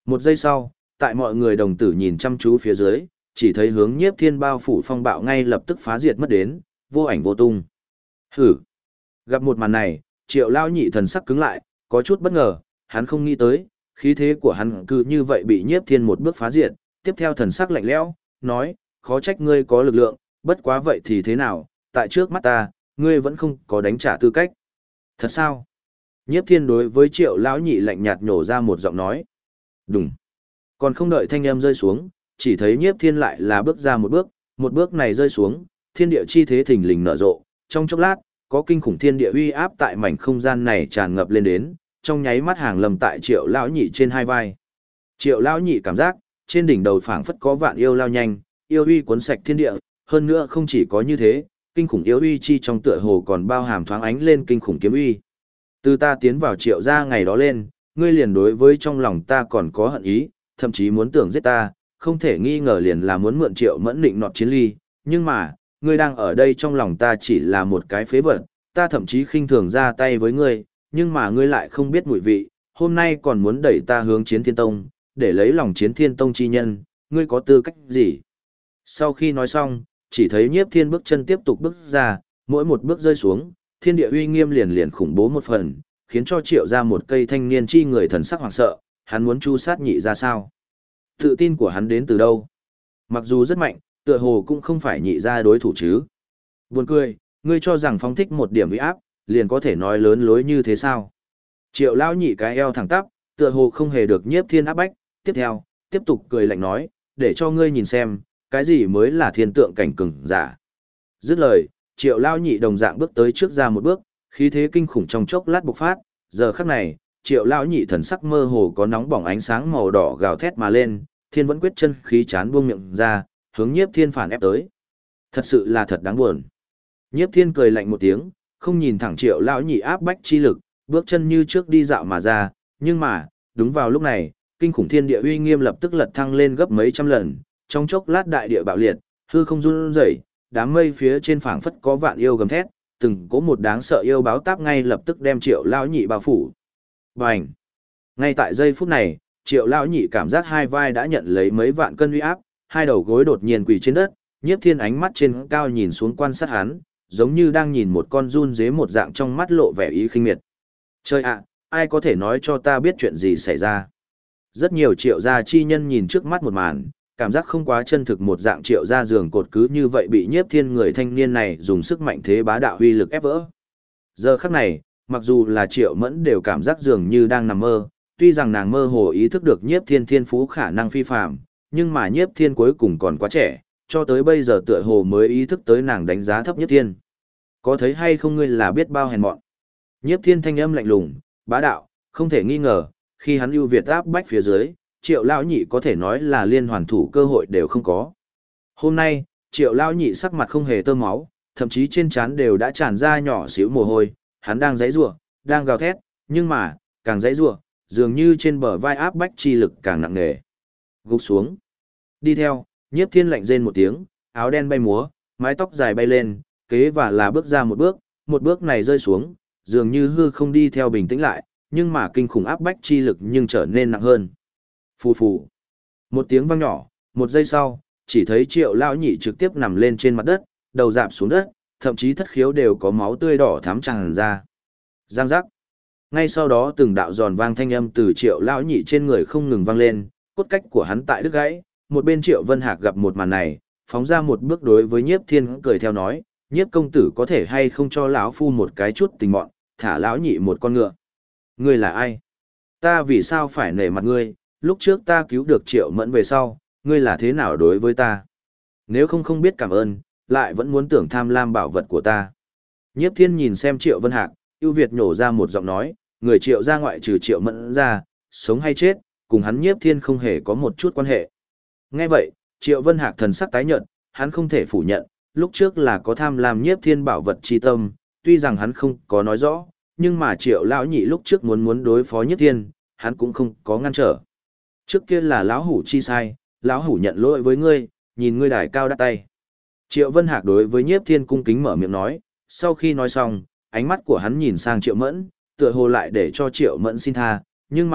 Một giây sau, tại mọi người đồng tử nhìn chăm chú phía dưới, chỉ thấy hướng Nhiếp Thiên bao phủ phong bạo ngay lập tức phá diệt mất đến, vô ảnh vô tung. Hử! Gặp một màn này, Triệu Lão Nhị thần sắc cứng lại, có chút bất ngờ, hắn không nghĩ tới, khí thế của hắn cứ như vậy bị Nhiếp Thiên một bước phá diệt, tiếp theo thần sắc lạnh lẽo, nói, khó trách ngươi có lực lượng, bất quá vậy thì thế nào, tại trước mắt ta, ngươi vẫn không có đánh trả tư cách. Thật sao? Nhiếp Thiên đối với Triệu Lão Nhị lạnh nhạt nhổ ra một giọng nói. Đúng. Còn không đợi thanh âm rơi xuống, chỉ thấy Nhiếp Thiên lại là bước ra một bước này rơi xuống, thiên địa chi thế thình lình nở rộ, trong chốc lát, có kinh khủng thiên địa uy áp tại mảnh không gian này tràn ngập lên đến, trong nháy mắt hàng lầm tại Triệu Lão Nhị trên hai vai. Triệu Lão Nhị cảm giác, trên đỉnh đầu phảng phất có vạn yêu lao nhanh, yêu uy cuốn sạch thiên địa, hơn nữa không chỉ có như thế, kinh khủng yêu uy chi trong tựa hồ còn bao hàm thoáng ánh lên kinh khủng kiếm uy. Từ ta tiến vào Triệu gia ngày đó lên, ngươi liền đối với trong lòng ta còn có hận ý, thậm chí muốn tưởng giết ta, không thể nghi ngờ liền là muốn mượn Triệu Mẫn định nọt chiến ly, nhưng mà, ngươi đang ở đây trong lòng ta chỉ là một cái phế vật, ta thậm chí khinh thường ra tay với ngươi, nhưng mà ngươi lại không biết mùi vị, hôm nay còn muốn đẩy ta hướng Chiến Thiên Tông, để lấy lòng Chiến Thiên Tông chi nhân, ngươi có tư cách gì? Sau khi nói xong, chỉ thấy Nhiếp Thiên bước chân tiếp tục bước ra, mỗi một bước rơi xuống, thiên địa uy nghiêm liền liền khủng bố một phần, khiến cho Triệu ra một cây thanh niên chi người thần sắc hoảng sợ, hắn muốn chu sát nhị ra sao? Tự tin của hắn đến từ đâu? Mặc dù rất mạnh, tựa hồ cũng không phải nhị ra đối thủ chứ. Buồn cười, ngươi cho rằng phóng thích một điểm uy áp, liền có thể nói lớn lối như thế sao? Triệu Lão Nhị cái eo thẳng tắp, tựa hồ không hề được Nhiếp Thiên áp bách, tiếp theo, tiếp tục cười lạnh nói, để cho ngươi nhìn xem, cái gì mới là thiên tượng cảnh cường giả. Dứt lời, Triệu Lão Nhị đồng dạng bước tới trước ra một bước, khí thế kinh khủng trong chốc lát bộc phát, giờ khắc này, Triệu Lão Nhị thần sắc mơ hồ có nóng bỏng ánh sáng màu đỏ gào thét mà lên, Thiên Vẫn Quyết chân khí chán buông miệng ra, hướng Nhiếp Thiên phản ép tới. Thật sự là thật đáng buồn. Nhiếp Thiên cười lạnh một tiếng, không nhìn thẳng Triệu Lão Nhị áp bách chi lực, bước chân như trước đi dạo mà ra, nhưng mà, đúng vào lúc này, kinh khủng thiên địa uy nghiêm lập tức lật thăng lên gấp mấy trăm lần, trong chốc lát đại địa bạo liệt, hư không run rẩy, đám mây phía trên phảng phất có vạn yêu gầm thét, từng có một đáng sợ yêu báo táp ngay lập tức đem Triệu Lão Nhị bao phủ. Bành! Ngay tại giây phút này, Triệu Lão Nhị cảm giác hai vai đã nhận lấy mấy vạn cân uy áp, hai đầu gối đột nhiên quỳ trên đất, Nhiếp Thiên ánh mắt trên cao nhìn xuống quan sát hắn, giống như đang nhìn một con giun dế một dạng, trong mắt lộ vẻ ý khinh miệt. Trời ạ, ai có thể nói cho ta biết chuyện gì xảy ra? Rất nhiều Triệu gia chi nhân nhìn trước mắt một màn, cảm giác không quá chân thực, một dạng Triệu gia giường cột cứ như vậy bị Nhiếp Thiên người thanh niên này dùng sức mạnh thế bá đạo uy lực ép vỡ. Giờ khắc này, mặc dù là Triệu Mẫn đều cảm giác dường như đang nằm mơ, tuy rằng nàng mơ hồ ý thức được Nhiếp Thiên thiên phú khả năng phi phàm, nhưng mà Nhiếp Thiên cuối cùng còn quá trẻ, cho tới bây giờ tựa hồ mới ý thức tới nàng đánh giá thấp Nhiếp Thiên. Có thấy hay không, ngươi là biết bao hèn mọn. Nhiếp Thiên thanh âm lạnh lùng, bá đạo, không thể nghi ngờ, khi hắn ưu việt áp bách phía dưới, Triệu Lão Nhị có thể nói là liên hoàn thủ cơ hội đều không có. Hôm nay, Triệu Lão Nhị sắc mặt không hề tơ máu, thậm chí trên trán đều đã tràn ra nhỏ xíu mồ hôi, hắn đang giãy giụa, đang gào thét, nhưng mà, càng giãy giụa, dường như trên bờ vai áp bách chi lực càng nặng nề. Gục xuống. Đi theo, Nhiếp Thiên lạnh rên một tiếng, áo đen bay múa, mái tóc dài bay lên, kế và là bước ra một bước này rơi xuống, dường như hư không đi theo bình tĩnh lại, nhưng mà kinh khủng áp bách chi lực nhưng trở nên nặng hơn. Phù phù. Một tiếng vang nhỏ, một giây sau, chỉ thấy Triệu Lão Nhị trực tiếp nằm lên trên mặt đất, đầu rạp xuống đất, thậm chí thất khiếu đều có máu tươi đỏ thắm tràn ra. Giang giác. Ngay sau đó từng đạo giòn vang thanh âm từ Triệu Lão Nhị trên người không ngừng vang lên, cốt cách của hắn tại đứt gãy. Một bên Triệu Vân Hạc gặp một màn này, phóng ra một bước đối với Nhiếp Thiên cười theo nói, Nhiếp công tử có thể hay không cho lão phu một cái chút tình mọn, thả Lão Nhị một con ngựa. Ngươi là ai? Ta vì sao phải nể mặt ngươi, lúc trước ta cứu được Triệu Mẫn về sau, ngươi là thế nào đối với ta? Nếu không biết cảm ơn, lại vẫn muốn tưởng tham lam bảo vật của ta. Nhiếp Thiên nhìn xem Triệu Vân Hạc, ưu việt nhổ ra một giọng nói, người Triệu gia ngoại trừ Triệu Mẫn ra, sống hay chết, cùng hắn Nhiếp Thiên không hề có một chút quan hệ. Nghe vậy, Triệu Vân Hạc thần sắc tái nhợt, hắn không thể phủ nhận, lúc trước là có tham lam Nhiếp Thiên bảo vật chi tâm, tuy rằng hắn không có nói rõ, nhưng mà Triệu Lão Nhị lúc trước muốn đối phó Nhiếp Thiên, hắn cũng không có ngăn trở. Trước kia là lão hủ chi sai, lão hủ nhận lỗi với ngươi, nhìn ngươi đài cao đắt tay. Triệu Vân Hạc đối với Nhiếp Thiên cung kính mở miệng nói, sau khi nói xong, ánh mắt của hắn nhìn sang Triệu Mẫn, tựa hồ lại để cho Triệu Mẫn xin tha, nhưng mà,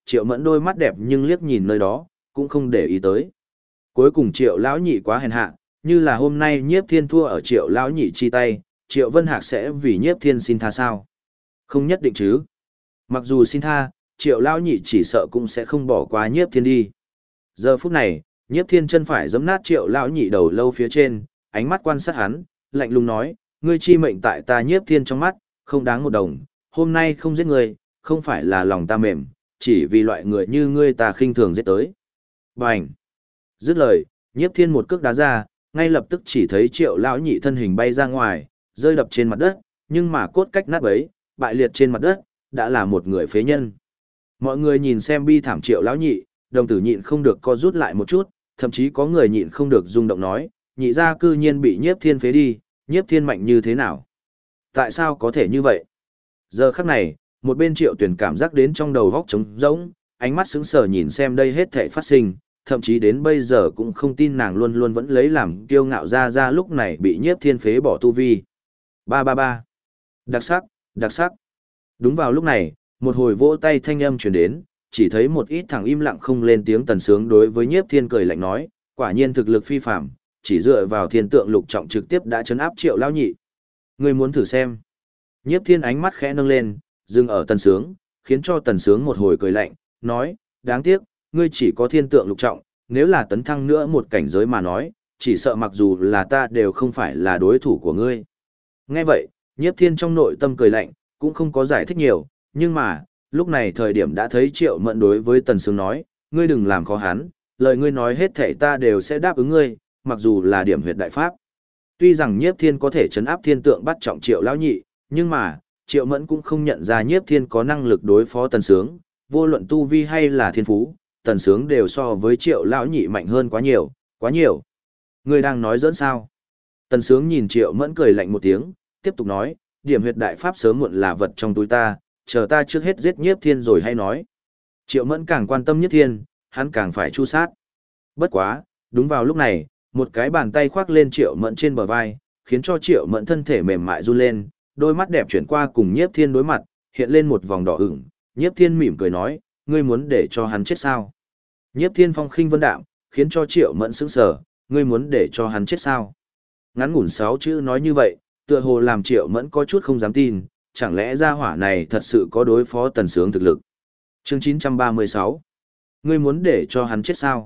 Triệu Mẫn đôi mắt đẹp nhưng liếc nhìn nơi đó, cũng không để ý tới. Cuối cùng Triệu lão nhị quá hèn hạ, như là hôm nay Nhiếp Thiên thua ở Triệu lão nhị chi tay, Triệu Vân Hạc sẽ vì Nhiếp Thiên xin tha sao? Không nhất định chứ. Mặc dù xin tha, Triệu lão nhị chỉ sợ cũng sẽ không bỏ qua Nhiếp Thiên đi. Giờ phút này, Nhiếp Thiên chân phải giẫm nát Triệu lão nhị đầu lâu phía trên, ánh mắt quan sát hắn, lạnh lùng nói, ngươi chi mệnh tại ta Nhiếp Thiên trong mắt, không đáng một đồng, hôm nay không giết ngươi, không phải là lòng ta mềm, chỉ vì loại người như ngươi ta khinh thường giết tới. Bành! Dứt lời, Nhiếp Thiên một cước đá ra, ngay lập tức chỉ thấy Triệu lão nhị thân hình bay ra ngoài, rơi đập trên mặt đất, nhưng mà cốt cách nát bấy, bại liệt trên mặt đất, đã là một người phế nhân. Mọi người nhìn xem bi thảm Triệu lão nhị, đồng tử nhịn không được co rút lại một chút, thậm chí có người nhịn không được rung động nói, nhị gia cư nhiên bị Nhiếp Thiên phế đi, Nhiếp Thiên mạnh như thế nào? Tại sao có thể như vậy? Giờ khắc này, một bên Triệu Tuyền cảm giác đến trong đầu góc trống rỗng, ánh mắt sững sờ nhìn xem đây hết thảy phát sinh, thậm chí đến bây giờ cũng không tin nàng luôn luôn vẫn lấy làm kiêu ngạo ra lúc này bị Nhiếp Thiên phế bỏ tu vi. Ba ba ba. Đặc sắc, đặc sắc. Đúng vào lúc này, một hồi vỗ tay thanh âm truyền đến, chỉ thấy một ít thằng im lặng không lên tiếng Tần Sướng đối với Nhiếp Thiên cười lạnh nói, quả nhiên thực lực phi phàm, chỉ dựa vào thiên tượng lục trọng trực tiếp đã chấn áp Triệu lão nhị. Ngươi muốn thử xem? Nhiếp Thiên ánh mắt khẽ nâng lên, dừng ở Tần Sướng, khiến cho Tần Sướng một hồi cười lạnh, nói, đáng tiếc, ngươi chỉ có thiên tượng lục trọng, nếu là tấn thăng nữa một cảnh giới mà nói, chỉ sợ mặc dù là ta đều không phải là đối thủ của ngươi. Nghe vậy, Nhiếp Thiên trong nội tâm cười lạnh, cũng không có giải thích nhiều, nhưng mà, lúc này thời điểm đã thấy Triệu Mẫn đối với Tần Sướng nói, ngươi đừng làm khó hắn, lời ngươi nói hết thảy ta đều sẽ đáp ứng ngươi, mặc dù là điểm huyệt đại pháp. Tuy rằng Nhiếp Thiên có thể chấn áp thiên tượng bắt trọng Triệu lão nhị, nhưng mà, Triệu Mẫn cũng không nhận ra Nhiếp Thiên có năng lực đối phó Tần Sướng, vô luận tu vi hay là thiên phú, Tần Sướng đều so với Triệu lão nhị mạnh hơn quá nhiều, quá nhiều. Ngươi đang nói giỡn sao? Tần Sướng nhìn Triệu Mẫn cười lạnh một tiếng, tiếp tục nói, điểm huyệt đại pháp sớm muộn là vật trong túi ta, chờ ta trước hết giết Nhiếp Thiên rồi hay nói. Triệu Mẫn càng quan tâm Nhiếp Thiên, hắn càng phải chu sát. Bất quá, đúng vào lúc này, một cái bàn tay khoác lên Triệu Mẫn trên bờ vai, khiến cho Triệu Mẫn thân thể mềm mại run lên, đôi mắt đẹp chuyển qua cùng Nhiếp Thiên đối mặt, hiện lên một vòng đỏ ửng. Nhiếp Thiên mỉm cười nói, ngươi muốn để cho hắn chết sao? Nhiếp Thiên phong khinh vân đạm, khiến cho Triệu Mẫn sững sờ, ngươi muốn để cho hắn chết sao? Ngắn ngủn 6 chữ nói như vậy, tựa hồ làm Triệu Mẫn có chút không dám tin, chẳng lẽ gia hỏa này thật sự có đối phó Tần Sướng thực lực. Chương 936. Ngươi muốn để cho hắn chết sao?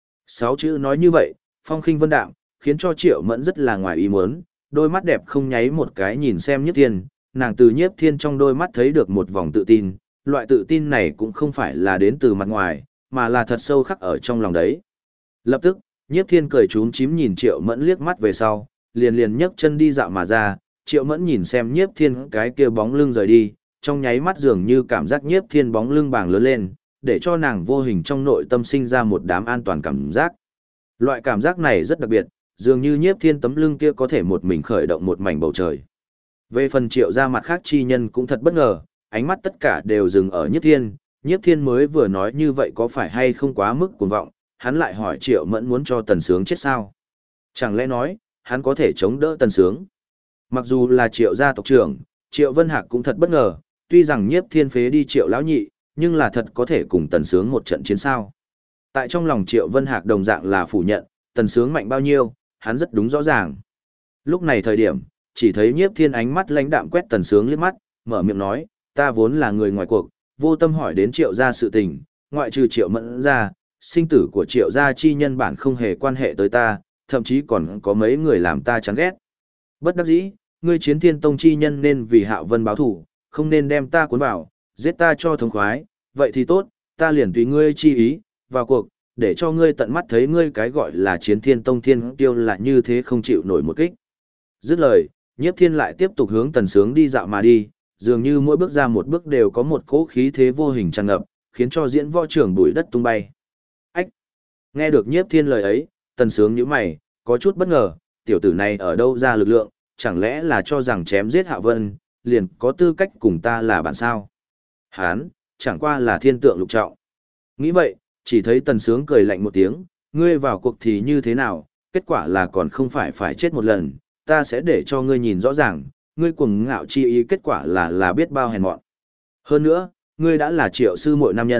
6 chữ nói như vậy, phong khinh vân đạm, khiến cho Triệu Mẫn rất là ngoài ý muốn, đôi mắt đẹp không nháy một cái nhìn xem Nhiếp Thiên, nàng từ Nhiếp Thiên trong đôi mắt thấy được một vòng tự tin, loại tự tin này cũng không phải là đến từ mặt ngoài, mà là thật sâu khắc ở trong lòng đấy. Lập tức, Nhiếp Thiên cười chúm chím nhìn Triệu Mẫn liếc mắt về sau, liền nhấc chân đi dạo mà ra, Triệu Mẫn nhìn xem Nhiếp Thiên cái kia bóng lưng rời đi, trong nháy mắt dường như cảm giác Nhiếp Thiên bóng lưng bàng lớn lên, để cho nàng vô hình trong nội tâm sinh ra một đám an toàn cảm giác. Loại cảm giác này rất đặc biệt, dường như Nhiếp Thiên tấm lưng kia có thể một mình khởi động một mảnh bầu trời. Về phần Triệu gia mặt khác chi nhân cũng thật bất ngờ, ánh mắt tất cả đều dừng ở Nhiếp Thiên mới vừa nói như vậy có phải hay không quá mức cuồng vọng, hắn lại hỏi Triệu Mẫn muốn cho Tần Sướng chết sao? Chẳng lẽ nói, hắn có thể chống đỡ Tần Sướng? Mặc dù là Triệu gia tộc trưởng, Triệu Vân Hạc cũng thật bất ngờ, tuy rằng Nhiếp Thiên phế đi Triệu lão nhị, nhưng là thật có thể cùng Tần Sướng một trận chiến sao? Tại trong lòng Triệu Vân Hạc đồng dạng là phủ nhận, Tần Sướng mạnh bao nhiêu, hắn rất đúng rõ ràng. Lúc này thời điểm, chỉ thấy Nhiếp Thiên ánh mắt lãnh đạm quét Tần Sướng liếc mắt, mở miệng nói, ta vốn là người ngoài cuộc, vô tâm hỏi đến Triệu gia sự tình, ngoại trừ Triệu Mẫn ra, sinh tử của Triệu gia chi nhân bản không hề quan hệ tới ta, thậm chí còn có mấy người làm ta chán ghét. Bất đắc dĩ, ngươi Chiến Thiên Tông chi nhân nên vì Hạo Vân báo thủ, không nên đem ta cuốn vào, giết ta cho thống khoái, vậy thì tốt, ta liền tùy ngươi chi ý, vào cuộc, để cho ngươi tận mắt thấy ngươi cái gọi là Chiến Thiên Tông thiên tiêu là như thế không chịu nổi một kích. Dứt lời, Nhiếp Thiên lại tiếp tục hướng Tần Sướng đi dạo mà đi, dường như mỗi bước ra một bước đều có một cỗ khí thế vô hình tràn ngập, khiến cho diễn võ trưởng bụi đất tung bay. Ách! Nghe được Nhiếp Thiên lời ấy, Tần Sướng nhíu mày, có chút bất ngờ, tiểu tử này ở đâu ra lực lượng, chẳng lẽ là cho rằng chém giết Hạo Vân, liền có tư cách cùng ta là bạn sao? Hán, chẳng qua là thiên tượng lục trọng. Nghĩ vậy, chỉ thấy Tần Sướng cười lạnh một tiếng, ngươi vào cuộc thì như thế nào, kết quả là còn không phải chết một lần, ta sẽ để cho ngươi nhìn rõ ràng, ngươi cuồng ngạo chi ý kết quả là biết bao hèn mọn. Hơn nữa, ngươi đã là Triệu sư muội nam nhân,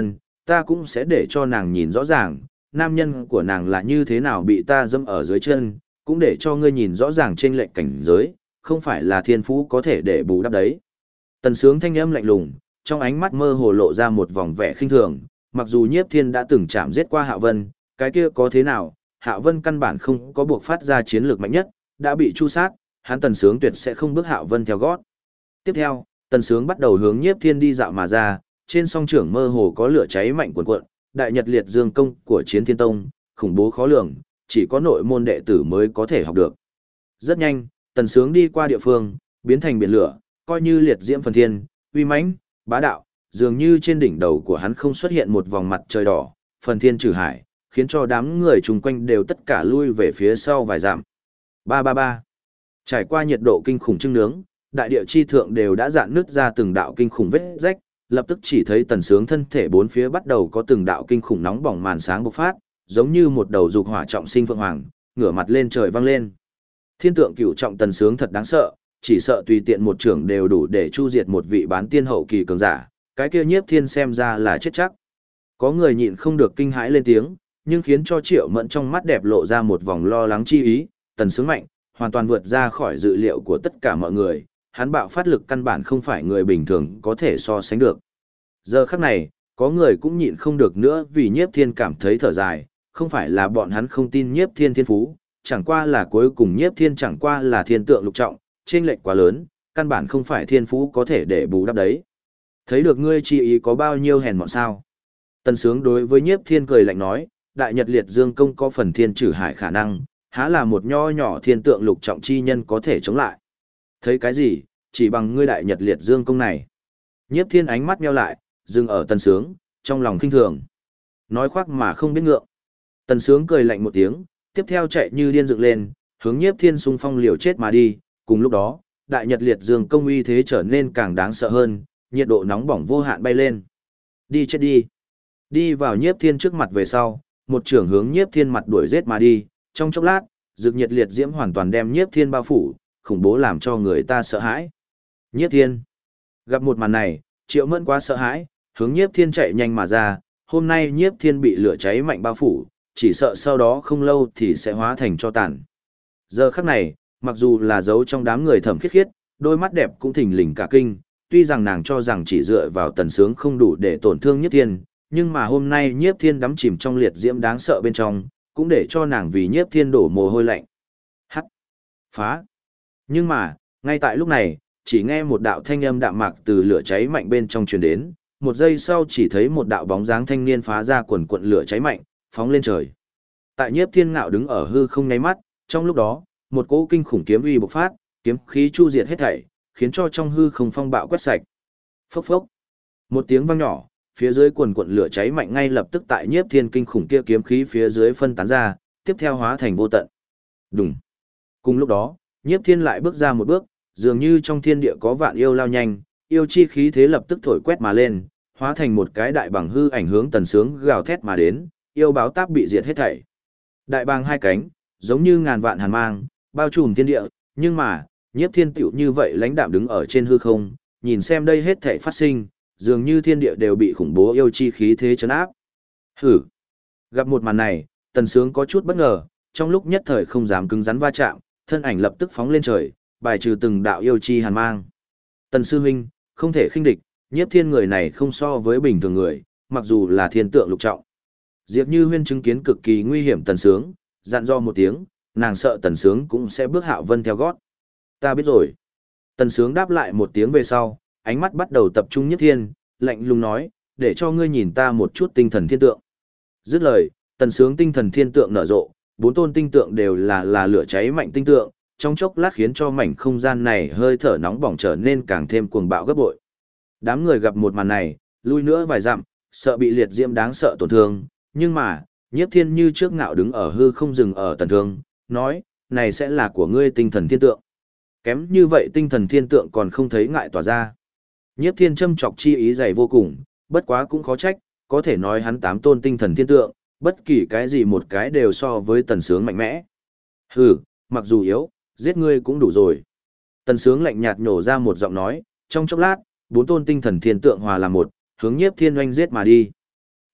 ta cũng sẽ để cho nàng nhìn rõ ràng, nam nhân của nàng là như thế nào bị ta dẫm ở dưới chân, cũng để cho ngươi nhìn rõ ràng trên lệnh cảnh giới, không phải là thiên phú có thể để bù đắp đấy. Tần Sướng thanh âm lạnh lùng, trong ánh mắt mơ hồ lộ ra một vòng vẻ khinh thường, mặc dù Nhiếp Thiên đã từng chạm giết qua Hạ Vân, cái kia có thế nào, Hạ Vân căn bản không có buộc phát ra chiến lược mạnh nhất, đã bị chu sát, hắn Tần Sướng tuyệt sẽ không bước Hạ Vân theo gót. Tiếp theo, Tần Sướng bắt đầu hướng Nhiếp Thiên đi dạo mà ra, trên song trưởng mơ hồ có lửa cháy mạnh cuồn cuộn, đại nhật liệt dương công của Chiến Thiên Tông, khủng bố khó lường, chỉ có nội môn đệ tử mới có thể học được. Rất nhanh, Tần Sướng đi qua địa phương, biến thành biển lửa, coi như liệt diễm phần thiên, uy mãnh, bá đạo, dường như trên đỉnh đầu của hắn không xuất hiện một vòng mặt trời đỏ, phần thiên trừ hải, khiến cho đám người chung quanh đều tất cả lui về phía sau vài dặm. Ba ba ba. Trải qua nhiệt độ kinh khủng trưng nướng, đại địa chi thượng đều đã rạn nứt ra từng đạo kinh khủng vết rách, lập tức chỉ thấy Tần Sướng thân thể bốn phía bắt đầu có từng đạo kinh khủng nóng bỏng màn sáng bộc phát, giống như một đầu dục hỏa trọng sinh phượng hoàng, ngửa mặt lên trời vang lên. Thiên tượng cửu trọng Tần Sướng thật đáng sợ, chỉ sợ tùy tiện một trưởng đều đủ để chu diệt một vị bán tiên hậu kỳ cường giả, cái kia Nhiếp Thiên xem ra là chết chắc. Có người nhịn không được kinh hãi lên tiếng, nhưng khiến cho Triệu Mẫn trong mắt đẹp lộ ra một vòng lo lắng chi ý, Tần Sướng mạnh, hoàn toàn vượt ra khỏi dự liệu của tất cả mọi người, hắn bạo phát lực căn bản không phải người bình thường có thể so sánh được. Giờ khắc này, có người cũng nhịn không được nữa vì Nhiếp Thiên cảm thấy thở dài, không phải là bọn hắn không tin Nhiếp Thiên thiên phú, chẳng qua là cuối cùng Nhiếp Thiên chẳng qua là thiên tượng lục trọng, chênh lệch quá lớn, căn bản không phải thiên phú có thể để bù đắp đấy. Thấy được ngươi chi ý có bao nhiêu hèn mọn sao? Tần Sướng đối với Nhiếp Thiên cười lạnh nói, đại nhật liệt dương công có phần thiên trừ hải khả năng, há là một nho nhỏ thiên tượng lục trọng chi nhân có thể chống lại. Thấy cái gì, chỉ bằng ngươi đại nhật liệt dương công này. Nhiếp Thiên ánh mắt nheo lại, dừng ở Tần Sướng, trong lòng khinh thường. Nói khoác mà không biết ngượng. Tần Sướng cười lạnh một tiếng, tiếp theo chạy như điên dựng lên, hướng Nhiếp Thiên xung phong liều chết mà đi, cùng lúc đó, đại nhật liệt dương công uy thế trở nên càng đáng sợ hơn, nhiệt độ nóng bỏng vô hạn bay lên. Đi chết đi. Đi vào Nhiếp Thiên trước mặt về sau, một trưởng hướng Nhiếp Thiên mặt đuổi giết mà đi, trong chốc lát, rực nhiệt liệt diễm hoàn toàn đem Nhiếp Thiên bao phủ, khủng bố làm cho người ta sợ hãi. Nhiếp Thiên. Gặp một màn này, Triệu Mẫn quá sợ hãi, hướng Nhiếp Thiên chạy nhanh mà ra, hôm nay Nhiếp Thiên bị lửa cháy mạnh bao phủ, chỉ sợ sau đó không lâu thì sẽ hóa thành tro tàn. Giờ khắc này, mặc dù là giấu trong đám người Thẩm Khiết Khiết, đôi mắt đẹp cũng thình lình cả kinh, tuy rằng nàng cho rằng chỉ dựa vào Tần Sướng không đủ để tổn thương Nhiếp Thiên, nhưng mà hôm nay Nhiếp Thiên đắm chìm trong liệt diễm đáng sợ bên trong, cũng để cho nàng vì Nhiếp Thiên đổ mồ hôi lạnh. Hắc! Phá! Nhưng mà, ngay tại lúc này, chỉ nghe một đạo thanh âm đạm mạc từ lửa cháy mạnh bên trong truyền đến, một giây sau chỉ thấy một đạo bóng dáng thanh niên phá ra quần quận lửa cháy mạnh, phóng lên trời. Tại Nhiếp Thiên ngạo đứng ở hư không nháy mắt, trong lúc đó, một cỗ kinh khủng kiếm uy bộc phát, kiếm khí chu diệt hết thảy, khiến cho trong hư không phong bạo quét sạch. Phốc phốc. Một tiếng vang nhỏ, phía dưới quần quận lửa cháy mạnh ngay lập tức tại Nhiếp Thiên kinh khủng kia kiếm khí phía dưới phân tán ra, tiếp theo hóa thành vô tận. Đùng. Cùng lúc đó, Nhiếp Thiên lại bước ra một bước, dường như trong thiên địa có vạn yêu lao nhanh, yêu chi khí thế lập tức thổi quét mà lên, hóa thành một cái đại bàng hư ảnh hướng Tần Sướng gào thét mà đến, yêu báo táp bị diệt hết thảy. Đại bàng hai cánh, giống như ngàn vạn hàn mang, bao trùm thiên địa, nhưng mà, Nhiếp Thiên tiểu như vậy lãnh đạm đứng ở trên hư không, nhìn xem đây hết thảy phát sinh, dường như thiên địa đều bị khủng bố yêu chi khí thế chấn áp. Hử! Gặp một màn này, Tần Sướng có chút bất ngờ, trong lúc nhất thời không dám cứng rắn va chạm, thân ảnh lập tức phóng lên trời, bài trừ từng đạo yêu chi hàn mang. Tần sư huynh, không thể khinh địch, Nhiếp Thiên người này không so với bình thường người, mặc dù là thiên tượng lục trọng. Diệp Như Huyên chứng kiến cực kỳ nguy hiểm Tần Sướng, dặn dò một tiếng, nàng sợ Tần Sướng cũng sẽ bước Hạo Vân theo gót. Ta biết rồi. Tần Sướng đáp lại một tiếng về sau, ánh mắt bắt đầu tập trung Nhiếp Thiên, lạnh lùng nói, để cho ngươi nhìn ta một chút tinh thần thiên tượng. Dứt lời, Tần Sướng tinh thần thiên tượng nở rộ, bốn tôn tinh tượng đều là lửa cháy mạnh tinh tượng, trong chốc lát khiến cho mảnh không gian này hơi thở nóng bỏng trở nên càng thêm cuồng bạo gấp bội. Đám người gặp một màn này, lui nữa vài dặm, sợ bị liệt diễm đáng sợ tổn thương, nhưng mà, Nhiếp Thiên như trước ngạo đứng ở hư không dừng ở Tần Thương, nói, này sẽ là của ngươi tinh thần thiên tượng. Kém như vậy tinh thần thiên tượng còn không thấy ngại tỏa ra. Nhiếp Thiên châm chọc chi ý dày vô cùng, bất quá cũng khó trách, có thể nói hắn tám tôn tinh thần thiên tượng, bất kỳ cái gì một cái đều so với Tần Sướng mạnh mẽ. Hừ, mặc dù yếu, giết ngươi cũng đủ rồi. Tần Sướng lạnh nhạt nhổ ra một giọng nói, trong chốc lát, bốn tôn tinh thần thiên tượng hòa làm một, hướng Nhiếp Thiên oanh giết mà đi.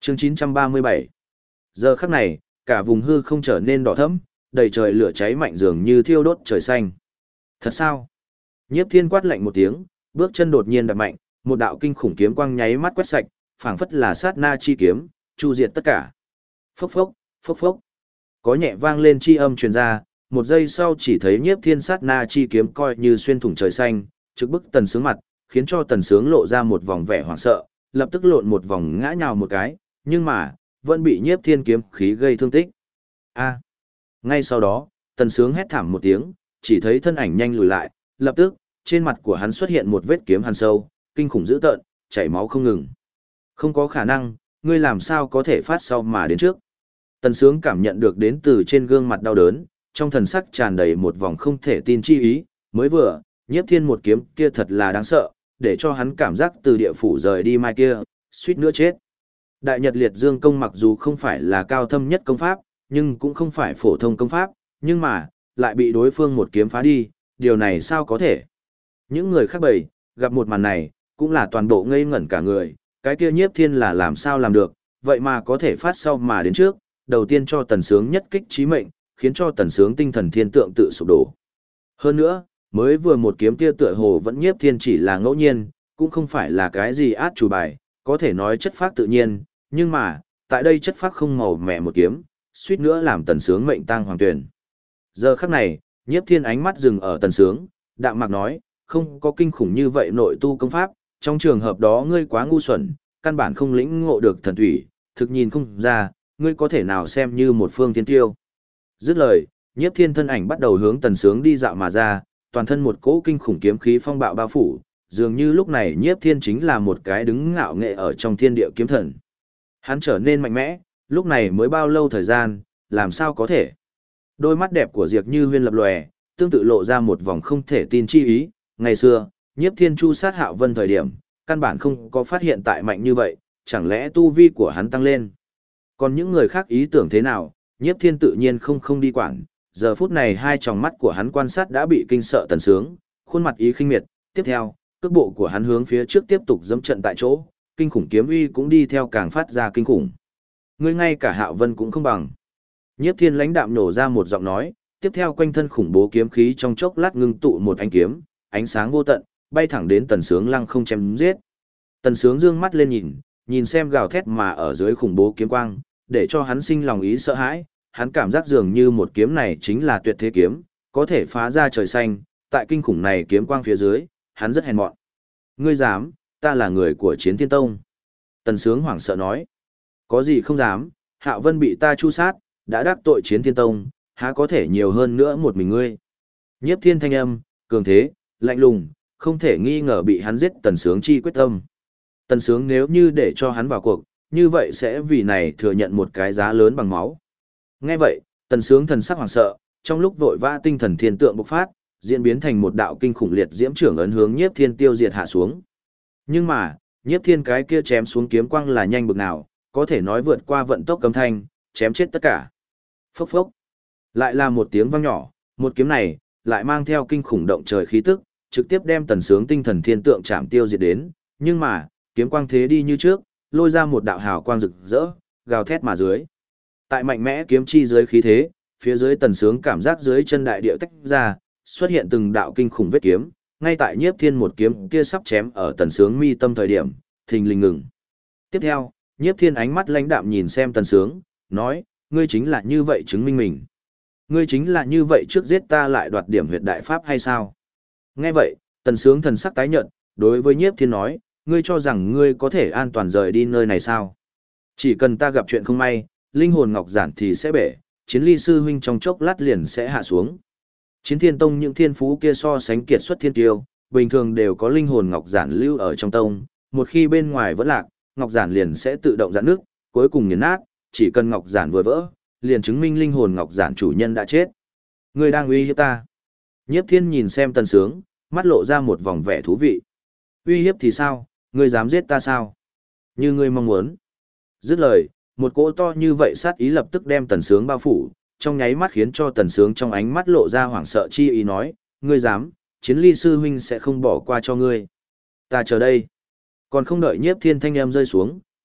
Chương 937. Giờ khắc này, cả vùng hư không trở nên đỏ thẫm, đầy trời lửa cháy mạnh dường như thiêu đốt trời xanh. Thật sao? Nhiếp Thiên quát lạnh một tiếng, bước chân đột nhiên đạp mạnh, một đạo kinh khủng kiếm quang nháy mắt quét sạch, phảng phất là sát na chi kiếm, chu diệt tất cả. Phốc phốc, phốc phốc. Có nhẹ vang lên chi âm truyền ra, một giây sau chỉ thấy Nhiếp Thiên sát na chi kiếm coi như xuyên thủng trời xanh, trực bức Tần Sướng mặt, khiến cho Tần Sướng lộ ra một vòng vẻ hoảng sợ, lập tức lộn một vòng ngã nhào một cái, nhưng mà vẫn bị Nhiếp Thiên kiếm khí gây thương tích. A. Ngay sau đó, Tần Sướng hét thảm một tiếng, chỉ thấy thân ảnh nhanh lùi lại, lập tức, trên mặt của hắn xuất hiện một vết kiếm hằn sâu, kinh khủng dữ tợn, chảy máu không ngừng. Không có khả năng, ngươi làm sao có thể phát sau mà đến trước. Tần Sướng cảm nhận được đến từ trên gương mặt đau đớn, trong thần sắc tràn đầy một vòng không thể tin chi ý, mới vừa, Nhiếp Thiên một kiếm kia thật là đáng sợ, để cho hắn cảm giác từ địa phủ rời đi mai kia, suýt nữa chết. Đại Nhật Liệt Dương công mặc dù không phải là cao thâm nhất công pháp, nhưng cũng không phải phổ thông công pháp, nhưng mà, lại bị đối phương một kiếm phá đi, điều này sao có thể. Những người khác bầy, gặp một màn này, cũng là toàn bộ ngây ngẩn cả người, cái kia Nhiếp Thiên là làm sao làm được, vậy mà có thể phát sau mà đến trước, đầu tiên cho Tần Sướng nhất kích chí mệnh, khiến cho Tần Sướng tinh thần thiên tượng tự sụp đổ. Hơn nữa, mới vừa một kiếm kia tựa hồ vẫn Nhiếp Thiên chỉ là ngẫu nhiên, cũng không phải là cái gì át chủ bài, có thể nói chất phác tự nhiên, nhưng mà, tại đây chất phác không màu mẹ một kiếm, suýt nữa làm Tần Sướng mệnh tang hoàng tuyển. Giờ khắc này, Nhiếp Thiên ánh mắt dừng ở Tần Sướng, đạm mạc nói, không có kinh khủng như vậy nội tu công pháp, trong trường hợp đó ngươi quá ngu xuẩn, căn bản không lĩnh ngộ được thần thủy, thực nhìn không ra, ngươi có thể nào xem như một phương thiên tiêu. Dứt lời, Nhiếp Thiên thân ảnh bắt đầu hướng Tần Sướng đi dạo mà ra, toàn thân một cỗ kinh khủng kiếm khí phong bạo bao phủ, dường như lúc này Nhiếp Thiên chính là một cái đứng ngạo nghệ ở trong thiên địa kiếm thần. Hắn trở nên mạnh mẽ, lúc này mới bao lâu thời gian, làm sao có thể. Đôi mắt đẹp của Diệp Như Huyên lập lòe, tương tự lộ ra một vòng không thể tin chi ý, ngày xưa, Nhiếp Thiên chu sát Hạo Vân thời điểm, căn bản không có phát hiện tại mạnh như vậy, chẳng lẽ tu vi của hắn tăng lên. Còn những người khác ý tưởng thế nào, Nhiếp Thiên tự nhiên không đi quản, giờ phút này hai tròng mắt của hắn quan sát đã bị kinh sợ Tần Sướng, khuôn mặt ý khinh miệt, tiếp theo, cước bộ của hắn hướng phía trước tiếp tục dẫm trận tại chỗ, kinh khủng kiếm uy cũng đi theo càng phát ra kinh khủng. Ngươi ngay cả Hạo Vân cũng không bằng. Nhiếp Thiên lãnh đạm nổ ra một giọng nói, tiếp theo quanh thân khủng bố kiếm khí trong chốc lát ngưng tụ một ánh kiếm, ánh sáng vô tận, bay thẳng đến Tần Sướng lăng không chém giết. Tần Sướng dương mắt lên nhìn xem gào thét mà ở dưới khủng bố kiếm quang, để cho hắn sinh lòng ý sợ hãi, hắn cảm giác dường như một kiếm này chính là tuyệt thế kiếm, có thể phá ra trời xanh, tại kinh khủng này kiếm quang phía dưới, hắn rất hèn mọn. Ngươi dám, ta là người của Chiến Thiên Tông. Tần Sướng hoảng sợ nói, có gì không dám, Hạo Vân bị ta chu sát, đã đắc tội Chiến Thiên Tông, há có thể nhiều hơn nữa một mình ngươi. Nhiếp Thiên thanh âm, cường thế, lạnh lùng, không thể nghi ngờ bị hắn giết Tần Sướng chi quyết tâm. Tần Sướng nếu như để cho hắn vào cuộc, như vậy sẽ vì này thừa nhận một cái giá lớn bằng máu. Nghe vậy, Tần Sướng thần sắc hoảng sợ, trong lúc vội vã tinh thần thiên tượng bộc phát, diễn biến thành một đạo kinh khủng liệt diễm trưởng ấn hướng Nhiếp Thiên tiêu diệt hạ xuống. Nhưng mà, Nhiếp Thiên cái kia chém xuống kiếm quang là nhanh bực nào, có thể nói vượt qua vận tốc âm thanh, chém chết tất cả. Phốc phốc. Lại là một tiếng vang nhỏ, một kiếm này lại mang theo kinh khủng động trời khí tức, trực tiếp đem Tần Sướng tinh thần thiên tượng chạm tiêu diệt đến, nhưng mà, kiếm quang thế đi như trước, lôi ra một đạo hào quang rực rỡ, gào thét mà dưới. Tại mạnh mẽ kiếm chi dưới khí thế, phía dưới Tần Sướng cảm giác dưới chân đại địa tách ra, xuất hiện từng đạo kinh khủng vết kiếm, ngay tại Nhiếp Thiên một kiếm kia sắp chém ở Tần Sướng mi tâm thời điểm, thình lình ngừng. Tiếp theo, Nhiếp Thiên ánh mắt lãnh đạm nhìn xem Tần Sướng, nói, ngươi chính là như vậy chứng minh mình. Ngươi chính là như vậy trước giết ta lại đoạt điểm huyệt đại pháp hay sao? Nghe vậy, Tần Sướng thần sắc tái nhợt, đối với Nhiếp Thiên nói, ngươi cho rằng ngươi có thể an toàn rời đi nơi này sao? Chỉ cần ta gặp chuyện không may, linh hồn ngọc giản thì sẽ bể, Chiến Ly sư huynh trong chốc lát liền sẽ hạ xuống. Chiến Thiên Tông những thiên phú kia so sánh kiệt xuất thiên tiêu, bình thường đều có linh hồn ngọc giản lưu ở trong tông, một khi bên ngoài vẫn lạc, ngọc giản liền sẽ tự động rạn nước, cuối cùng nghiền nát, chỉ cần ngọc giản vừa vỡ, liền chứng minh linh hồn ngọc giản chủ nhân đã chết. Ngươi đang uy hiếp ta? Nhiếp Thiên nhìn xem Tần Sướng, mắt lộ ra một vòng vẻ thú vị. Uy hiếp thì sao, ngươi dám giết ta sao? Như ngươi mong muốn. Dứt lời, một cỗ to như vậy sát ý lập tức đem Tần Sướng bao phủ, trong nháy mắt khiến cho Tần Sướng trong ánh mắt lộ ra hoảng sợ chi ý nói, ngươi dám, Chiến Ly sư huynh sẽ không bỏ qua cho ngươi. Ta chờ đây. Còn không đợi Nhiếp Thiên thanh âm rơi xuống,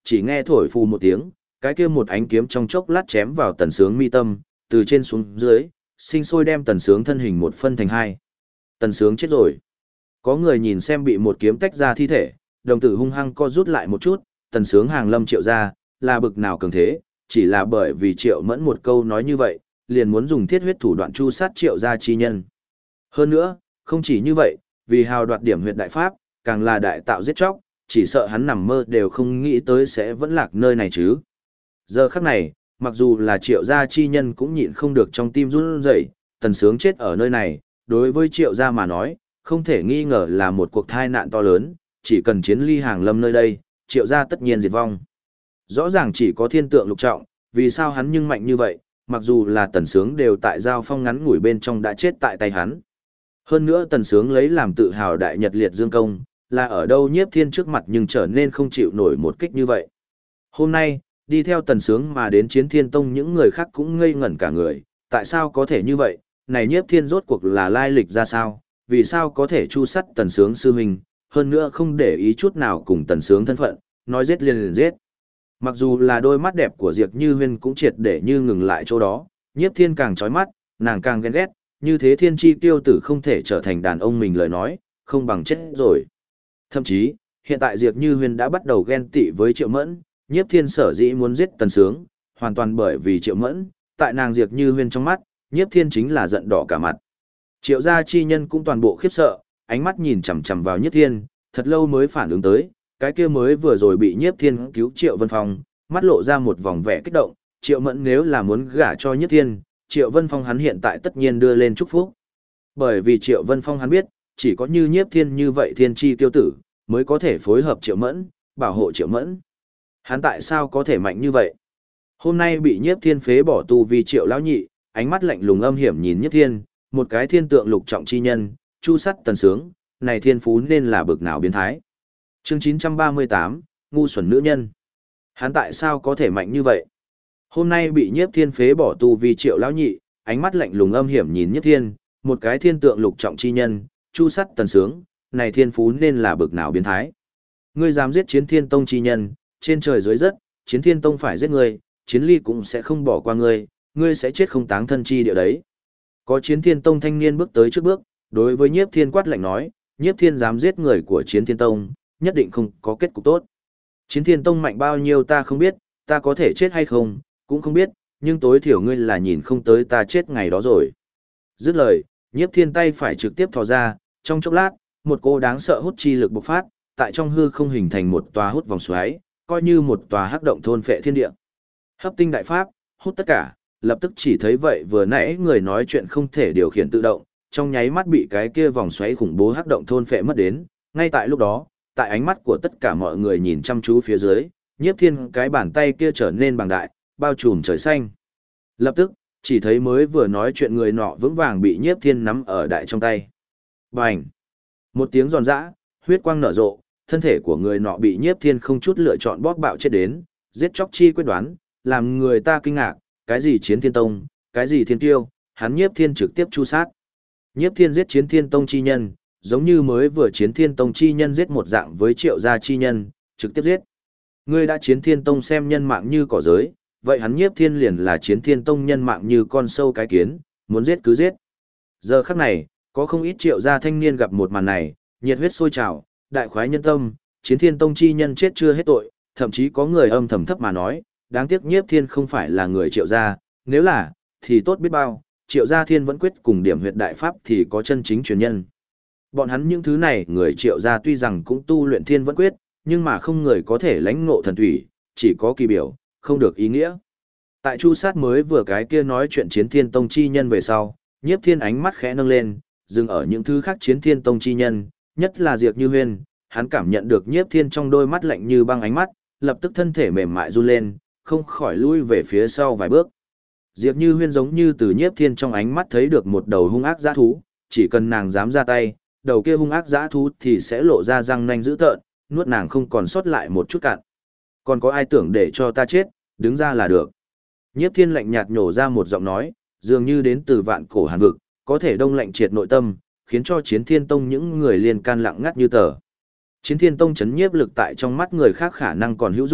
chỉ nghe thổi phù một tiếng, cái kia một ánh kiếm trong chốc lát chém vào Tần Sướng mi tâm, từ trên xuống dưới, sinh sôi đem Tần Sướng thân hình một phân thành hai. Tần Sướng chết rồi. Có người nhìn xem bị một kiếm tách ra thi thể, đồng tử hung hăng co rút lại một chút, Tần Sướng hàng lâm Triệu gia, là bực nào cường thế, chỉ là bởi vì Triệu Mẫn một câu nói như vậy, liền muốn dùng thiết huyết thủ đoạn chu sát Triệu gia chi nhân. Hơn nữa, không chỉ như vậy, vì hào đoạt điểm huyệt đại pháp, càng là đại tạo giết chóc, chỉ sợ hắn nằm mơ đều không nghĩ tới sẽ vẫn lạc nơi này chứ. Giờ khắc này, mặc dù là Triệu gia chi nhân cũng nhịn không được trong tim run rẩy, Tần Sướng chết ở nơi này, đối với Triệu gia mà nói, không thể nghi ngờ là một cuộc tai nạn to lớn, chỉ cần chiến ly hàng lâm nơi đây, Triệu gia tất nhiên diệt vong. Rõ ràng chỉ có thiên tượng lục trọng, vì sao hắn nhưng mạnh như vậy, mặc dù là Tần Sướng đều tại giao phong ngắn ngủi bên trong đã chết tại tay hắn. Hơn nữa Tần Sướng lấy làm tự hào đại nhật liệt dương công, là ở đâu Nhiếp Thiên trước mặt nhưng trở nên không chịu nổi một kích như vậy. Hôm nay, đi theo Tần Sướng mà đến Chiến Thiên Tông những người khác cũng ngây ngẩn cả người, tại sao có thể như vậy, này Nhiếp Thiên rốt cuộc là lai lịch ra sao, vì sao có thể chu sắt Tần Sướng sư huynh, hơn nữa không để ý chút nào cùng Tần Sướng thân phận, nói giết liền giết. Mặc dù là đôi mắt đẹp của Diệp Như Huyên cũng triệt để như ngừng lại chỗ đó, Nhiếp Thiên càng chói mắt, nàng càng ghen ghét, như thế thiên chi tiêu tử không thể trở thành đàn ông mình lời nói, không bằng chết rồi. Thậm chí, hiện tại Diệp Như Huyên đã bắt đầu ghen tị với Triệu Mẫn, Nhiếp Thiên sở dĩ muốn giết Tần Sướng, hoàn toàn bởi vì Triệu Mẫn, tại nàng Diệp Như Huyên trong mắt, Nhiếp Thiên chính là giận đỏ cả mặt. Triệu gia chi nhân cũng toàn bộ khiếp sợ, ánh mắt nhìn chằm chằm vào Nhiếp Thiên, thật lâu mới phản ứng tới, cái kia mới vừa rồi bị Nhiếp Thiên cứu Triệu Vân Phong, mắt lộ ra một vòng vẻ kích động, Triệu Mẫn nếu là muốn gả cho Nhiếp Thiên, Triệu Vân Phong hắn hiện tại tất nhiên đưa lên chúc phúc. Bởi vì Triệu Vân Phong hắn biết, chỉ có như Nhiếp Thiên như vậy thiên chi tiêu tử, mới có thể phối hợp Triệu Mẫn, bảo hộ Triệu Mẫn. Hắn tại sao có thể mạnh như vậy? Hôm nay bị Nhiếp Thiên phế bỏ tu vì Triệu lão nhị, ánh mắt lạnh lùng âm hiểm nhìn Nhiếp Thiên, một cái thiên tượng lục trọng chi nhân, chu sắt Tần Sướng, này thiên phú nên là bực nào biến thái. Chương 938, ngu xuẩn nữ nhân. Hắn tại sao có thể mạnh như vậy? Hôm nay bị Nhiếp Thiên phế bỏ tu vì Triệu lão nhị, ánh mắt lạnh lùng âm hiểm nhìn Nhiếp Thiên, một cái thiên tượng lục trọng chi nhân, chu sắt Tần Sướng, này thiên phú nên là bực nào biến thái. Ngươi dám giết Chiến Thiên Tông chi nhân, trên trời dưới đất, Chiến Thiên Tông phải giết ngươi, Chiến Ly cũng sẽ không bỏ qua ngươi, ngươi sẽ chết không táng thân chi địa đấy. Có Chiến Thiên Tông thanh niên bước tới trước bước, đối với Nhiếp Thiên quát lạnh nói, Nhiếp Thiên dám giết người của Chiến Thiên Tông, nhất định không có kết cục tốt. Chiến Thiên Tông mạnh bao nhiêu ta không biết, ta có thể chết hay không, cũng không biết, nhưng tối thiểu ngươi là nhìn không tới ta chết ngày đó rồi. Dứt lời, Nhiếp Thiên tay phải trực tiếp thò ra, trong chốc lát, một cô đáng sợ hút chi lực bộc phát, tại trong hư không hình thành một tòa hút vòng xoáy, coi như một tòa hắc động thôn phệ thiên địa. Hấp tinh đại pháp, hút tất cả, lập tức chỉ thấy vậy vừa nãy người nói chuyện không thể điều khiển tự động, trong nháy mắt bị cái kia vòng xoáy khủng bố hắc động thôn phệ mất đến, ngay tại lúc đó, tại ánh mắt của tất cả mọi người nhìn chăm chú phía dưới, Nhiếp Thiên cái bàn tay kia trở nên bằng đại, bao trùm trời xanh. Lập tức, chỉ thấy mới vừa nói chuyện người nọ vững vàng bị Nhiếp Thiên nắm ở đại trong tay. Bành! Một tiếng giòn giã, huyết quang nở rộ, thân thể của người nọ bị Nhiếp Thiên không chút lựa chọn bóp bạo chết đến, giết chóc chi quyết đoán, làm người ta kinh ngạc, cái gì Chiến Thiên Tông, cái gì thiên tiêu, hắn Nhiếp Thiên trực tiếp chu sát. Nhiếp Thiên giết Chiến Thiên Tông chi nhân, giống như mới vừa Chiến Thiên Tông chi nhân giết một dạng với Triệu gia chi nhân, trực tiếp giết. Ngươi đã Chiến Thiên Tông xem nhân mạng như cỏ giới, vậy hắn Nhiếp Thiên liền là Chiến Thiên Tông nhân mạng như con sâu cái kiến, muốn giết cứ giết. Giờ khắc này, có không ít Triệu gia thanh niên gặp một màn này, nhiệt huyết sôi trào, đại khoái nhân tâm, Chiến Thiên Tông chi nhân chết chưa hết tội, thậm chí có người âm thầm thấp mà nói, đáng tiếc Nhiếp Thiên không phải là người Triệu gia, nếu là, thì tốt biết bao, Triệu gia Thiên vẫn quyết cùng điểm huyệt đại pháp thì có chân chính truyền nhân. Bọn hắn những thứ này, người Triệu gia tuy rằng cũng tu luyện Thiên vẫn quyết, nhưng mà không người có thể lãnh ngộ thần thủy, chỉ có kỳ biểu, không được ý nghĩa. Tại chu sát mới vừa cái kia nói chuyện Chiến Thiên Tông chi nhân về sau, Nhiếp Thiên ánh mắt khẽ nâng lên, dừng ở những thứ khác Chiến Thiên Tông chi nhân, nhất là Diệp Như Huyên, hắn cảm nhận được Nhiếp Thiên trong đôi mắt lạnh như băng ánh mắt, lập tức thân thể mềm mại run lên, không khỏi lui về phía sau vài bước. Diệp Như Huyên giống như từ Nhiếp Thiên trong ánh mắt thấy được một đầu hung ác dã thú, chỉ cần nàng dám ra tay, đầu kia hung ác dã thú thì sẽ lộ ra răng nanh dữ tợn, nuốt nàng không còn sót lại một chút cạn. Còn có ai tưởng để cho ta chết, đứng ra là được. Nhiếp Thiên lạnh nhạt nhổ ra một giọng nói, dường như đến từ vạn cổ hàn vực, có thể đông lạnh triệt nội tâm, khiến cho Chiến Thiên Tông những người liên can lặng ngắt như tờ. Chiến Thiên Tông chấn nhiếp lực tại trong mắt người khác khả năng còn hữu dụng,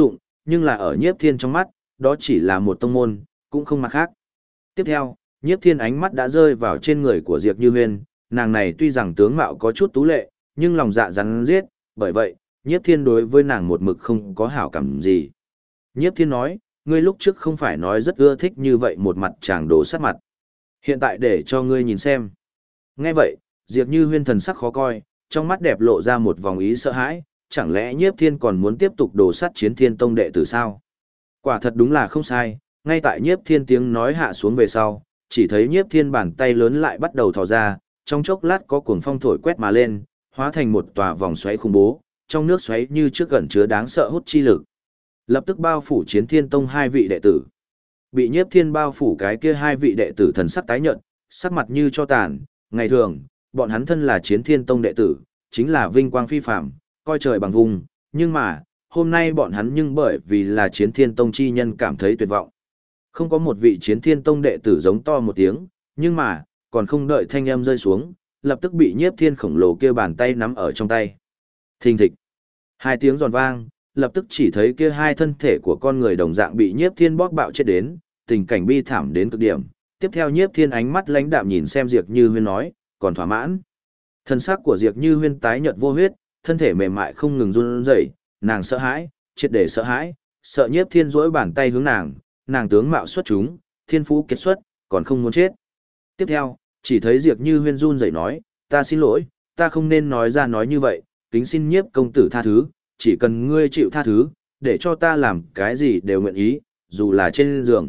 nhưng là ở Nhiếp Thiên trong mắt, đó chỉ là một tông môn, cũng không mặt khác. Tiếp theo, Nhiếp Thiên ánh mắt đã rơi vào trên người của Diệp Như Huyên, nàng này tuy rằng tướng mạo có chút tú lệ, nhưng lòng dạ rắn giết, bởi vậy, Nhiếp Thiên đối với nàng một mực không có hảo cảm gì. Nhiếp Thiên nói, ngươi lúc trước không phải nói rất ưa thích như vậy một mặt chàng đồ sát mặt. Hiện tại để cho ngươi nhìn xem. Nghe vậy, Diệp Như Huyên thần sắc khó coi, trong mắt đẹp lộ ra một vòng ý sợ hãi, chẳng lẽ Nhiếp Thiên còn muốn tiếp tục đồ sát Chiến Thiên Tông đệ tử sao? Quả thật đúng là không sai, ngay tại Nhiếp Thiên tiếng nói hạ xuống về sau, chỉ thấy Nhiếp Thiên bàn tay lớn lại bắt đầu thò ra, trong chốc lát có cuồng phong thổi quét mà lên, hóa thành một tòa vòng xoáy khủng bố, trong nước xoáy như trước gần chứa đáng sợ hút chi lực. Lập tức bao phủ Chiến Thiên Tông hai vị đệ tử. Bị Nhiếp Thiên bao phủ cái kia hai vị đệ tử thần sắc tái nhợt, sắc mặt như cho tàn, ngày thường, bọn hắn thân là Chiến Thiên Tông đệ tử, chính là vinh quang phi phàm, coi trời bằng vùng, nhưng mà, hôm nay bọn hắn nhưng bởi vì là Chiến Thiên Tông chi nhân cảm thấy tuyệt vọng. Không có một vị Chiến Thiên Tông đệ tử giống to một tiếng, nhưng mà, còn không đợi thanh âm rơi xuống, lập tức bị Nhiếp Thiên khổng lồ kia bàn tay nắm ở trong tay. Thình thịch. Hai tiếng giòn vang, lập tức chỉ thấy kia hai thân thể của con người đồng dạng bị Nhiếp Thiên bóp bạo chết đến, tình cảnh bi thảm đến cực điểm. Tiếp theo Nhiếp Thiên ánh mắt lãnh đạm nhìn xem Diệp Như Huyên nói, còn thỏa mãn. Thân xác của Diệp Như Huyên tái nhợt vô huyết, thân thể mềm mại không ngừng run rẩy, nàng sợ hãi, triệt để sợ hãi, sợ Nhiếp Thiên duỗi bàn tay hướng nàng, nàng tướng mạo xuất chúng, thiên phú kiệt xuất, còn không muốn chết. Tiếp theo, chỉ thấy Diệp Như Huyên run rẩy nói, ta xin lỗi, ta không nên nói ra nói như vậy, kính xin Nhiếp công tử tha thứ, chỉ cần ngươi chịu tha thứ, để cho ta làm cái gì đều nguyện ý, dù là trên giường.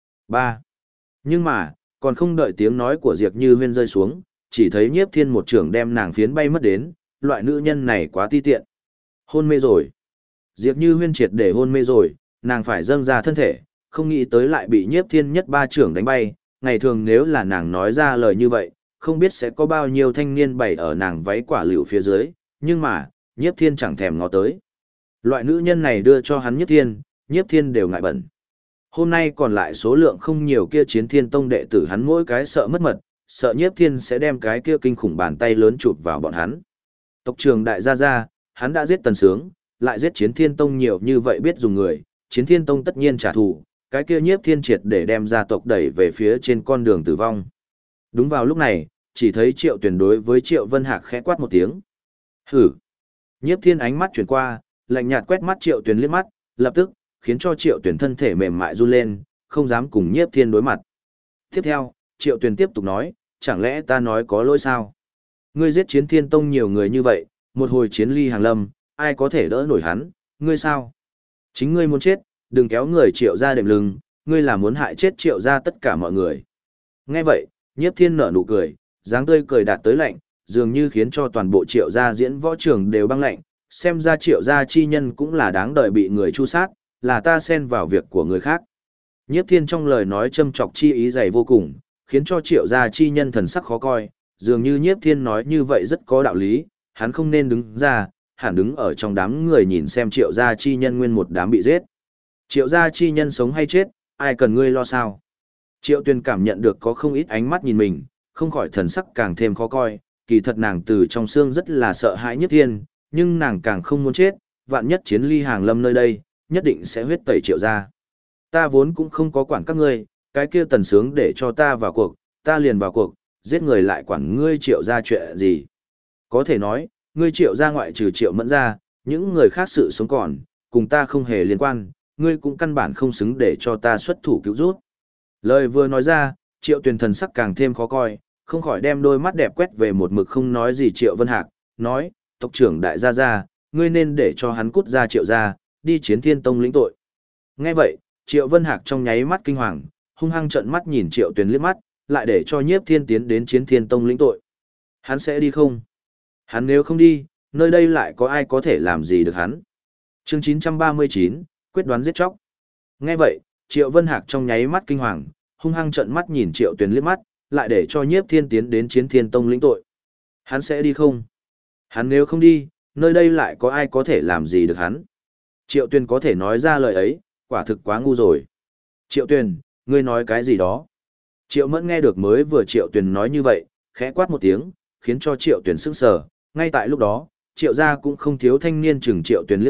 3. Nhưng mà, còn không đợi tiếng nói của Diệp Như Huyên rơi xuống, chỉ thấy Nhiếp Thiên một trưởng đem nàng phiến bay mất đến, loại nữ nhân này quá ti tiện. Hôn mê rồi. Diệp Như Huyên triệt để hôn mê rồi, nàng phải dâng ra thân thể, không nghĩ tới lại bị Nhiếp Thiên nhất ba trưởng đánh bay, ngày thường nếu là nàng nói ra lời như vậy, không biết sẽ có bao nhiêu thanh niên bày ở nàng váy quả liễu phía dưới, nhưng mà, Nhiếp Thiên chẳng thèm ngó tới. Loại nữ nhân này đưa cho hắn Nhiếp Thiên đều ngại bẩn. Hôm nay còn lại số lượng không nhiều kia Chiến Thiên Tông đệ tử hắn mỗi cái sợ mất mật, sợ Nhiếp Thiên sẽ đem cái kia kinh khủng bàn tay lớn chụp vào bọn hắn. Tộc trưởng đại gia gia, hắn đã giết Tần Sướng, lại giết Chiến Thiên Tông nhiều như vậy biết dùng người, Chiến Thiên Tông tất nhiên trả thù, cái kia Nhiếp Thiên triệt để đem gia tộc đẩy về phía trên con đường tử vong. Đúng vào lúc này, chỉ thấy Triệu Tuyền đối với Triệu Vân Hạc khẽ quát một tiếng. Hử! Nhiếp Thiên ánh mắt chuyển qua, lạnh nhạt quét mắt Triệu Tuyền liếc mắt, lập tức khiến cho Triệu Tuyền thân thể mềm mại run lên, không dám cùng Nhiếp Thiên đối mặt. Tiếp theo, Triệu Tuyền tiếp tục nói, chẳng lẽ ta nói có lỗi sao? Ngươi giết Chiến Thiên Tông nhiều người như vậy, một hồi chiến ly hàng lâm, ai có thể đỡ nổi hắn, ngươi sao? Chính ngươi muốn chết, đừng kéo người Triệu ra đệm lưng, ngươi là muốn hại chết Triệu ra tất cả mọi người. Nghe vậy, Nhiếp Thiên nở nụ cười, dáng tươi cười đạt tới lạnh, dường như khiến cho toàn bộ Triệu gia diễn võ trường đều băng lạnh, xem ra Triệu gia chi nhân cũng là đáng đợi bị người chu sát, là ta xen vào việc của người khác. Nhiếp Thiên trong lời nói châm chọc chi ý dày vô cùng, khiến cho Triệu gia chi nhân thần sắc khó coi, dường như Nhiếp Thiên nói như vậy rất có đạo lý, hắn không nên đứng ra, hẳn đứng ở trong đám người nhìn xem Triệu gia chi nhân nguyên một đám bị giết. Triệu gia chi nhân sống hay chết, ai cần ngươi lo sao? Triệu Tuyền cảm nhận được có không ít ánh mắt nhìn mình, không khỏi thần sắc càng thêm khó coi, kỳ thật nàng từ trong xương rất là sợ hãi Nhiếp Thiên, nhưng nàng càng không muốn chết, vạn nhất chiến ly hàng lâm nơi đây, nhất định sẽ huyết tẩy Triệu gia. Ta vốn cũng không có quản các ngươi, cái kia Tần Sướng để cho ta vào cuộc, ta liền vào cuộc, giết người lại quản ngươi Triệu gia chuyện gì. Có thể nói, ngươi Triệu gia ngoại trừ Triệu Mẫn ra, những người khác sự sống còn, cùng ta không hề liên quan, ngươi cũng căn bản không xứng để cho ta xuất thủ cứu rút. Lời vừa nói ra, Triệu Tuyền thần sắc càng thêm khó coi, không khỏi đem đôi mắt đẹp quét về một mực không nói gì Triệu Vân Hạc, nói, tộc trưởng đại gia gia, ngươi nên để cho hắn cút ra Triệu gia, đi Chiến Thiên Tông lĩnh tội. Nghe vậy, Triệu Vân Hạc trong nháy mắt kinh hoàng, hung hăng trợn mắt nhìn Triệu Tuyền liếc mắt, lại để cho Nhiếp Thiên tiến đến Chiến Thiên Tông lĩnh tội. Hắn sẽ đi không? Hắn nếu không đi, nơi đây lại có ai có thể làm gì được hắn? Chương 939, quyết đoán giết chóc. Nghe vậy, Triệu Vân Hạc trong nháy mắt kinh hoàng, hung hăng trợn mắt nhìn Triệu Tuyền liếc mắt, lại để cho Nhiếp Thiên tiến đến Chiến Thiên Tông lĩnh tội. Hắn sẽ đi không? Hắn nếu không đi, nơi đây lại có ai có thể làm gì được hắn? Triệu Tuyền có thể nói ra lời ấy, quả thực quá ngu rồi. Triệu Tuyền, ngươi nói cái gì đó? Triệu Mẫn nghe được mới vừa Triệu Tuyền nói như vậy, khẽ quát một tiếng, khiến cho Triệu Tuyền sững sờ. Ngay tại lúc đó, Triệu gia cũng không thiếu thanh niên chừng Triệu Tuyền liếc mắt,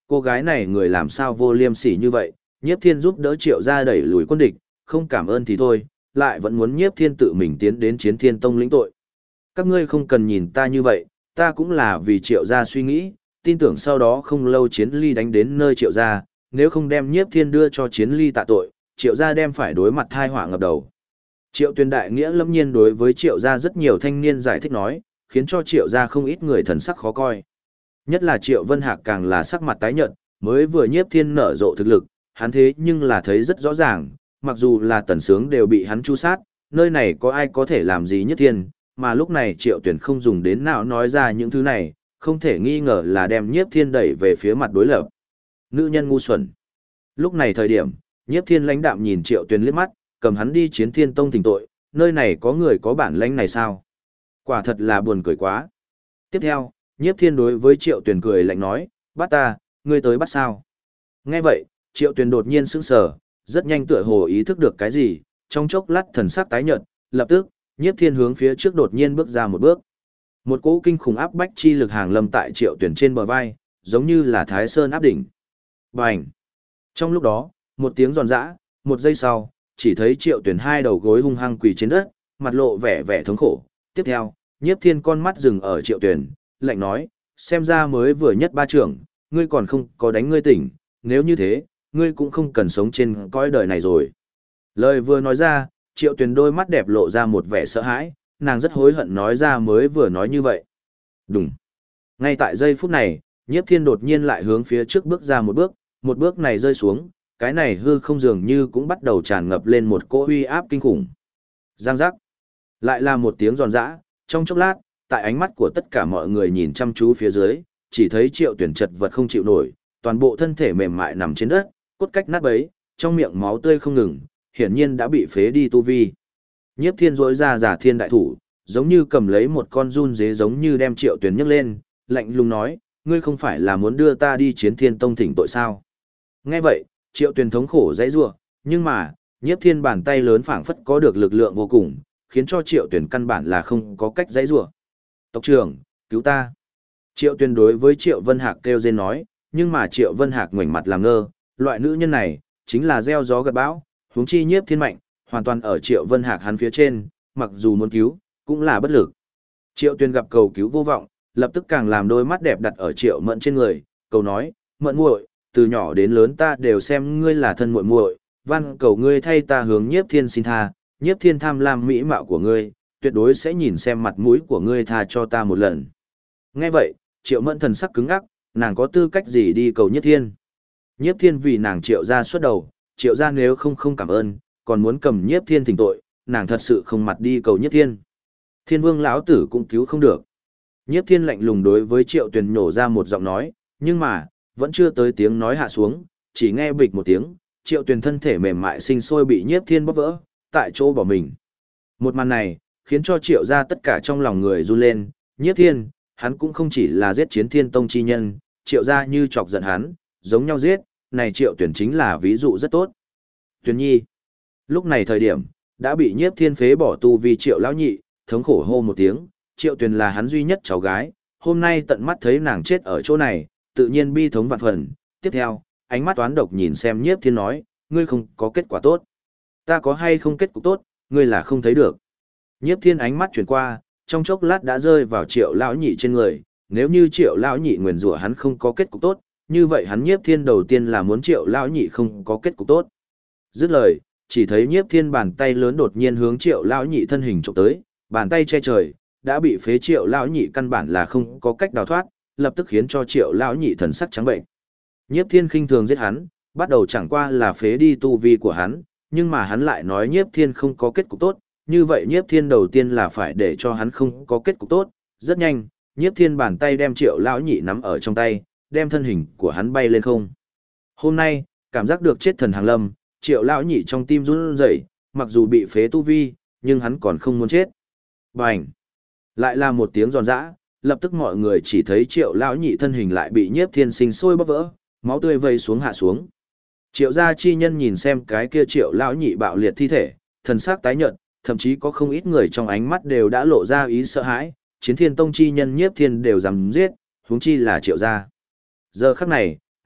Cô gái này người làm sao vô liêm sỉ như vậy, Nhiếp Thiên giúp đỡ Triệu gia đẩy lùi quân địch, không cảm ơn thì thôi, lại vẫn muốn Nhiếp Thiên tự mình tiến đến Chiến Thiên Tông lĩnh tội. Các ngươi không cần nhìn ta như vậy, ta cũng là vì Triệu gia suy nghĩ, tin tưởng sau đó không lâu Chiến Ly đánh đến nơi Triệu gia, nếu không đem Nhiếp Thiên đưa cho Chiến Ly tạ tội, Triệu gia đem phải đối mặt tai họa ngập đầu. Triệu Tuyền đại nghĩa lâm nhiên đối với Triệu gia rất nhiều thanh niên giải thích nói, khiến cho Triệu gia không ít người thần sắc khó coi. Nhất là Triệu Vân Hạc càng là sắc mặt tái nhợt, mới vừa Nhiếp Thiên nở rộ thực lực, hắn thế nhưng là thấy rất rõ ràng, mặc dù là Tần Sướng đều bị hắn chu sát, nơi này có ai có thể làm gì Nhiếp Thiên, mà lúc này Triệu Tuyền không dùng đến nào nói ra những thứ này, không thể nghi ngờ là đem Nhiếp Thiên đẩy về phía mặt đối lập. Nữ nhân ngu xuẩn. Lúc này thời điểm, Nhiếp Thiên lãnh đạm nhìn Triệu Tuyền liếc mắt, cầm hắn đi Chiến Thiên Tông thỉnh tội, nơi này có người có bản lãnh này sao? Quả thật là buồn cười quá. Tiếp theo, Nhiếp Thiên đối với Triệu Tuyền cười lạnh nói, bắt ta, ngươi tới bắt sao? Nghe vậy, Triệu Tuyền đột nhiên sững sờ, rất nhanh tựa hồ ý thức được cái gì, trong chốc lát thần sắc tái nhợt, lập tức, Nhiếp Thiên hướng phía trước đột nhiên bước ra một bước. Một cỗ kinh khủng áp bách chi lực hàng lâm tại Triệu Tuyền trên bờ vai, giống như là Thái Sơn áp đỉnh. Bành! Trong lúc đó, một tiếng giòn giã, một giây sau, chỉ thấy Triệu Tuyền hai đầu gối hung hăng quỳ trên đất, mặt lộ vẻ vẻ thống khổ. Tiếp theo, Nhiếp Thiên con mắt dừng ở Triệu Tuyền, lạnh nói, xem ra mới vừa nhất ba trưởng, ngươi còn không có đánh ngươi tỉnh, nếu như thế, ngươi cũng không cần sống trên cõi đời này rồi. Lời vừa nói ra, Triệu Tuyền đôi mắt đẹp lộ ra một vẻ sợ hãi, nàng rất hối hận nói ra mới vừa nói như vậy. Đúng. Ngay tại giây phút này, Nhiếp Thiên đột nhiên lại hướng phía trước bước ra một bước này rơi xuống, cái này hư không dường như cũng bắt đầu tràn ngập lên một cỗ uy áp kinh khủng. Giang giác. Lại là một tiếng giòn giã, trong chốc lát, tại ánh mắt của tất cả mọi người nhìn chăm chú phía dưới, chỉ thấy Triệu Tuyền chật vật không chịu nổi, toàn bộ thân thể mềm mại nằm trên đất, cốt cách nát bấy, trong miệng máu tươi không ngừng, hiển nhiên đã bị phế đi tu vi. Nhiếp Thiên rỗi ra giả thiên đại thủ, giống như cầm lấy một con run dế giống như đem Triệu Tuyền nhấc lên, lạnh lùng nói, ngươi không phải là muốn đưa ta đi Chiến Thiên Tông thỉnh tội sao? Nghe vậy, Triệu Tuyền thống khổ dãy rủa, nhưng mà, Nhiếp Thiên bàn tay lớn phảng phất có được lực lượng vô cùng, khiến cho Triệu Tuyền căn bản là không có cách dãy rủa. Tộc trưởng, cứu ta. Triệu Tuyền đối với Triệu Vân Hạc kêu rên nói, nhưng mà Triệu Vân Hạc ngoảnh mặt làm ngơ, loại nữ nhân này, chính là gieo gió gặt bão, huống chi Nhiếp Thiên mạnh, hoàn toàn ở Triệu Vân Hạc hắn phía trên, mặc dù muốn cứu, cũng là bất lực. Triệu Tuyền gặp cầu cứu vô vọng, lập tức càng làm đôi mắt đẹp đặt ở Triệu Mẫn trên người, cầu nói, Mẫn muội, từ nhỏ đến lớn ta đều xem ngươi là thân muội muội, van cầu ngươi thay ta hướng Nhiếp Thiên xin tha, Nhiếp Thiên tham lam mỹ mạo của ngươi, tuyệt đối sẽ nhìn xem mặt mũi của ngươi tha cho ta một lần. Nghe vậy, Triệu Mẫn thần sắc cứng ngắc, nàng có tư cách gì đi cầu Nhiếp Thiên? Nhiếp Thiên vì nàng Triệu gia xuất đầu, Triệu gia nếu không cảm ơn, còn muốn cầm Nhiếp Thiên thỉnh tội, nàng thật sự không mặt đi cầu Nhiếp Thiên. Thiên Vương lão tử cũng cứu không được. Nhiếp Thiên lạnh lùng đối với Triệu Tuyền nhổ ra một giọng nói, nhưng mà, vẫn chưa tới tiếng nói hạ xuống, chỉ nghe bịch một tiếng, Triệu Tuyền thân thể mềm mại sinh sôi bị Nhiếp Thiên bóp vỡ, tại chỗ bỏ mình. Một màn này, khiến cho Triệu gia tất cả trong lòng người run lên, Nhiếp Thiên, hắn cũng không chỉ là giết Chiến Thiên Tông chi nhân, Triệu gia như chọc giận hắn, giống nhau giết, này Triệu Tuyền chính là ví dụ rất tốt. Tuyền Nhi, lúc này thời điểm, đã bị Nhiếp Thiên phế bỏ tu vì Triệu lão nhị, thống khổ hô một tiếng, Triệu Tuyền là hắn duy nhất cháu gái, hôm nay tận mắt thấy nàng chết ở chỗ này, tự nhiên bi thống vạn phần. Tiếp theo, ánh mắt toán độc nhìn xem Nhiếp Thiên nói, ngươi không có kết quả tốt. Ta có hay không kết cục tốt, ngươi là không thấy được. Nhiếp Thiên ánh mắt chuyển qua, trong chốc lát đã rơi vào Triệu lão nhị trên người, nếu như Triệu lão nhị nguyền rủa hắn không có kết cục tốt, như vậy hắn Nhiếp Thiên đầu tiên là muốn Triệu lão nhị không có kết cục tốt. Dứt lời, chỉ thấy Nhiếp Thiên bàn tay lớn đột nhiên hướng Triệu lão nhị thân hình chụp tới, bàn tay che trời, đã bị phế Triệu lão nhị căn bản là không có cách đào thoát, lập tức khiến cho Triệu lão nhị thần sắc trắng bệnh. Nhiếp Thiên khinh thường giết hắn, bắt đầu chẳng qua là phế đi tu vi của hắn, nhưng mà hắn lại nói Nhiếp Thiên không có kết cục tốt, như vậy Nhiếp Thiên đầu tiên là phải để cho hắn không có kết cục tốt. Rất nhanh, Nhiếp Thiên bàn tay đem Triệu lão nhị nắm ở trong tay, đem thân hình của hắn bay lên không. Hôm nay, cảm giác được chết thần hàng lâm, Triệu lão nhị trong tim run rẩy, mặc dù bị phế tu vi, nhưng hắn còn không muốn chết. Bành! Lại là một tiếng giòn giã, lập tức mọi người chỉ thấy Triệu lão nhị thân hình lại bị Nhiếp Thiên sinh sôi bóp vỡ, máu tươi vây xuống hạ xuống. Triệu gia chi nhân nhìn xem cái kia Triệu lão nhị bạo liệt thi thể, thần sắc tái nhợt, thậm chí có không ít người trong ánh mắt đều đã lộ ra ý sợ hãi, Chiến Thiên Tông chi nhân Nhiếp Thiên đều dám giết, huống chi là Triệu gia. Giờ khắc này,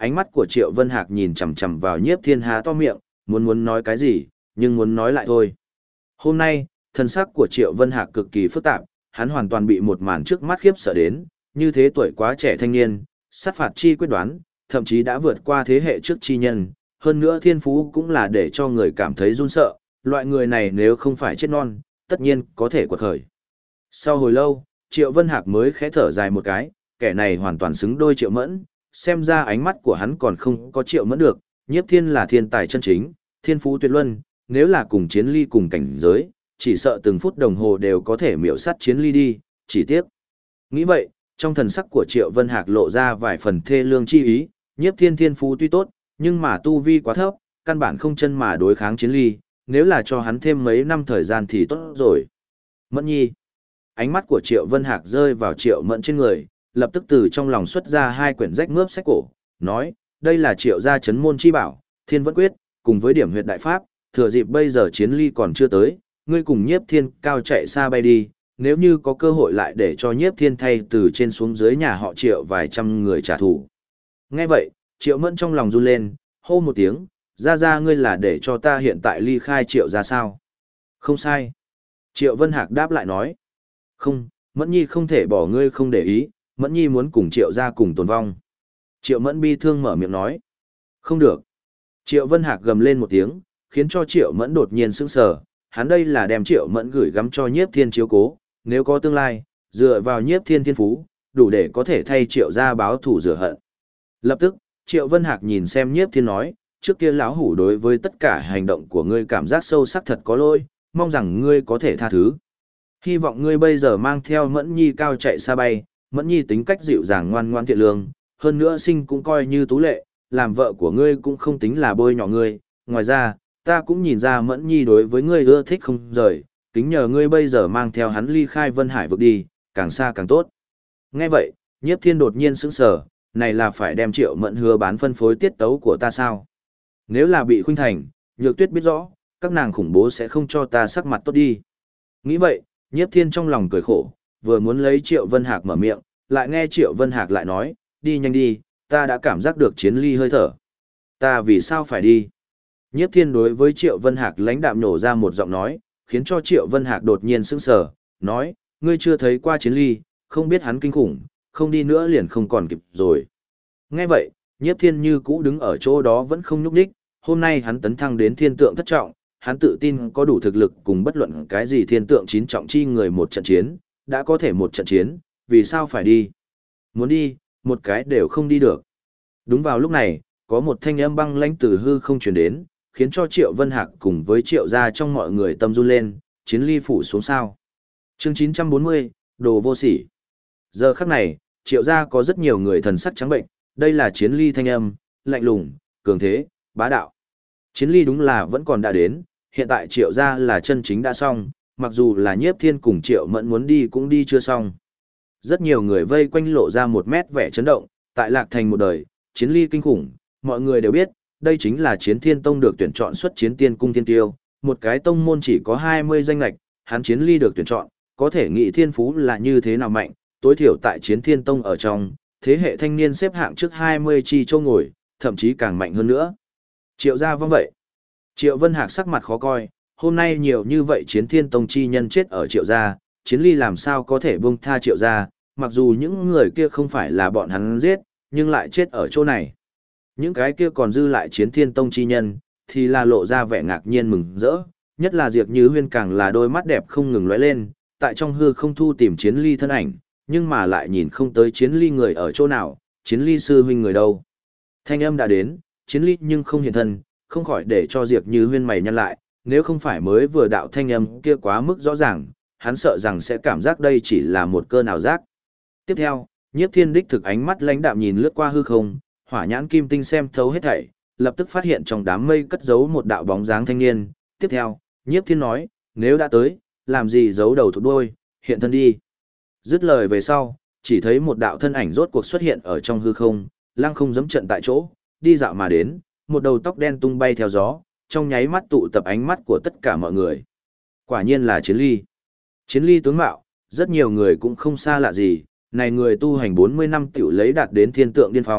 ánh mắt của Triệu Vân Hạc nhìn chằm chằm vào Nhiếp Thiên há to miệng, muốn nói cái gì, nhưng muốn nói lại thôi. Hôm nay, thân sắc của Triệu Vân Hạc cực kỳ phức tạp, hắn hoàn toàn bị một màn trước mắt khiếp sợ đến, như thế tuổi quá trẻ thanh niên, sát phạt chi quyết đoán, thậm chí đã vượt qua thế hệ trước chi nhân, hơn nữa thiên phú cũng là để cho người cảm thấy run sợ, loại người này nếu không phải chết non, tất nhiên có thể quật khởi. Sau hồi lâu, Triệu Vân Hạc mới khẽ thở dài một cái, kẻ này hoàn toàn xứng đôi Triệu Mẫn, xem ra ánh mắt của hắn còn không có Triệu Mẫn được, Nhiếp Thiên là thiên tài chân chính, thiên phú tuyệt luân, nếu là cùng Chiến Ly cùng cảnh giới, chỉ sợ từng phút đồng hồ đều có thể miểu sát Chiến Ly đi, chỉ tiếc. Nghĩ vậy, trong thần sắc của Triệu Vân Hạc lộ ra vài phần thê lương chi ý, Nhiếp Thiên thiên phú tuy tốt, nhưng mà tu vi quá thấp, căn bản không chân mà đối kháng Chiến Ly, nếu là cho hắn thêm mấy năm thời gian thì tốt rồi. Mẫn Nhi. Ánh mắt của Triệu Vân Hạc rơi vào Triệu Mẫn trên người, lập tức từ trong lòng xuất ra hai quyển rách mướp sách cổ, nói, đây là Triệu gia chấn môn chi bảo, Thiên Vẫn Quyết, cùng với điểm huyệt đại pháp, thừa dịp bây giờ Chiến Ly còn chưa tới, ngươi cùng Nhiếp Thiên cao chạy xa bay đi, nếu như có cơ hội lại để cho Nhiếp Thiên thay từ trên xuống dưới nhà họ Triệu vài trăm người trả thù. Nghe vậy, Triệu Mẫn trong lòng run lên, hô một tiếng, ra ngươi là để cho ta hiện tại ly khai Triệu gia sao? Không sai. Triệu Vân Hạc đáp lại nói, không, Mẫn Nhi không thể bỏ ngươi không để ý, Mẫn Nhi muốn cùng Triệu gia cùng tồn vong. Triệu Mẫn bi thương mở miệng nói, không được. Triệu Vân Hạc gầm lên một tiếng, khiến cho Triệu Mẫn đột nhiên sững sờ, hắn đây là đem Triệu Mẫn gửi gắm cho Nhiếp Thiên chiếu cố, nếu có tương lai, dựa vào Nhiếp Thiên thiên phú, đủ để có thể thay Triệu gia báo thù rửa hận. Lập tức, Triệu Vân Hạc nhìn xem Nhiếp Thiên nói, trước kia lão hủ đối với tất cả hành động của ngươi cảm giác sâu sắc thật có lỗi, mong rằng ngươi có thể tha thứ. Hy vọng ngươi bây giờ mang theo Mẫn Nhi cao chạy xa bay, Mẫn Nhi tính cách dịu dàng ngoan ngoãn thiện lương, hơn nữa sinh cũng coi như tú lệ, làm vợ của ngươi cũng không tính là bôi nhọ ngươi, ngoài ra, ta cũng nhìn ra Mẫn Nhi đối với ngươi ưa thích không rời, kính nhờ ngươi bây giờ mang theo hắn ly khai Vân Hải vực đi, càng xa càng tốt. Nghe vậy, Nhiếp Thiên đột nhiên sững sờ, này là phải đem Triệu Mẫn hứa bán phân phối tiết tấu của ta sao? Nếu là bị khuynh thành, Nhược Tuyết biết rõ, các nàng khủng bố sẽ không cho ta sắc mặt tốt đi. Nghĩ vậy, Nhiếp Thiên trong lòng cười khổ, vừa muốn lấy Triệu Vân Hạc mở miệng, lại nghe Triệu Vân Hạc lại nói, đi nhanh đi, ta đã cảm giác được Chiến Ly hơi thở. Ta vì sao phải đi? Nhiếp Thiên đối với Triệu Vân Hạc lãnh đạm nổ ra một giọng nói, khiến cho Triệu Vân Hạc đột nhiên sững sờ, nói, ngươi chưa thấy qua Chiến Ly, không biết hắn kinh khủng, không đi nữa liền không còn kịp rồi. Nghe vậy, Nhiếp Thiên như cũ đứng ở chỗ đó vẫn không nhúc nhích, hôm nay hắn tấn thăng đến thiên tượng thất trọng, hắn tự tin có đủ thực lực cùng bất luận cái gì thiên tượng chín trọng chi người một trận chiến, đã có thể một trận chiến, vì sao phải đi? Muốn đi, một cái đều không đi được. Đúng vào lúc này, có một thanh âm băng lãnh từ hư không truyền đến, khiến cho Triệu Vân Hạc cùng với Triệu gia trong mọi người tâm run lên, Chiến Ly phủ xuống sao. Chương 940, đồ vô sỉ. Giờ khắc này, Triệu gia có rất nhiều người thần sắc trắng bệnh, đây là Chiến Ly thanh âm, lạnh lùng, cường thế, bá đạo. Chiến Ly đúng là vẫn còn đã đến, hiện tại Triệu gia là chân chính đã xong, mặc dù là Nhiếp Thiên cùng Triệu Mẫn muốn đi cũng đi chưa xong. Rất nhiều người vây quanh lộ ra một mét vẻ chấn động, tại Lạc Thành một đời, Chiến Ly kinh khủng, mọi người đều biết, đây chính là Chiến Thiên Tông được tuyển chọn xuất Chiến Tiên Cung Thiên Tiêu, một cái tông môn chỉ có 20 danh lệch, hắn Chiến Ly được tuyển chọn, có thể nghĩ thiên phú là như thế nào mạnh, tối thiểu tại Chiến Thiên Tông ở trong, thế hệ thanh niên xếp hạng trước 20 chi châu ngồi, thậm chí càng mạnh hơn nữa. Triệu gia vâng vậy. Triệu Vân Hạc sắc mặt khó coi, hôm nay nhiều như vậy Chiến Thiên Tông chi nhân chết ở Triệu gia, Chiến Ly làm sao có thể buông tha Triệu gia, mặc dù những người kia không phải là bọn hắn giết, nhưng lại chết ở chỗ này. Những cái kia còn dư lại Chiến Thiên Tông chi nhân, thì là lộ ra vẻ ngạc nhiên mừng rỡ, nhất là Diệp Như Huyên càng là đôi mắt đẹp không ngừng lóe lên, tại trong hư không thu tìm Chiến Ly thân ảnh, nhưng mà lại nhìn không tới Chiến Ly người ở chỗ nào, Chiến Ly sư huynh người đâu. Thanh âm đã đến, Chiến Ly nhưng không hiện thân, không khỏi để cho Diệp Như Huyên mày nhăn lại, nếu không phải mới vừa đạo thanh âm kia quá mức rõ ràng, hắn sợ rằng sẽ cảm giác đây chỉ là một cơn ảo giác. Tiếp theo, Nhiếp Thiên đích thực ánh mắt lãnh đạm nhìn lướt qua hư không, hỏa nhãn kim tinh xem thấu hết thảy, lập tức phát hiện trong đám mây cất giấu một đạo bóng dáng thanh niên. Tiếp theo, Nhiếp Thiên nói, nếu đã tới, làm gì giấu đầu thụt đuôi, hiện thân đi. Dứt lời về sau, chỉ thấy một đạo thân ảnh rốt cuộc xuất hiện ở trong hư không, lăng không giẫm trận tại chỗ, đi dạo mà đến, một đầu tóc đen tung bay theo gió, trong nháy mắt tụ tập ánh mắt của tất cả mọi người. Quả nhiên là Chiến Ly. Chiến Ly tướng mạo, rất nhiều người cũng không xa lạ gì, này người tu hành 40 năm tiểu lấy đạt đến thiên tượng điên phong,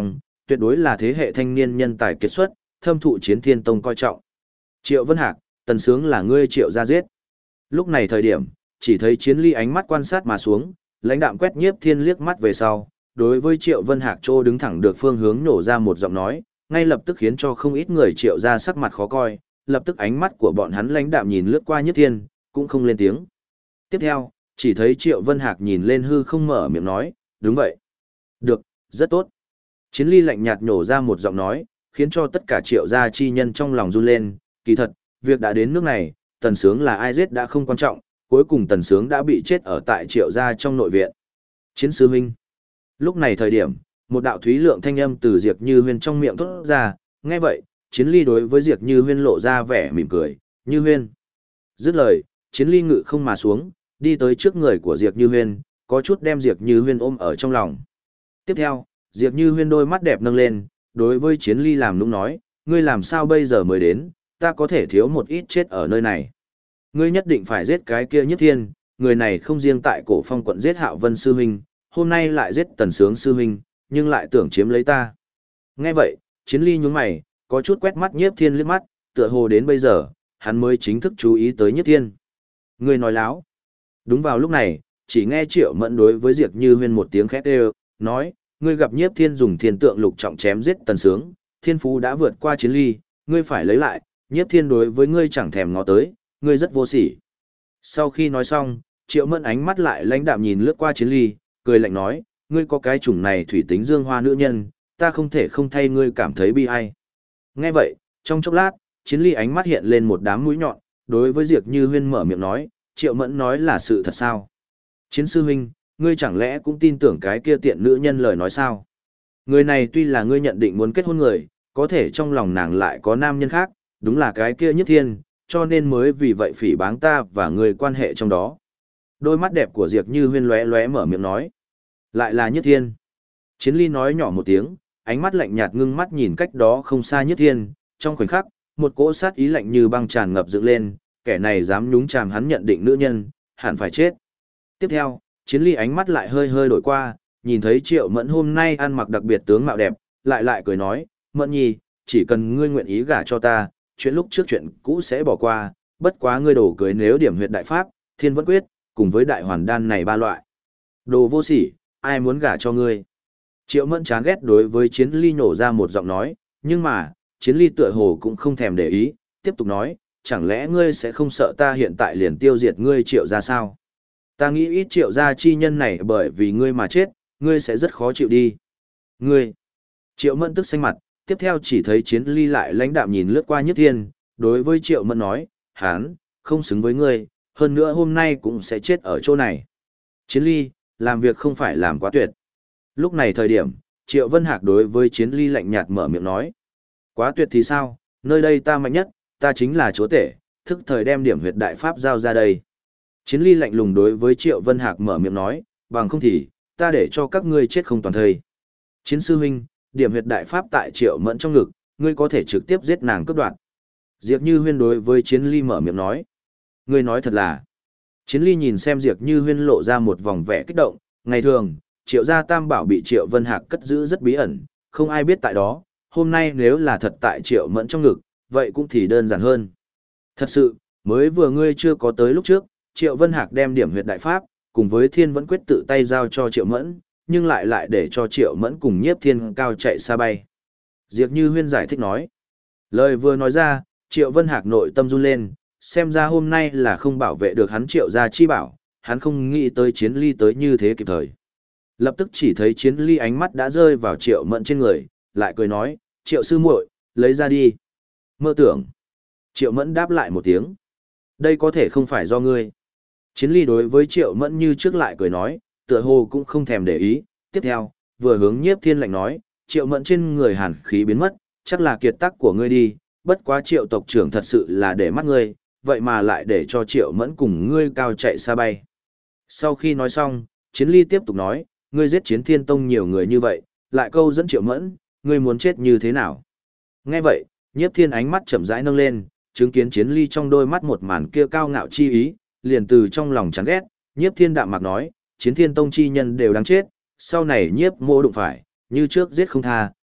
tuyệt đối là thế hệ thanh niên nhân tài kiệt xuất, thâm thụ Chiến Thiên Tông coi trọng. Triệu Vân Hạc, Tần Sướng là ngươi Triệu gia giết. Lúc này thời điểm, chỉ thấy Chiến Ly ánh mắt quan sát mà xuống, lãnh đạm quét Nhiếp Thiên liếc mắt về sau, đối với Triệu Vân Hạc trô đứng thẳng được phương hướng nổ ra một giọng nói, ngay lập tức khiến cho không ít người Triệu gia sắc mặt khó coi, lập tức ánh mắt của bọn hắn lãnh đạm nhìn lướt qua Nhiếp Thiên, cũng không lên tiếng. Tiếp theo, chỉ thấy Triệu Vân Hạc nhìn lên hư không mở miệng nói, đúng vậy. Được, rất tốt. Chiến Ly lạnh nhạt nhổ ra một giọng nói, khiến cho tất cả Triệu gia chi nhân trong lòng run lên, kỳ thật, việc đã đến nước này, Tần Sướng là ai giết đã không quan trọng, cuối cùng Tần Sướng đã bị chết ở tại Triệu gia trong nội viện. Chiến sư huynh. Lúc này thời điểm, một đạo thúy lượng thanh âm từ Diệp Như Huyên trong miệng thốt ra, nghe vậy, Chiến Ly đối với Diệp Như Huyên lộ ra vẻ mỉm cười, Như Huyên. Dứt lời, Chiến Ly ngự không mà xuống, đi tới trước người của Diệp Như Huyên, có chút đem Diệp Như Huyên ôm ở trong lòng. Tiếp theo, Diệp Như Huyên đôi mắt đẹp nâng lên, đối với Chiến Ly làm nũng nói, ngươi làm sao bây giờ mới đến, ta có thể thiếu một ít chết ở nơi này. Ngươi nhất định phải giết cái kia Nhất Thiên, người này không riêng tại Cổ Phong quận giết Hạo Vân sư huynh, hôm nay lại giết Tần Sướng sư huynh, nhưng lại tưởng chiếm lấy ta. Nghe vậy, Chiến Ly nhướng mày, có chút quét mắt Nhiếp Thiên liếc mắt, tựa hồ đến bây giờ, hắn mới chính thức chú ý tới Nhiếp Thiên. Ngươi nói láo. Đúng vào lúc này, chỉ nghe Triệu Mẫn đối với Diệp Như Huyên một tiếng khét đều, nói, ngươi gặp Nhiếp Thiên dùng thiên tượng lục trọng chém giết Tần Sướng, thiên phú đã vượt qua Chiến Ly, ngươi phải lấy lại, Nhiếp Thiên đối với ngươi chẳng thèm ngó tới, ngươi rất vô sỉ. Sau khi nói xong, Triệu Mẫn ánh mắt lại lãnh đạm nhìn lướt qua Chiến Ly, cười lạnh nói, ngươi có cái chủng này thủy tính dương hoa nữ nhân, ta không thể không thay ngươi cảm thấy bi ai. Nghe vậy, trong chốc lát, Chiến Ly ánh mắt hiện lên một đám mũi nhọn, đối với Diệp Như Huyên mở miệng nói, Triệu Mẫn nói là sự thật sao? Chiến sư huynh, ngươi chẳng lẽ cũng tin tưởng cái kia tiện nữ nhân lời nói sao? Người này tuy là ngươi nhận định muốn kết hôn người, có thể trong lòng nàng lại có nam nhân khác, đúng là cái kia Nhất Thiên, cho nên mới vì vậy phỉ báng ta và người quan hệ trong đó. Đôi mắt đẹp của Diệp Như Huyên lóe lóe mở miệng nói. Lại là Nhất Thiên. Chiến Ly nói nhỏ một tiếng, ánh mắt lạnh nhạt ngưng mắt nhìn cách đó không xa Nhất Thiên, trong khoảnh khắc, một cỗ sát ý lạnh như băng tràn ngập dựng lên, kẻ này dám nhúng chàm hắn nhận định nữ nhân, hẳn phải chết. Tiếp theo, Chiến Ly ánh mắt lại hơi hơi đổi qua, nhìn thấy Triệu Mẫn hôm nay ăn mặc đặc biệt tướng mạo đẹp, lại cười nói, Mẫn nhi, chỉ cần ngươi nguyện ý gả cho ta, chuyện lúc trước chuyện cũ sẽ bỏ qua, bất quá ngươi đổ cưới nếu điểm huyệt đại pháp, thiên vẫn quyết, cùng với đại hoàn đan này ba loại. Đồ vô sỉ, ai muốn gả cho ngươi? Triệu Mẫn chán ghét đối với Chiến Ly nổ ra một giọng nói, nhưng mà, Chiến Ly tựa hồ cũng không thèm để ý, tiếp tục nói, chẳng lẽ ngươi sẽ không sợ ta hiện tại liền tiêu diệt ngươi Triệu gia sao? Ta nghĩ ít Triệu gia chi nhân này bởi vì ngươi mà chết, ngươi sẽ rất khó chịu đi. Ngươi! Triệu Mẫn tức xanh mặt, tiếp theo chỉ thấy Chiến Ly lại lãnh đạm nhìn lướt qua Nhất Thiên, đối với Triệu Mẫn nói, hán, không xứng với ngươi, hơn nữa hôm nay cũng sẽ chết ở chỗ này. Chiến Ly, làm việc không phải làm quá tuyệt. Lúc này thời điểm, Triệu Vân Hạc đối với Chiến Ly lạnh nhạt mở miệng nói, quá tuyệt thì sao, nơi đây ta mạnh nhất, ta chính là chúa tể, thức thời đem điểm huyệt đại pháp giao ra đây. Chiến Ly lạnh lùng đối với Triệu Vân Hạc mở miệng nói, bằng không thì, ta để cho các ngươi chết không toàn thây. Chiến sư huynh, điểm huyệt đại pháp tại Triệu Mẫn trong ngực, ngươi có thể trực tiếp giết nàng cướp đoạt. Diệp Như Huyên đối với Chiến Ly mở miệng nói, ngươi nói thật là. Chiến Ly nhìn xem Diệp Như Huyên lộ ra một vòng vẻ kích động, ngày thường, Triệu gia Tam Bảo bị Triệu Vân Hạc cất giữ rất bí ẩn, không ai biết tại đó, hôm nay nếu là thật tại Triệu Mẫn trong ngực, vậy cũng thì đơn giản hơn. Thật sự, mới vừa ngươi chưa có tới lúc trước, Triệu Vân Hạc đem điểm huyệt đại pháp, cùng với Thiên Vẫn Quyết tự tay giao cho Triệu Mẫn, nhưng lại để cho Triệu Mẫn cùng Nhiếp Thiên cao chạy xa bay. Diệp Như Huyên giải thích nói. Lời vừa nói ra, Triệu Vân Hạc nội tâm run lên, xem ra hôm nay là không bảo vệ được hắn Triệu gia chi bảo, hắn không nghĩ tới Chiến Ly tới như thế kịp thời. Lập tức chỉ thấy Chiến Ly ánh mắt đã rơi vào Triệu Mẫn trên người, lại cười nói, Triệu sư muội, lấy ra đi. Mơ tưởng. Triệu Mẫn đáp lại một tiếng. Đây có thể không phải do ngươi. Chiến Ly đối với Triệu Mẫn như trước lại cười nói, tựa hồ cũng không thèm để ý. Tiếp theo, vừa hướng Nhiếp Thiên lạnh nói, Triệu Mẫn trên người hàn khí biến mất, chắc là kiệt tác của ngươi đi, bất quá Triệu tộc trưởng thật sự là để mắt ngươi, vậy mà lại để cho Triệu Mẫn cùng ngươi cao chạy xa bay. Sau khi nói xong, Chiến Ly tiếp tục nói, ngươi giết Chiến Thiên Tông nhiều người như vậy, lại câu dẫn Triệu Mẫn, ngươi muốn chết như thế nào? Nghe vậy, Nhiếp Thiên ánh mắt chậm rãi nâng lên, chứng kiến Chiến Ly trong đôi mắt một màn kia cao ngạo chi ý, liền từ trong lòng chán ghét, Nhiếp Thiên đạm mạc nói, Chiến Thiên Tông chi nhân đều đáng chết, sau này Nhiếp Mô đụng phải, như trước giết không tha,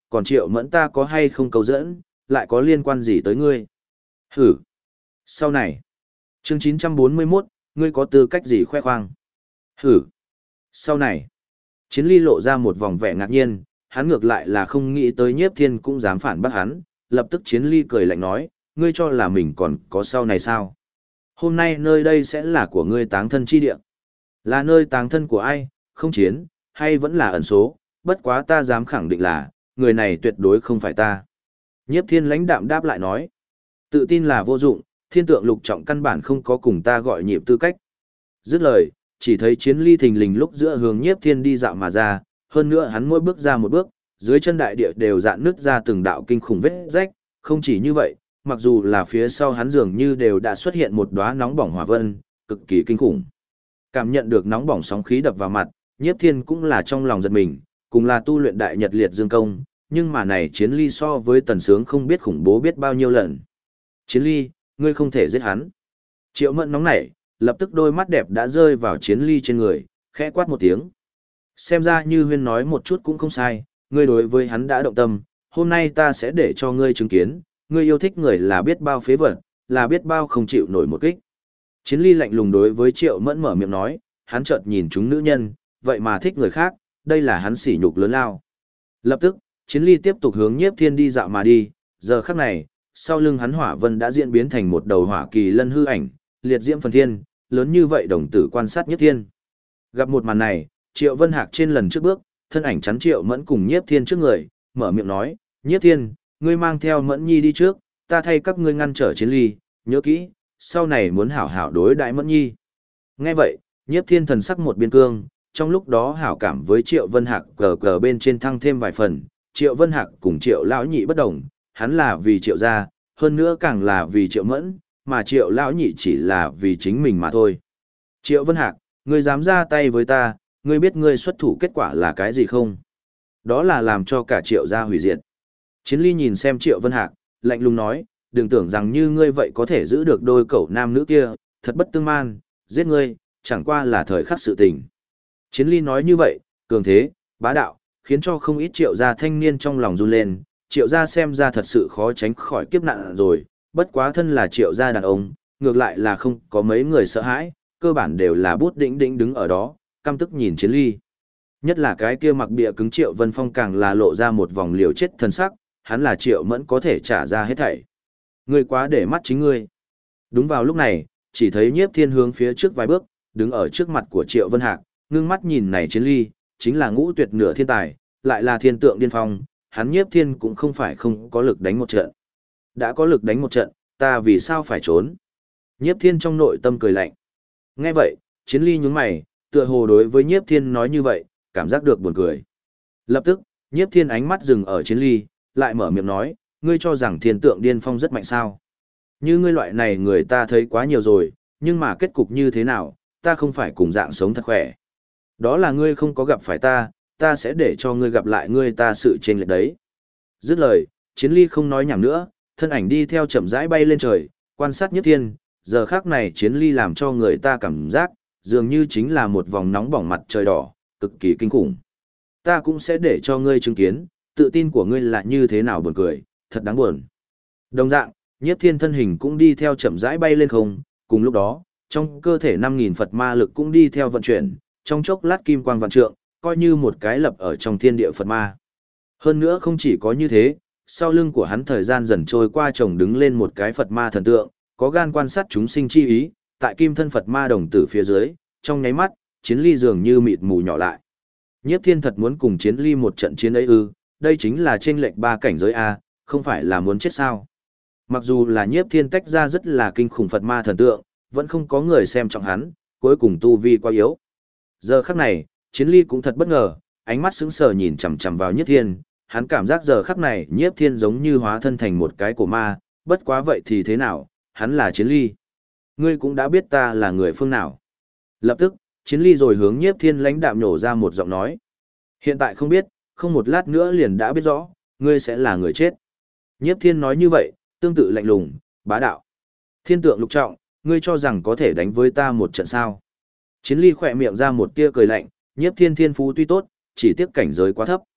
còn Triệu Mẫn ta có hay không câu dẫn, lại có liên quan gì tới ngươi? Hử! Sau này, chương 941, ngươi có tư cách gì khoe khoang? Hử! Sau này, Chiến Ly lộ ra một vòng vẻ ngạc nhiên, hắn ngược lại là không nghĩ tới Nhiếp Thiên cũng dám phản bác hắn, lập tức Chiến Ly cười lạnh nói, ngươi cho là mình còn có sau này sao? Hôm nay nơi đây sẽ là của ngươi táng thân chi địa. Là nơi táng thân của ai, không chiến, hay vẫn là ẩn số, bất quá ta dám khẳng định là, người này tuyệt đối không phải ta. Nhiếp Thiên lãnh đạm đáp lại nói, tự tin là vô dụng, thiên tượng lục trọng căn bản không có cùng ta gọi nhịp tư cách. Dứt lời, chỉ thấy Chiến Ly thình lình lúc giữa hướng Nhiếp Thiên đi dạo mà ra, hơn nữa hắn mỗi bước ra một bước, dưới chân đại địa đều dạn nứt ra từng đạo kinh khủng vết rách, không chỉ như vậy, mặc dù là phía sau hắn dường như đều đã xuất hiện một đóa nóng bỏng hỏa vân, cực kỳ kinh khủng. Cảm nhận được nóng bỏng sóng khí đập vào mặt, Nhiếp Thiên cũng là trong lòng giật mình, cùng là tu luyện đại nhật liệt dương công, nhưng mà này Chiến Ly so với Tần Sướng không biết khủng bố biết bao nhiêu lần. Chiến Ly, ngươi không thể giết hắn. Triệu Mẫn nóng nảy, lập tức đôi mắt đẹp đã rơi vào Chiến Ly trên người, khẽ quát một tiếng. Xem ra như Huyên nói một chút cũng không sai, ngươi đối với hắn đã động tâm, hôm nay ta sẽ để cho ngươi chứng kiến, ngươi yêu thích người là biết bao phế vật, là biết bao không chịu nổi một kích. Chiến Ly lạnh lùng đối với Triệu Mẫn mở miệng nói, hắn chợt nhìn chúng nữ nhân, vậy mà thích người khác, đây là hắn sỉ nhục lớn lao. Lập tức, Chiến Ly tiếp tục hướng Nhiếp Thiên đi dạo mà đi, giờ khắc này, sau lưng hắn hỏa vân đã diễn biến thành một đầu hỏa kỳ lân hư ảnh, liệt diễm phần thiên, lớn như vậy đồng tử quan sát Nhiếp Thiên. Gặp một màn này, Triệu Vân Hạc trên lần trước bước, thân ảnh chắn Triệu Mẫn cùng Nhiếp Thiên trước người, mở miệng nói, Nhiếp Thiên, ngươi mang theo Mẫn Nhi đi trước, ta thay các ngươi ngăn trở Chiến Ly, nhớ kỹ, sau này muốn hảo hảo đối đại Mẫn Nhi. Nghe vậy, Nhiếp Thiên thần sắc một biên cương, trong lúc đó hảo cảm với Triệu Vân Hạc cờ bên trên thăng thêm vài phần, Triệu Vân Hạc cùng Triệu Lão Nhị bất đồng, hắn là vì Triệu gia, hơn nữa càng là vì Triệu Mẫn, mà Triệu Lão Nhị chỉ là vì chính mình mà thôi. Triệu Vân Hạc, ngươi dám ra tay với ta, ngươi biết ngươi xuất thủ kết quả là cái gì không? Đó là làm cho cả Triệu gia hủy diệt. Chiến Ly nhìn xem Triệu Vân Hạc, lạnh lùng nói, đừng tưởng rằng như ngươi vậy có thể giữ được đôi cẩu nam nữ kia, thật bất tương man, giết ngươi, chẳng qua là thời khắc sự tình. Chiến Ly nói như vậy, cường thế, bá đạo, khiến cho không ít Triệu gia thanh niên trong lòng run lên, Triệu gia xem ra thật sự khó tránh khỏi kiếp nạn rồi, bất quá thân là Triệu gia đàn ông, ngược lại là không có mấy người sợ hãi, cơ bản đều là bút đĩnh đĩnh đứng ở đó, căm tức nhìn Chiến Ly. Nhất là cái kia mặc bịa cứng Triệu Vân Phong càng là lộ ra một vòng liều chết thần sắc, hắn là Triệu Mẫn có thể trả ra hết thảy. Ngươi quá để mắt chính ngươi. Đúng vào lúc này, chỉ thấy Nhiếp Thiên hướng phía trước vài bước, đứng ở trước mặt của Triệu Vân Hạc, ngưng mắt nhìn này Chiến Ly, chính là ngũ tuyệt nửa thiên tài, lại là thiên tượng điên phong, hắn Nhiếp Thiên cũng không phải không có lực đánh một trận. Đã có lực đánh một trận, ta vì sao phải trốn? Nhiếp Thiên trong nội tâm cười lạnh. Nghe vậy, Chiến Ly nhướng mày, tựa hồ đối với Nhiếp Thiên nói như vậy, cảm giác được buồn cười. Lập tức, Nhiếp Thiên ánh mắt dừng ở Chiến Ly, lại mở miệng nói, ngươi cho rằng thiên tượng điên phong rất mạnh sao? Như ngươi loại này người ta thấy quá nhiều rồi, nhưng mà kết cục như thế nào, ta không phải cùng dạng sống thật khỏe. Đó là ngươi không có gặp phải ta, ta sẽ để cho ngươi gặp lại ngươi ta sự chênh lệch đấy. Dứt lời, Chiến Ly không nói nhảm nữa, thân ảnh đi theo chậm rãi bay lên trời, quan sát Nhiếp Thiên, giờ khắc này Chiến Ly làm cho người ta cảm giác, dường như chính là một vòng nóng bỏng mặt trời đỏ, cực kỳ kinh khủng. Ta cũng sẽ để cho ngươi chứng kiến, tự tin của ngươi là như thế nào buồn cười, thật đáng buồn. Đồng dạng, Nhiếp Thiên thân hình cũng đi theo chậm rãi bay lên không, cùng lúc đó, trong cơ thể 5.000 Phật ma lực cũng đi theo vận chuyển, trong chốc lát kim quang vạn trượng, coi như một cái lập ở trong thiên địa Phật ma. Hơn nữa không chỉ có như thế, sau lưng của hắn thời gian dần trôi qua chồng đứng lên một cái Phật ma thần tượng, có gan quan sát chúng sinh chi ý, tại kim thân Phật ma đồng tử phía dưới, trong nháy mắt, Chiến Ly dường như mịt mù nhỏ lại. Nhiếp Thiên thật muốn cùng Chiến Ly một trận chiến ấy ư? Đây chính là chênh lệch 3 cảnh giới a, không phải là muốn chết sao? Mặc dù là Nhiếp Thiên tách ra rất là kinh khủng Phật ma thần tượng, vẫn không có người xem trọng hắn, cuối cùng tu vi quá yếu. Giờ khắc này, Chiến Ly cũng thật bất ngờ, ánh mắt sững sờ nhìn chằm chằm vào Nhiếp Thiên, hắn cảm giác giờ khắc này Nhiếp Thiên giống như hóa thân thành một cái cổ ma, bất quá vậy thì thế nào, hắn là Chiến Ly. Ngươi cũng đã biết ta là người phương nào. Lập tức, Chiến Ly rồi hướng Nhiếp Thiên lãnh đạm nhổ ra một giọng nói. Hiện tại không biết, không một lát nữa liền đã biết rõ, ngươi sẽ là người chết. Nhiếp Thiên nói như vậy, tương tự lạnh lùng, bá đạo. Thiên tượng lục trọng, ngươi cho rằng có thể đánh với ta một trận sao? Chiến Ly khỏe miệng ra một tia cười lạnh, Nhiếp Thiên thiên phú tuy tốt, chỉ tiếc cảnh giới quá thấp.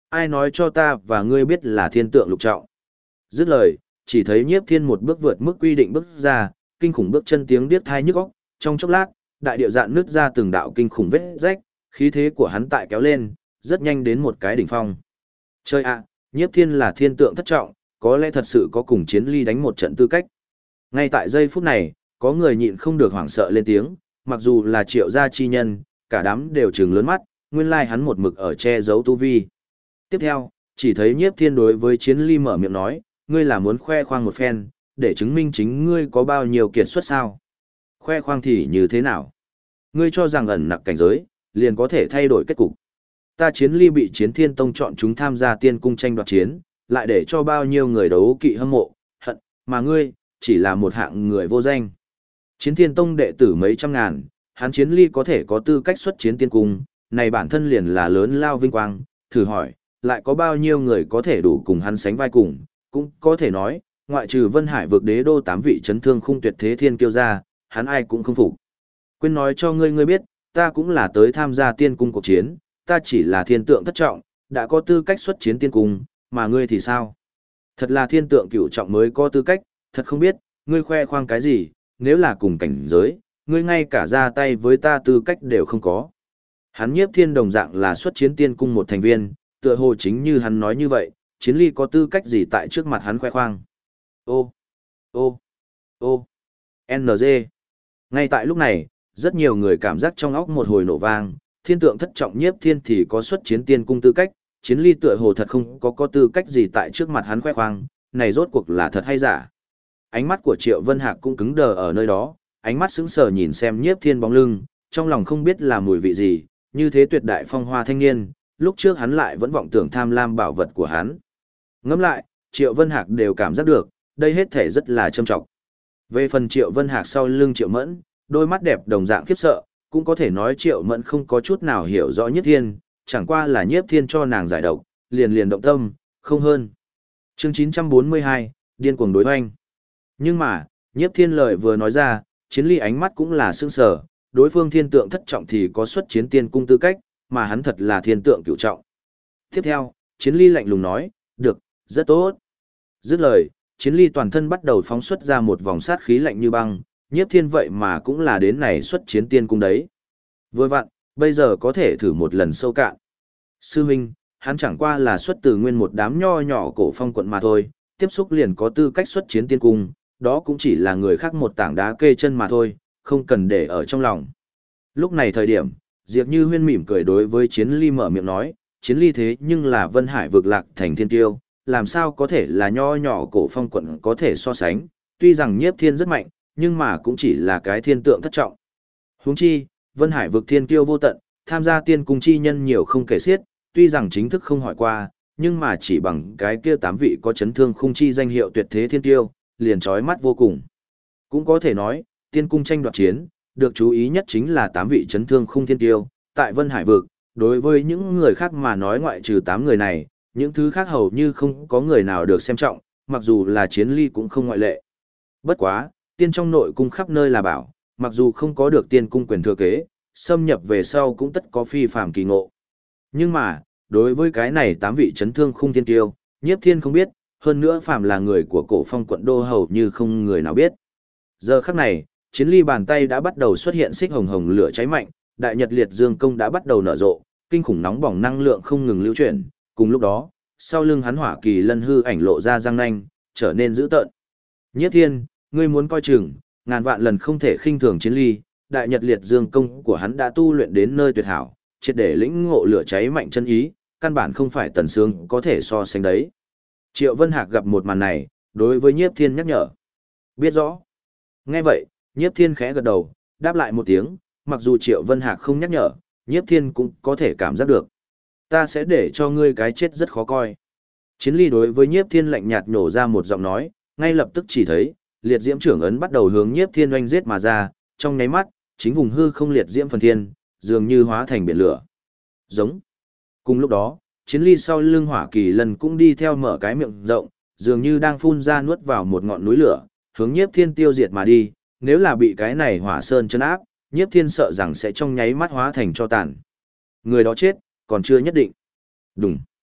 Ai nói cho ta và ngươi biết là thiên tượng lục trọng? Dứt lời, chỉ thấy Nhiếp Thiên một bước vượt mức quy định bước ra, kinh khủng bước chân tiếng điếc tai nhức óc, trong chốc lát, đại địa dạn nứt ra từng đạo kinh khủng vết rách, khí thế của hắn tại kéo lên, rất nhanh đến một cái đỉnh phong. Chơi ạ, Nhiếp Thiên là thiên tượng thất trọng, có lẽ thật sự có cùng Chiến Ly đánh một trận tư cách. Ngay tại giây phút này, có người nhịn không được hoảng sợ lên tiếng, mặc dù là Triệu gia chi nhân, cả đám đều trừng lớn mắt, nguyên lai hắn một mực ở che giấu tu vi. Tiếp theo, chỉ thấy Nhiếp Thiên đối với Chiến Ly mở miệng nói, ngươi là muốn khoe khoang một phen, để chứng minh chính ngươi có bao nhiêu kiệt xuất sao? Khoe khoang thì như thế nào? Ngươi cho rằng ẩn nặc cảnh giới, liền có thể thay đổi kết cục. Ta Chiến Ly bị Chiến Thiên Tông chọn chúng tham gia tiên cung tranh đoạt chiến, lại để cho bao nhiêu người đấu kỵ hâm mộ, hận, mà ngươi, chỉ là một hạng người vô danh. Chiến Thiên Tông đệ tử mấy trăm ngàn, hắn Chiến Ly có thể có tư cách xuất chiến tiên cung, này bản thân liền là lớn lao vinh quang, thử hỏi, lại có bao nhiêu người có thể đủ cùng hắn sánh vai cùng, cũng có thể nói, ngoại trừ Vân Hải vực đế đô 8 vị chấn thương khung tuyệt thế thiên kiêu ra, hắn ai cũng không phục. Quên nói cho ngươi biết, ta cũng là tới tham gia tiên cung cuộc chiến, ta chỉ là thiên tượng thất trọng, đã có tư cách xuất chiến tiên cung, mà ngươi thì sao? Thật là thiên tượng cửu trọng mới có tư cách, thật không biết, ngươi khoe khoang cái gì, nếu là cùng cảnh giới, ngươi ngay cả ra tay với ta tư cách đều không có. Hắn Nhiếp Thiên đồng dạng là xuất chiến tiên cung một thành viên, tựa hồ chính như hắn nói như vậy, Chiến Ly có tư cách gì tại trước mặt hắn khoe khoang. Ô, ô, ô, NG. Ngay tại lúc này, rất nhiều người cảm giác trong óc một hồi nổ vang, thiên tượng thất trọng Nhiếp Thiên thì có xuất chiến tiên cung tư cách, Chiến Ly tựa hồ thật không có tư cách gì tại trước mặt hắn khoe khoang, này rốt cuộc là thật hay giả. Ánh mắt của Triệu Vân Hạc cũng cứng đờ ở nơi đó, ánh mắt sững sờ nhìn xem Nhiếp Thiên bóng lưng, trong lòng không biết là mùi vị gì, như thế tuyệt đại phong hoa thanh niên, lúc trước hắn lại vẫn vọng tưởng tham lam bảo vật của hắn. Ngẫm lại, Triệu Vân Hạc đều cảm giác được, đây hết thể rất là trâm trọng. Về phần Triệu Vân Hạc sau lưng Triệu Mẫn, đôi mắt đẹp đồng dạng khiếp sợ, cũng có thể nói Triệu Mẫn không có chút nào hiểu rõ Nhiếp Thiên, chẳng qua là Nhiếp Thiên cho nàng giải độc, liền động tâm, không hơn. Chương 942, điên cuồng đối hoành. Nhưng mà, Nhiếp Thiên lời vừa nói ra, Chiến Ly ánh mắt cũng là sững sờ, đối phương thiên tượng thất trọng thì có xuất chiến tiên cung tư cách, mà hắn thật là thiên tượng cửu trọng. Tiếp theo, Chiến Ly lạnh lùng nói, được, rất tốt. Dứt lời, Chiến Ly toàn thân bắt đầu phóng xuất ra một vòng sát khí lạnh như băng, Nhiếp Thiên vậy mà cũng là đến này xuất chiến tiên cung đấy. Vừa vặn, bây giờ có thể thử một lần sâu cạn. Sư huynh, hắn chẳng qua là xuất từ nguyên một đám nho nhỏ cổ phong quận mà thôi, tiếp xúc liền có tư cách xuất chiến tiên cung, đó cũng chỉ là người khác một tảng đá kê chân mà thôi, không cần để ở trong lòng. Lúc này thời điểm, Diệp Như Huyên mỉm cười đối với Chiến Ly mở miệng nói, Chiến Ly thế nhưng là Vân Hải vực lạc thành thiên tiêu, làm sao có thể là nho nhỏ cổ phong quận có thể so sánh, tuy rằng Nhiếp Thiên rất mạnh, nhưng mà cũng chỉ là cái thiên tượng thất trọng. Huống chi, Vân Hải vực thiên kiêu vô tận, tham gia tiên cung chi nhân nhiều không kể xiết, tuy rằng chính thức không hỏi qua, nhưng mà chỉ bằng cái kia 8 vị có chấn thương khung chi danh hiệu tuyệt thế thiên kiêu, liền chói mắt vô cùng. Cũng có thể nói, tiên cung tranh đoạt chiến, được chú ý nhất chính là 8 vị chấn thương khung thiên kiêu, tại Vân Hải vực, đối với những người khác mà nói ngoại trừ 8 người này, những thứ khác hầu như không có người nào được xem trọng, mặc dù là Chiến Ly cũng không ngoại lệ. Bất quá, tiên trong nội cung khắp nơi là bảo, mặc dù không có được tiên cung quyền thừa kế, xâm nhập về sau cũng tất có phi phàm kỳ ngộ. Nhưng mà, đối với cái này 8 vị chấn thương khung thiên kiêu, Nhiếp Thiên không biết, hơn nữa phàm là người của cổ phong quận đô hầu như không người nào biết. Giờ khắc này, Chiến Ly bàn tay đã bắt đầu xuất hiện xích hồng hồng lửa cháy mạnh, đại nhật liệt dương công đã bắt đầu nở rộ, kinh khủng nóng bỏng năng lượng không ngừng lưu chuyển, cùng lúc đó, sau lưng hắn hỏa kỳ lân hư ảnh lộ ra răng nanh, trở nên dữ tợn. Nhiếp Thiên, ngươi muốn coi chừng, ngàn vạn lần không thể khinh thường Chiến Ly, đại nhật liệt dương công của hắn đã tu luyện đến nơi tuyệt hảo, triệt để lĩnh ngộ lửa cháy mạnh chân ý, căn bản không phải Tần Sương có thể so sánh đấy. Triệu Vân Hạc gặp một màn này, đối với Nhiếp Thiên nhắc nhở. Biết rõ. Nghe vậy, Nhiếp Thiên khẽ gật đầu, đáp lại một tiếng, mặc dù Triệu Vân Hạc không nhắc nhở, Nhiếp Thiên cũng có thể cảm giác được. Ta sẽ để cho ngươi cái chết rất khó coi. Chiến Ly đối với Nhiếp Thiên lạnh nhạt nhổ ra một giọng nói, ngay lập tức chỉ thấy, liệt diễm trưởng ấn bắt đầu hướng Nhiếp Thiên oanh giết mà ra, trong nháy mắt, chính vùng hư không liệt diễm phần thiên, dường như hóa thành biển lửa. Giống. Cùng lúc đó, Chiến Ly sau lưng hỏa kỳ lần cũng đi theo mở cái miệng rộng, dường như đang phun ra nuốt vào một ngọn núi lửa, hướng Nhiếp Thiên tiêu diệt mà đi, nếu là bị cái này hỏa sơn chấn áp, Nhiếp Thiên sợ rằng sẽ trong nháy mắt hóa thành tro tàn. Người đó chết, còn chưa nhất định. Đùng.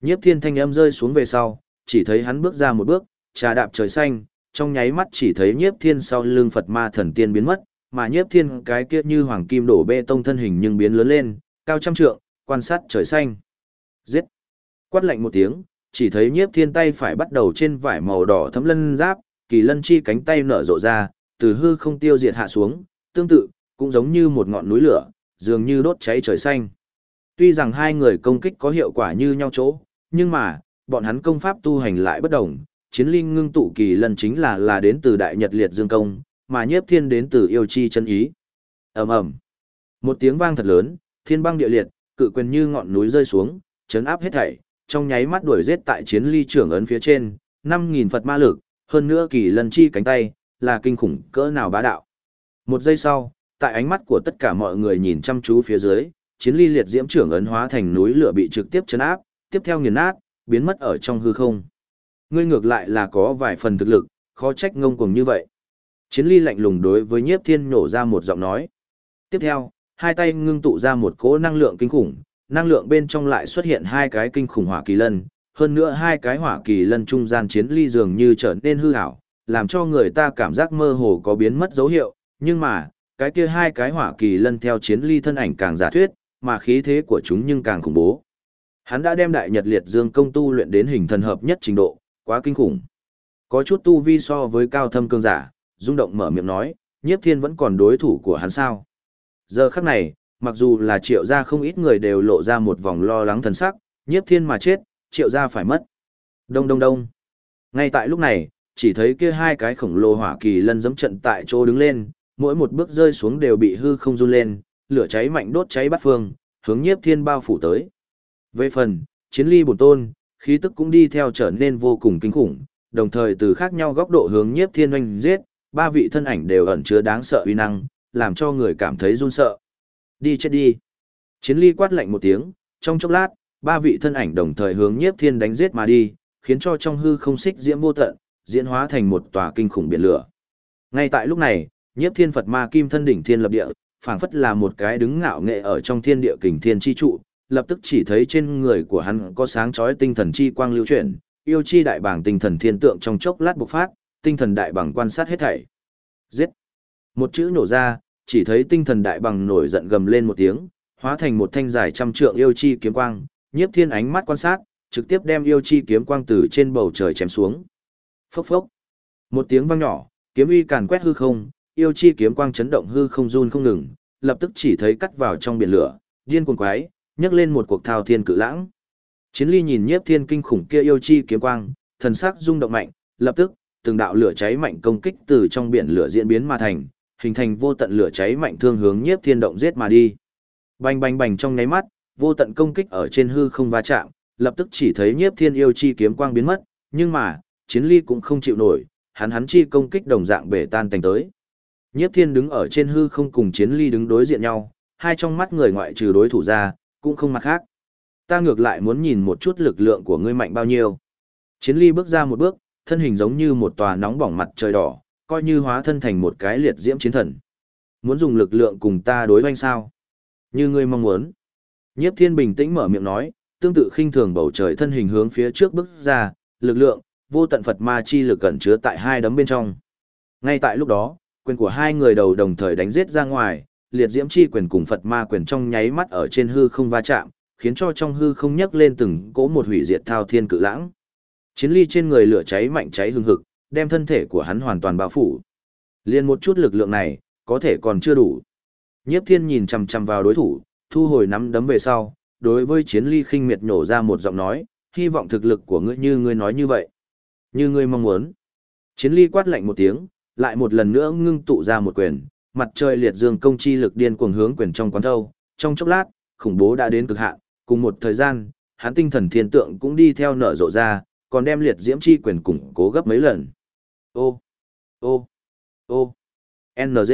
Nhiếp Thiên thanh âm rơi xuống về sau, chỉ thấy hắn bước ra một bước, trà đạp trời xanh, trong nháy mắt chỉ thấy Nhiếp Thiên sau lưng Phật Ma thần tiên biến mất, mà Nhiếp Thiên cái kia như hoàng kim đổ bê tông thân hình nhưng biến lớn lên, cao trăm trượng, quan sát trời xanh. Giết! Quát lạnh một tiếng, chỉ thấy Nhiếp Thiên tay phải bắt đầu trên vải màu đỏ thấm lân giáp, kỳ lân chi cánh tay nở rộ ra, từ hư không tiêu diệt hạ xuống, tương tự, cũng giống như một ngọn núi lửa, dường như đốt cháy trời xanh. Tuy rằng hai người công kích có hiệu quả như nhau chỗ, nhưng mà, bọn hắn công pháp tu hành lại bất đồng, chiến linh ngưng tụ kỳ lân chính là đến từ đại nhật liệt dương công, mà Nhiếp Thiên đến từ yêu chi chân ý. Ầm ầm. Một tiếng vang thật lớn, thiên băng địa liệt, cự quyền như ngọn núi rơi xuống, chấn áp hết thảy, trong nháy mắt đuổi giết tại chiến ly trưởng ấn phía trên, 5000 Phật ma lực, hơn nữa kỳ lân chi cánh tay, là kinh khủng cỡ nào bá đạo. Một giây sau, tại ánh mắt của tất cả mọi người nhìn chăm chú phía dưới, chiến ly liệt diễm trưởng ấn hóa thành núi lửa bị trực tiếp chấn áp, tiếp theo nghiền nát, biến mất ở trong hư không. Ngươi ngược lại là có vài phần thực lực, khó trách ngông cuồng như vậy. Chiến ly lạnh lùng đối với Nhiếp Thiên nổ ra một giọng nói. Tiếp theo, hai tay ngưng tụ ra một cỗ năng lượng kinh khủng, năng lượng bên trong lại xuất hiện hai cái kinh khủng hỏa kỳ lân, hơn nữa hai cái hỏa kỳ lân trung gian chiến ly dường như trở nên hư ảo, làm cho người ta cảm giác mơ hồ có biến mất dấu hiệu, nhưng mà, cái kia hai cái hỏa kỳ lân theo chiến ly thân ảnh càng giả thuyết, mà khí thế của chúng nhưng càng khủng bố. Hắn đã đem đại nhật liệt dương công tu luyện đến hình thần hợp nhất trình độ, quá kinh khủng. Có chút tu vi so với cao thâm cường giả, rung động mở miệng nói, Nhiếp Thiên vẫn còn đối thủ của hắn sao? Giờ khắc này, mặc dù là Triệu gia không ít người đều lộ ra một vòng lo lắng thần sắc, Nhiếp Thiên mà chết, Triệu gia phải mất. Đông đông đông. Ngay tại lúc này, chỉ thấy kia hai cái khổng lồ hỏa kỳ lân giẫm trận tại chỗ đứng lên, mỗi một bước rơi xuống đều bị hư không run lên, lửa cháy mạnh đốt cháy bát phương, hướng Nhiếp Thiên bao phủ tới. Về phần, chiến ly bổn tôn, khí tức cũng đi theo trở nên vô cùng kinh khủng, đồng thời từ khác nhau góc độ hướng Nhiếp Thiên oanh giết, ba vị thân ảnh đều ẩn chứa đáng sợ uy năng, làm cho người cảm thấy run sợ. Đi chết đi. Chiến ly quát lạnh một tiếng, trong chốc lát, ba vị thân ảnh đồng thời hướng Nhiếp Thiên đánh giết mà đi, khiến cho trong hư không xích diễm vô tận, diễn hóa thành một tòa kinh khủng biển lửa. Ngay tại lúc này, Nhiếp Thiên Phật Ma Kim thân đỉnh thiên lập địa, phảng phất là một cái đứng ngạo nghệ ở trong thiên địa kình thiên chi trụ, lập tức chỉ thấy trên người của hắn có sáng chói tinh thần chi quang lưu chuyển, yêu chi đại bảng tinh thần thiên tượng trong chốc lát bộc phát, tinh thần đại bảng quan sát hết thảy. Giết! Một chữ nổ ra, chỉ thấy tinh thần đại bảng nổi giận gầm lên một tiếng, hóa thành một thanh dài trăm trượng yêu chi kiếm quang, Nhiếp Thiên ánh mắt quan sát, trực tiếp đem yêu chi kiếm quang từ trên bầu trời chém xuống. Phốc phốc! Một tiếng vang nhỏ, kiếm uy càn quét hư không, yêu chi kiếm quang chấn động hư không run không ngừng, lập tức chỉ thấy cắt vào trong biển lửa, điên cuồng quái, nhấc lên một cuộc thao thiên cự lãng. Chiến ly nhìn Nhiếp Thiên kinh khủng kia yêu chi kiếm quang, thần sắc rung động mạnh, lập tức, từng đạo lửa cháy mạnh công kích từ trong biển lửa diễn biến mà thành, hình thành vô tận lửa cháy mạnh thương hướng Nhiếp Thiên động giết mà đi. Bành bành bành trong nháy mắt, vô tận công kích ở trên hư không va chạm, lập tức chỉ thấy Nhiếp Thiên yêu chi kiếm quang biến mất, nhưng mà, chiến ly cũng không chịu nổi, hắn chi công kích đồng dạng bể tan tành tới. Nhiếp Thiên đứng ở trên hư không cùng chiến ly đứng đối diện nhau, hai trong mắt người ngoại trừ đối thủ ra, cũng không mặt khác. Ta ngược lại muốn nhìn một chút lực lượng của ngươi mạnh bao nhiêu. Chiến ly bước ra một bước, thân hình giống như một tòa nóng bỏng mặt trời đỏ, coi như hóa thân thành một cái liệt diễm chiến thần. Muốn dùng lực lượng cùng ta đối hoành sao? Như ngươi mong muốn. Nhiếp Thiên bình tĩnh mở miệng nói, tương tự khinh thường bầu trời thân hình hướng phía trước bước ra, lực lượng, vô tận Phật ma chi lực ẩn chứa tại hai đấm bên trong. Ngay tại lúc đó, quyền của hai người đầu đồng thời đánh giết ra ngoài, liệt diễm chi quyền cùng Phật ma quyền trong nháy mắt ở trên hư không va chạm, khiến cho trong hư không nhấc lên từng cỗ một hủy diệt thao thiên cự lãng. Chiến ly trên người lửa cháy mạnh cháy hừng hực, đem thân thể của hắn hoàn toàn bao phủ. Liên một chút lực lượng này, có thể còn chưa đủ. Nhiếp Thiên nhìn chằm chằm vào đối thủ, thu hồi nắm đấm về sau, đối với chiến ly khinh miệt nhổ ra một giọng nói, hy vọng thực lực của ngươi như ngươi nói như vậy. Như ngươi mong muốn. Chiến ly quát lạnh một tiếng, lại một lần nữa ngưng tụ ra một quyền, mặt trời liệt dương công chi lực điên cuồng hướng quyền trong quán thâu, trong chốc lát, khủng bố đã đến cực hạn, cùng một thời gian, hắn tinh thần thiên tượng cũng đi theo nở rộ ra, còn đem liệt diễm chi quyền củng cố gấp mấy lần. Ô, ô, ô, NG.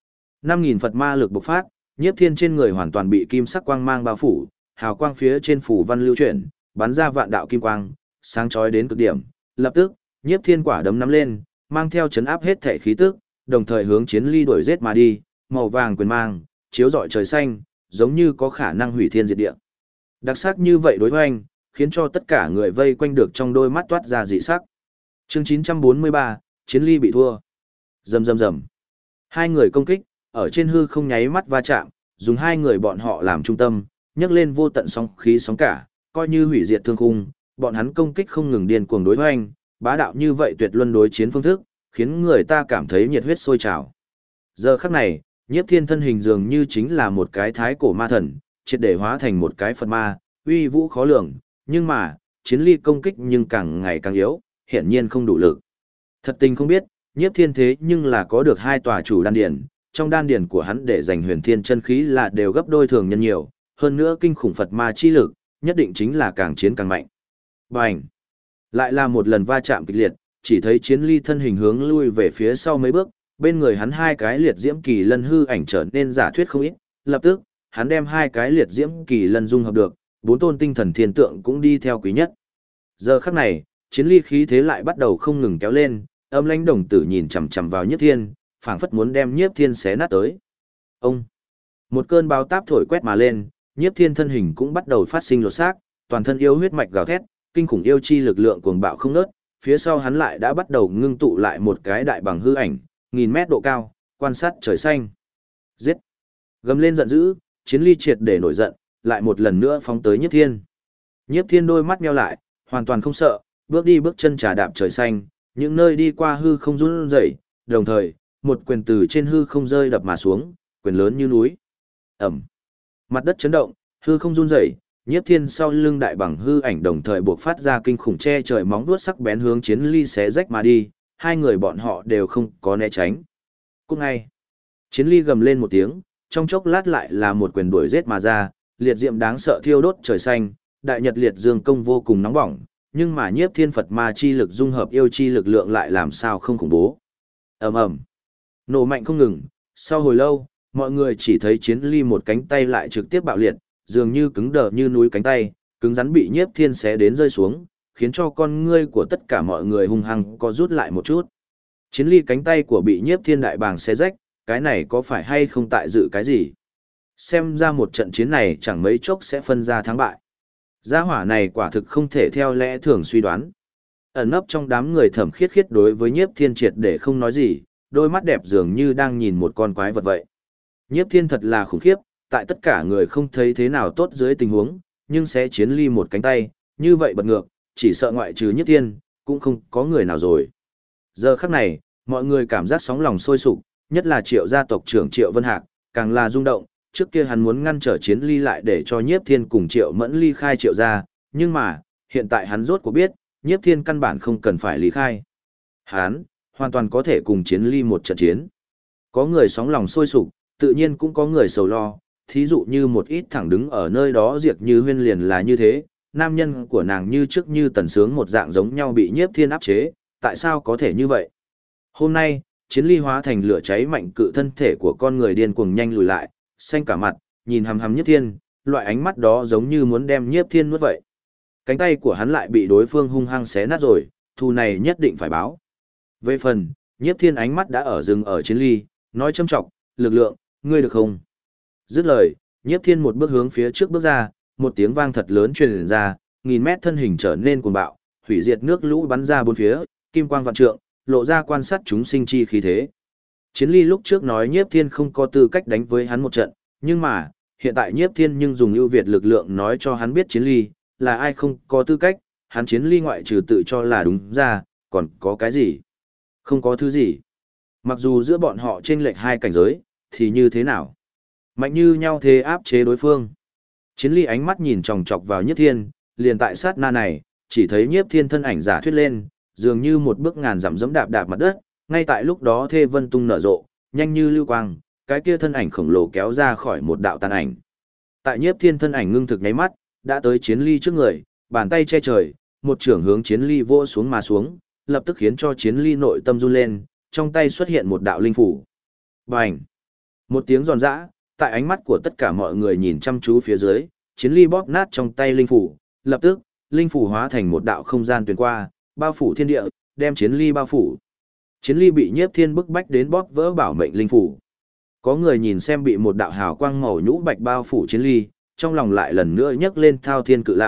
5000 Phật ma lực bộc phát, Nhiếp Thiên trên người hoàn toàn bị kim sắc quang mang bao phủ, hào quang phía trên phủ văn lưu chuyển, bắn ra vạn đạo kim quang, sáng chói đến cực điểm. Lập tức, Nhiếp Thiên quả đấm nắm lên, mang theo chấn áp hết thể khí tức, đồng thời hướng chiến ly đuổi giết mà đi, màu vàng quyền mang, chiếu rọi trời xanh, giống như có khả năng hủy thiên diệt địa. Đặc sắc như vậy đối hoành, khiến cho tất cả người vây quanh được trong đôi mắt toát ra dị sắc. Chương 943, Chiến Ly bị thua. Rầm rầm rầm. Hai người công kích, ở trên hư không nháy mắt va chạm, dùng hai người bọn họ làm trung tâm, nhấc lên vô tận sóng khí sóng cả, coi như hủy diệt thương khung, bọn hắn công kích không ngừng điên cuồng đối hoành, bá đạo như vậy tuyệt luân đối chiến phương thức, khiến người ta cảm thấy nhiệt huyết sôi trào. Giờ khắc này, Nhiếp Thiên thân hình dường như chính là một cái thái cổ ma thần, triệt để hóa thành một cái Phật ma, uy vũ khó lường, nhưng mà, Chiến Ly công kích nhưng càng ngày càng yếu, hiển nhiên không đủ lực. Thật tình không biết, Nhiếp Thiên thế nhưng là có được hai tòa chủ đan điển, trong đan điển của hắn để dành huyền thiên chân khí là đều gấp đôi thường nhân nhiều, hơn nữa kinh khủng Phật ma chi lực, nhất định chính là càng chiến càng mạnh. Bành! Lại là một lần va chạm kịch liệt, chỉ thấy Chiến Ly thân hình hướng lui về phía sau mấy bước, bên người hắn hai cái liệt diễm kỳ lân hư ảnh trở nên giả thuyết không ít, lập tức, hắn đem hai cái liệt diễm kỳ lân dung hợp được, bốn tôn tinh thần thiên tượng cũng đi theo quý nhất. Giờ khắc này, Chiến Ly khí thế lại bắt đầu không ngừng kéo lên, âm lãnh đồng tử nhìn chằm chằm vào Nhiếp Thiên, phảng phất muốn đem Nhiếp Thiên xé nát tới. Ông! Một cơn bão táp thổi quét mà lên, Nhiếp Thiên thân hình cũng bắt đầu phát sinh lột xác, toàn thân yêu huyết mạch gào thét, kinh khủng yêu chi lực lượng cuồng bạo không ngớt, phía sau hắn lại đã bắt đầu ngưng tụ lại một cái đại bằng hư ảnh, 1000 mét độ cao, quan sát trời xanh. Giết! Gầm lên giận dữ, Chiến Ly triệt để nổi giận, lại một lần nữa phóng tới Nhiếp Thiên. Nhiếp Thiên đôi mắt nheo lại, hoàn toàn không sợ, bước đi bước chân trà đạp trời xanh, những nơi đi qua hư không run rẩy, đồng thời, một quyền từ trên hư không rơi đập mà xuống, quyền lớn như núi. Ầm. Mặt đất chấn động, hư không run rẩy, Nhiếp Thiên sau lưng đại bằng hư ảnh đồng thời buộc phát ra kinh khủng che trời móng vuốt sắc bén hướng Chiến Ly xé rách mà đi, hai người bọn họ đều không có né tránh. Cút ngay. Chiến Ly gầm lên một tiếng, trong chốc lát lại là một quyền đuổi giết mà ra, liệt diệm đáng sợ thiêu đốt trời xanh, đại nhật liệt dương công vô cùng nóng bỏng, nhưng mà Nhiếp Thiên Phật ma chi lực dung hợp yêu chi lực lượng lại làm sao không khủng bố. Ầm ầm. Nổ mạnh không ngừng, sau hồi lâu, mọi người chỉ thấy Chiến Ly một cánh tay lại trực tiếp bạo liệt, dường như cứng đờ như núi cánh tay, cứng rắn bị Nhiếp Thiên xé đến rơi xuống, khiến cho con ngươi của tất cả mọi người hung hăng co rút lại một chút. Chiến Ly cánh tay của bị Nhiếp Thiên đại bàng xé rách, cái này có phải hay không tại dự cái gì? Xem ra một trận chiến này chẳng mấy chốc sẽ phân ra thắng bại. Gia hỏa này quả thực không thể theo lẽ thường suy đoán. Ẩn nấp trong đám người Thẩm Khiết Khiết đối với Nhiếp Thiên triệt để không nói gì, đôi mắt đẹp dường như đang nhìn một con quái vật vậy. Nhiếp Thiên thật là khủng khiếp, tại tất cả người không thấy thế nào tốt dưới tình huống, nhưng sẽ Chiến Ly một cánh tay, như vậy bật ngược, chỉ sợ ngoại trừ Nhiếp Thiên, cũng không có người nào rồi. Giờ khắc này, mọi người cảm giác sóng lòng sôi sục, nhất là Triệu gia tộc trưởng Triệu Vân Hạc, càng là rung động, trước kia hắn muốn ngăn trở Chiến Ly lại để cho Nhiếp Thiên cùng Triệu Mẫn ly khai Triệu gia, nhưng mà, hiện tại hắn rốt cuộc biết, Nhiếp Thiên căn bản không cần phải ly khai. Hắn, hoàn toàn có thể cùng Chiến Ly một trận chiến. Có người sóng lòng sôi sục, tự nhiên cũng có người sầu lo, thí dụ như một ít thẳng đứng ở nơi đó Diệp Như Huyên liền là như thế, nam nhân của nàng như trước như tần sướng một dạng giống nhau bị Nhiếp Thiên áp chế, tại sao có thể như vậy? Hôm nay, Chiến Ly hóa thành lửa cháy mạnh cự thân thể của con người điên cuồng nhanh lùi lại, xanh cả mặt, nhìn hằm hằm Nhiếp Thiên, loại ánh mắt đó giống như muốn đem Nhiếp Thiên nuốt vậy. Cánh tay của hắn lại bị đối phương hung hăng xé nát rồi, thù này nhất định phải báo. Về phần, Nhiếp Thiên ánh mắt đã ở dừng ở Chiến Ly, nói châm trọng, lực lượng, ngươi được không? Dứt lời, Nhiếp Thiên một bước hướng phía trước bước ra, một tiếng vang thật lớn truyền ra, 1000 mét thân hình trở nên cuồng bạo, hủy diệt nước lũ bắn ra bốn phía, kim quang vạn trượng, lộ ra quan sát chúng sinh chi khí thế. Chiến Ly lúc trước nói Nhiếp Thiên không có tư cách đánh với hắn một trận, nhưng mà, hiện tại Nhiếp Thiên nhưng dùng ưu việt lực lượng nói cho hắn biết Chiến Ly, là ai không có tư cách, hắn Chiến Ly ngoại trừ tự cho là đúng ra, còn có cái gì? Không có thứ gì. Mặc dù giữa bọn họ chênh lệch hai cảnh giới, thì như thế nào? Mạnh như nhau thế áp chế đối phương. Chiến Ly ánh mắt nhìn chòng chọc vào Nhiếp Thiên, liền tại sát na này, chỉ thấy Nhiếp Thiên thân ảnh giả thuyết lên, dường như một bước ngàn dặm dẫm đạp đạp mặt đất, ngay tại lúc đó thê vân tung nở rộ, nhanh như lưu quang, cái kia thân ảnh khổng lồ kéo ra khỏi một đạo tàn ảnh. Tại Nhiếp Thiên thân ảnh ngưng thực nháy mắt, đã tới Chiến Ly trước người, bàn tay che trời, một chưởng hướng Chiến Ly vỗ xuống mà xuống, lập tức khiến cho Chiến Ly nội tâm run lên, trong tay xuất hiện một đạo linh phủ. Bành! Một tiếng giòn giã, tại ánh mắt của tất cả mọi người nhìn chăm chú phía dưới, Chiến Ly bóp nát trong tay linh phủ, lập tức, linh phủ hóa thành một đạo không gian truyền qua, bao phủ thiên địa, đem Chiến Ly bao phủ. Chiến Ly bị Nhiếp Thiên bức bách đến bóp vỡ bảo mệnh linh phủ. Có người nhìn xem bị một đạo hào quang màu nhũ bạch bao phủ Chiến Ly, trong lòng lại lần nữa nhấc lên thao thiên cự lãng,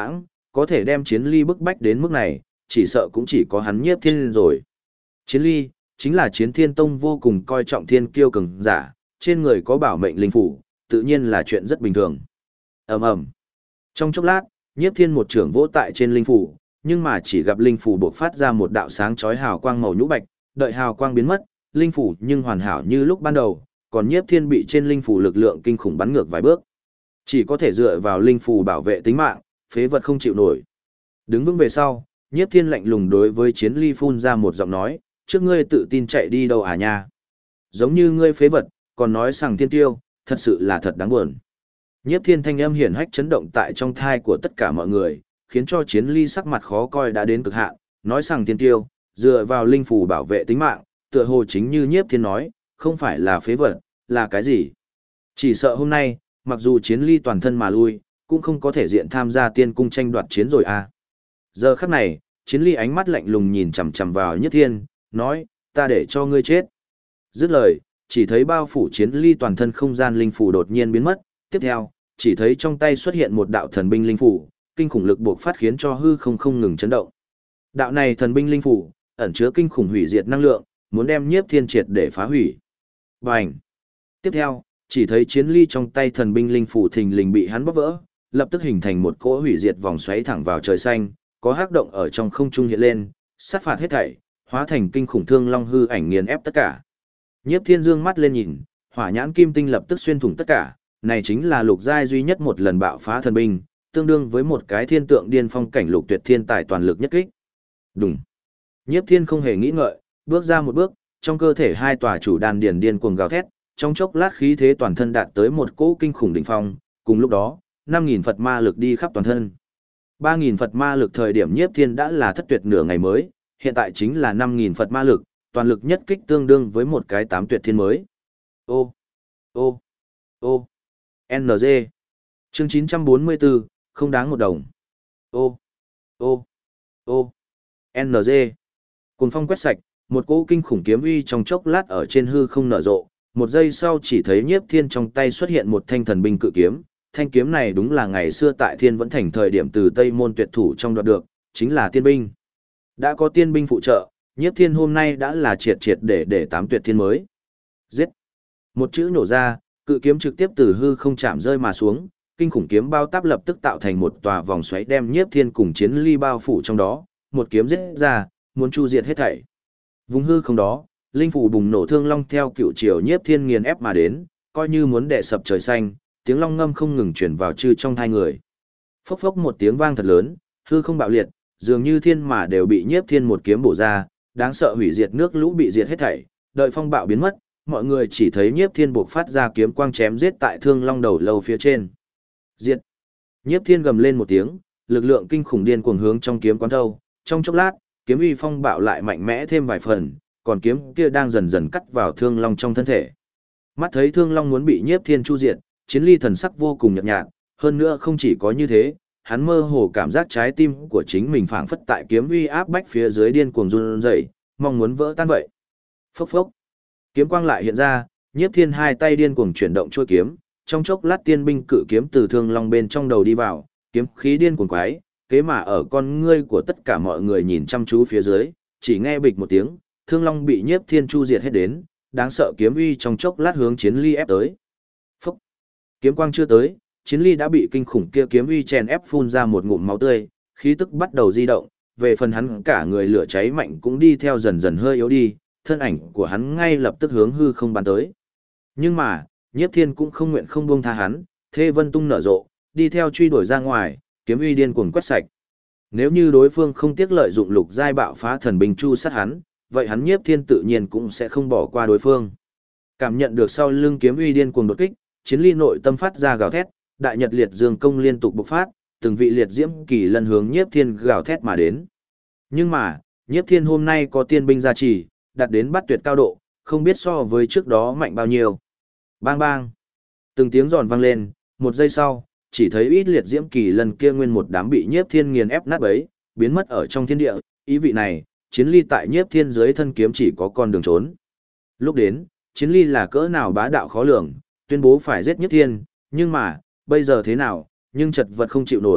có thể đem Chiến Ly bức bách đến mức này, chỉ sợ cũng chỉ có hắn Nhiếp Thiên rồi. Chiến Ly, chính là Chiến Thiên Tông vô cùng coi trọng thiên kiêu cường giả, trên người có bảo mệnh linh phủ, tự nhiên là chuyện rất bình thường. Ầm ầm. Trong chốc lát, Nhiếp Thiên một trưởng vỗ tại trên linh phủ, nhưng mà chỉ gặp linh phủ bộc phát ra một đạo sáng chói hào quang màu nhũ bạch, đợi hào quang biến mất, linh phủ nhưng hoàn hảo như lúc ban đầu, còn Nhiếp Thiên bị trên linh phủ lực lượng kinh khủng bắn ngược vài bước. Chỉ có thể dựa vào linh phủ bảo vệ tính mạng, phế vật không chịu nổi. Đứng vững về sau, Nhiếp Thiên lạnh lùng đối với Chiến Ly phun ra một giọng nói, trước ngươi tự tin chạy đi đâu à nha? Giống như ngươi phế vật, còn nói rằng thiên tiêu, thật sự là thật đáng buồn. Nhiếp Thiên thanh âm hiển hách chấn động tại trong thai của tất cả mọi người, khiến cho Chiến Ly sắc mặt khó coi đã đến cực hạn, nói rằng thiên tiêu, dựa vào linh phủ bảo vệ tính mạng, tựa hồ chính như Nhiếp Thiên nói, không phải là phế vật, là cái gì? Chỉ sợ hôm nay, mặc dù Chiến Ly toàn thân mà lui, cũng không có thể diện tham gia tiên cung tranh đoạt chiến rồi à. Giờ khắc này, Chiến Ly ánh mắt lạnh lùng nhìn chằm chằm vào Nhiếp Thiên, nói, ta để cho ngươi chết. Dứt lời, chỉ thấy bao phủ Chiến Ly toàn thân không gian linh phủ đột nhiên biến mất, tiếp theo, chỉ thấy trong tay xuất hiện một đạo thần binh linh phủ, kinh khủng lực bộc phát khiến cho hư không ngừng chấn động. Đạo này thần binh linh phủ, ẩn chứa kinh khủng hủy diệt năng lượng, muốn đem Nhiếp Thiên triệt để phá hủy. Bành! Tiếp theo, chỉ thấy Chiến Ly trong tay thần binh linh phủ thình lình bị hắn bóp vỡ, lập tức hình thành một cỗ hủy diệt vòng xoáy thẳng vào trời xanh, có hắc động ở trong không trung hiện lên, sát phạt hết thảy, hóa thành kinh khủng thương long hư ảnh nghiền ép tất cả. Nhiếp Thiên dương mắt lên nhìn, hỏa nhãn kim tinh lập tức xuyên thủng tất cả, này chính là lục giai duy nhất một lần bạo phá thần binh, tương đương với một cái thiên tượng điên phong cảnh lục tuyệt thiên tài toàn lực nhất kích. Đùng. Nhiếp Thiên không hề nghĩ ngợi, bước ra một bước, trong cơ thể hai tòa chủ đan điền điên cuồng gào thét, trong chốc lát khí thế toàn thân đạt tới một cỗ kinh khủng đỉnh phong, cùng lúc đó, 5000 Phật ma lực đi khắp toàn thân. 3000 Phật ma lực thời điểm Nhiếp Thiên đã là thất tuyệt nửa ngày mới, hiện tại chính là 5000 Phật ma lực, toàn lực nhất kích tương đương với một cái tám tuyệt thiên mới. Ô, ô, ô, NG. Chương 944, không đáng một đồng. Ô, ô, ô, NG. Cuồng phong quét sạch, một cỗ kinh khủng kiếm uy trong chốc lát ở trên hư không nở rộ, một giây sau chỉ thấy Nhiếp Thiên trong tay xuất hiện một thanh thần binh cự kiếm, thanh kiếm này đúng là ngày xưa tại Thiên Vẫn Thành thời điểm từ Tây Môn tuyệt thủ trong đoạt được, chính là tiên binh. Đã có tiên binh phụ trợ, Nhiếp Thiên hôm nay đã là triệt để tám tuyệt thiên mới. Giết! Một chữ nổ ra, cự kiếm trực tiếp từ hư không chạm rơi mà xuống, kinh khủng kiếm bao táp lập tức tạo thành một tòa vòng xoáy đem Nhiếp Thiên cùng Chiến Ly bao phủ trong đó, một kiếm giết ra, muốn chu diệt hết thảy. Vùng hư không đó, linh phủ bùng nổ thương long theo cựu triều Nhiếp Thiên nghiền ép mà đến, coi như muốn đè sập trời xanh, tiếng long ngâm không ngừng truyền vào chư trong hai người. Phốc phốc một tiếng vang thật lớn, hư không bạo liệt, dường như thiên mà đều bị Nhiếp Thiên một kiếm bổ ra, đáng sợ hủy diệt nước lũ bị diệt hết thảy, đợi phong bạo biến mất, mọi người chỉ thấy Nhiếp Thiên buộc phát ra kiếm quang chém giết tại thương long đầu lâu phía trên. Diệt! Nhiếp Thiên gầm lên một tiếng, lực lượng kinh khủng điên cuồng hướng trong kiếm quán thâu, trong chốc lát, kiếm uy phong bạo lại mạnh mẽ thêm vài phần, còn kiếm kia đang dần dần cắt vào thương long trong thân thể. Mắt thấy thương long muốn bị Nhiếp Thiên chu diệt, Chiến Ly thần sắc vô cùng nhợt nhạt, hơn nữa không chỉ có như thế, hắn mơ hồ cảm giác trái tim của chính mình phảng phất tại kiếm uy áp bách phía dưới điên cuồng run rẩy, mong muốn vỡ tan vậy. Phốc phốc. Kiếm quang lại hiện ra, Nhiếp Thiên hai tay điên cuồng chuyển động chuôi kiếm, trong chốc lát tiên binh cự kiếm từ thương long bên trong đầu đi vào, kiếm khí điên cuồng quái, kế mà ở con ngươi của tất cả mọi người nhìn chăm chú phía dưới, chỉ nghe bịch một tiếng, thương long bị Nhiếp Thiên chu diệt hết đến, đáng sợ kiếm uy trong chốc lát hướng Chiến Ly ép tới. Phốc. Kiếm quang chưa tới, Chiến Ly đã bị kinh khủng kia kiếm uy chèn ép phun ra một ngụm máu tươi, khí tức bắt đầu di động, về phần hắn cả người lửa cháy mạnh cũng đi theo dần dần hơi yếu đi, thân ảnh của hắn ngay lập tức hướng hư không bắn tới. Nhưng mà, Nhiếp Thiên cũng không nguyện không buông tha hắn, Thê Vân tung nở rộ, đi theo truy đuổi ra ngoài, kiếm uy điên cuồng quét sạch. Nếu như đối phương không tiếc lợi dụng lục giai bạo phá thần binh chu sát hắn, vậy hắn Nhiếp Thiên tự nhiên cũng sẽ không bỏ qua đối phương. Cảm nhận được sau lưng kiếm uy điên cuồng đột kích, Chiến Ly nội tâm phát ra gào thét, đại nhật liệt dương công liên tục bộc phát, từng vị liệt diễm kỳ lân hướng Nhiếp Thiên gào thét mà đến. Nhưng mà, Nhiếp Thiên hôm nay có tiên binh gia trì, đạt đến bát tuyệt cao độ, không biết so với trước đó mạnh bao nhiêu. Bang bang. Từng tiếng giòn vang lên, một giây sau, chỉ thấy ít liệt diễm kỳ lân kia nguyên một đám bị Nhiếp Thiên nghiền ép nát bấy, biến mất ở trong thiên địa, ý vị này, Chiến Ly tại Nhiếp Thiên dưới thân kiếm chỉ có con đường trốn. Lúc đến, Chiến Ly là cỡ nào bá đạo khó lường, tuyên bố phải giết Nhiếp Thiên, nhưng mà, bây giờ thế nào, nhưng chật vật không chịu nổi,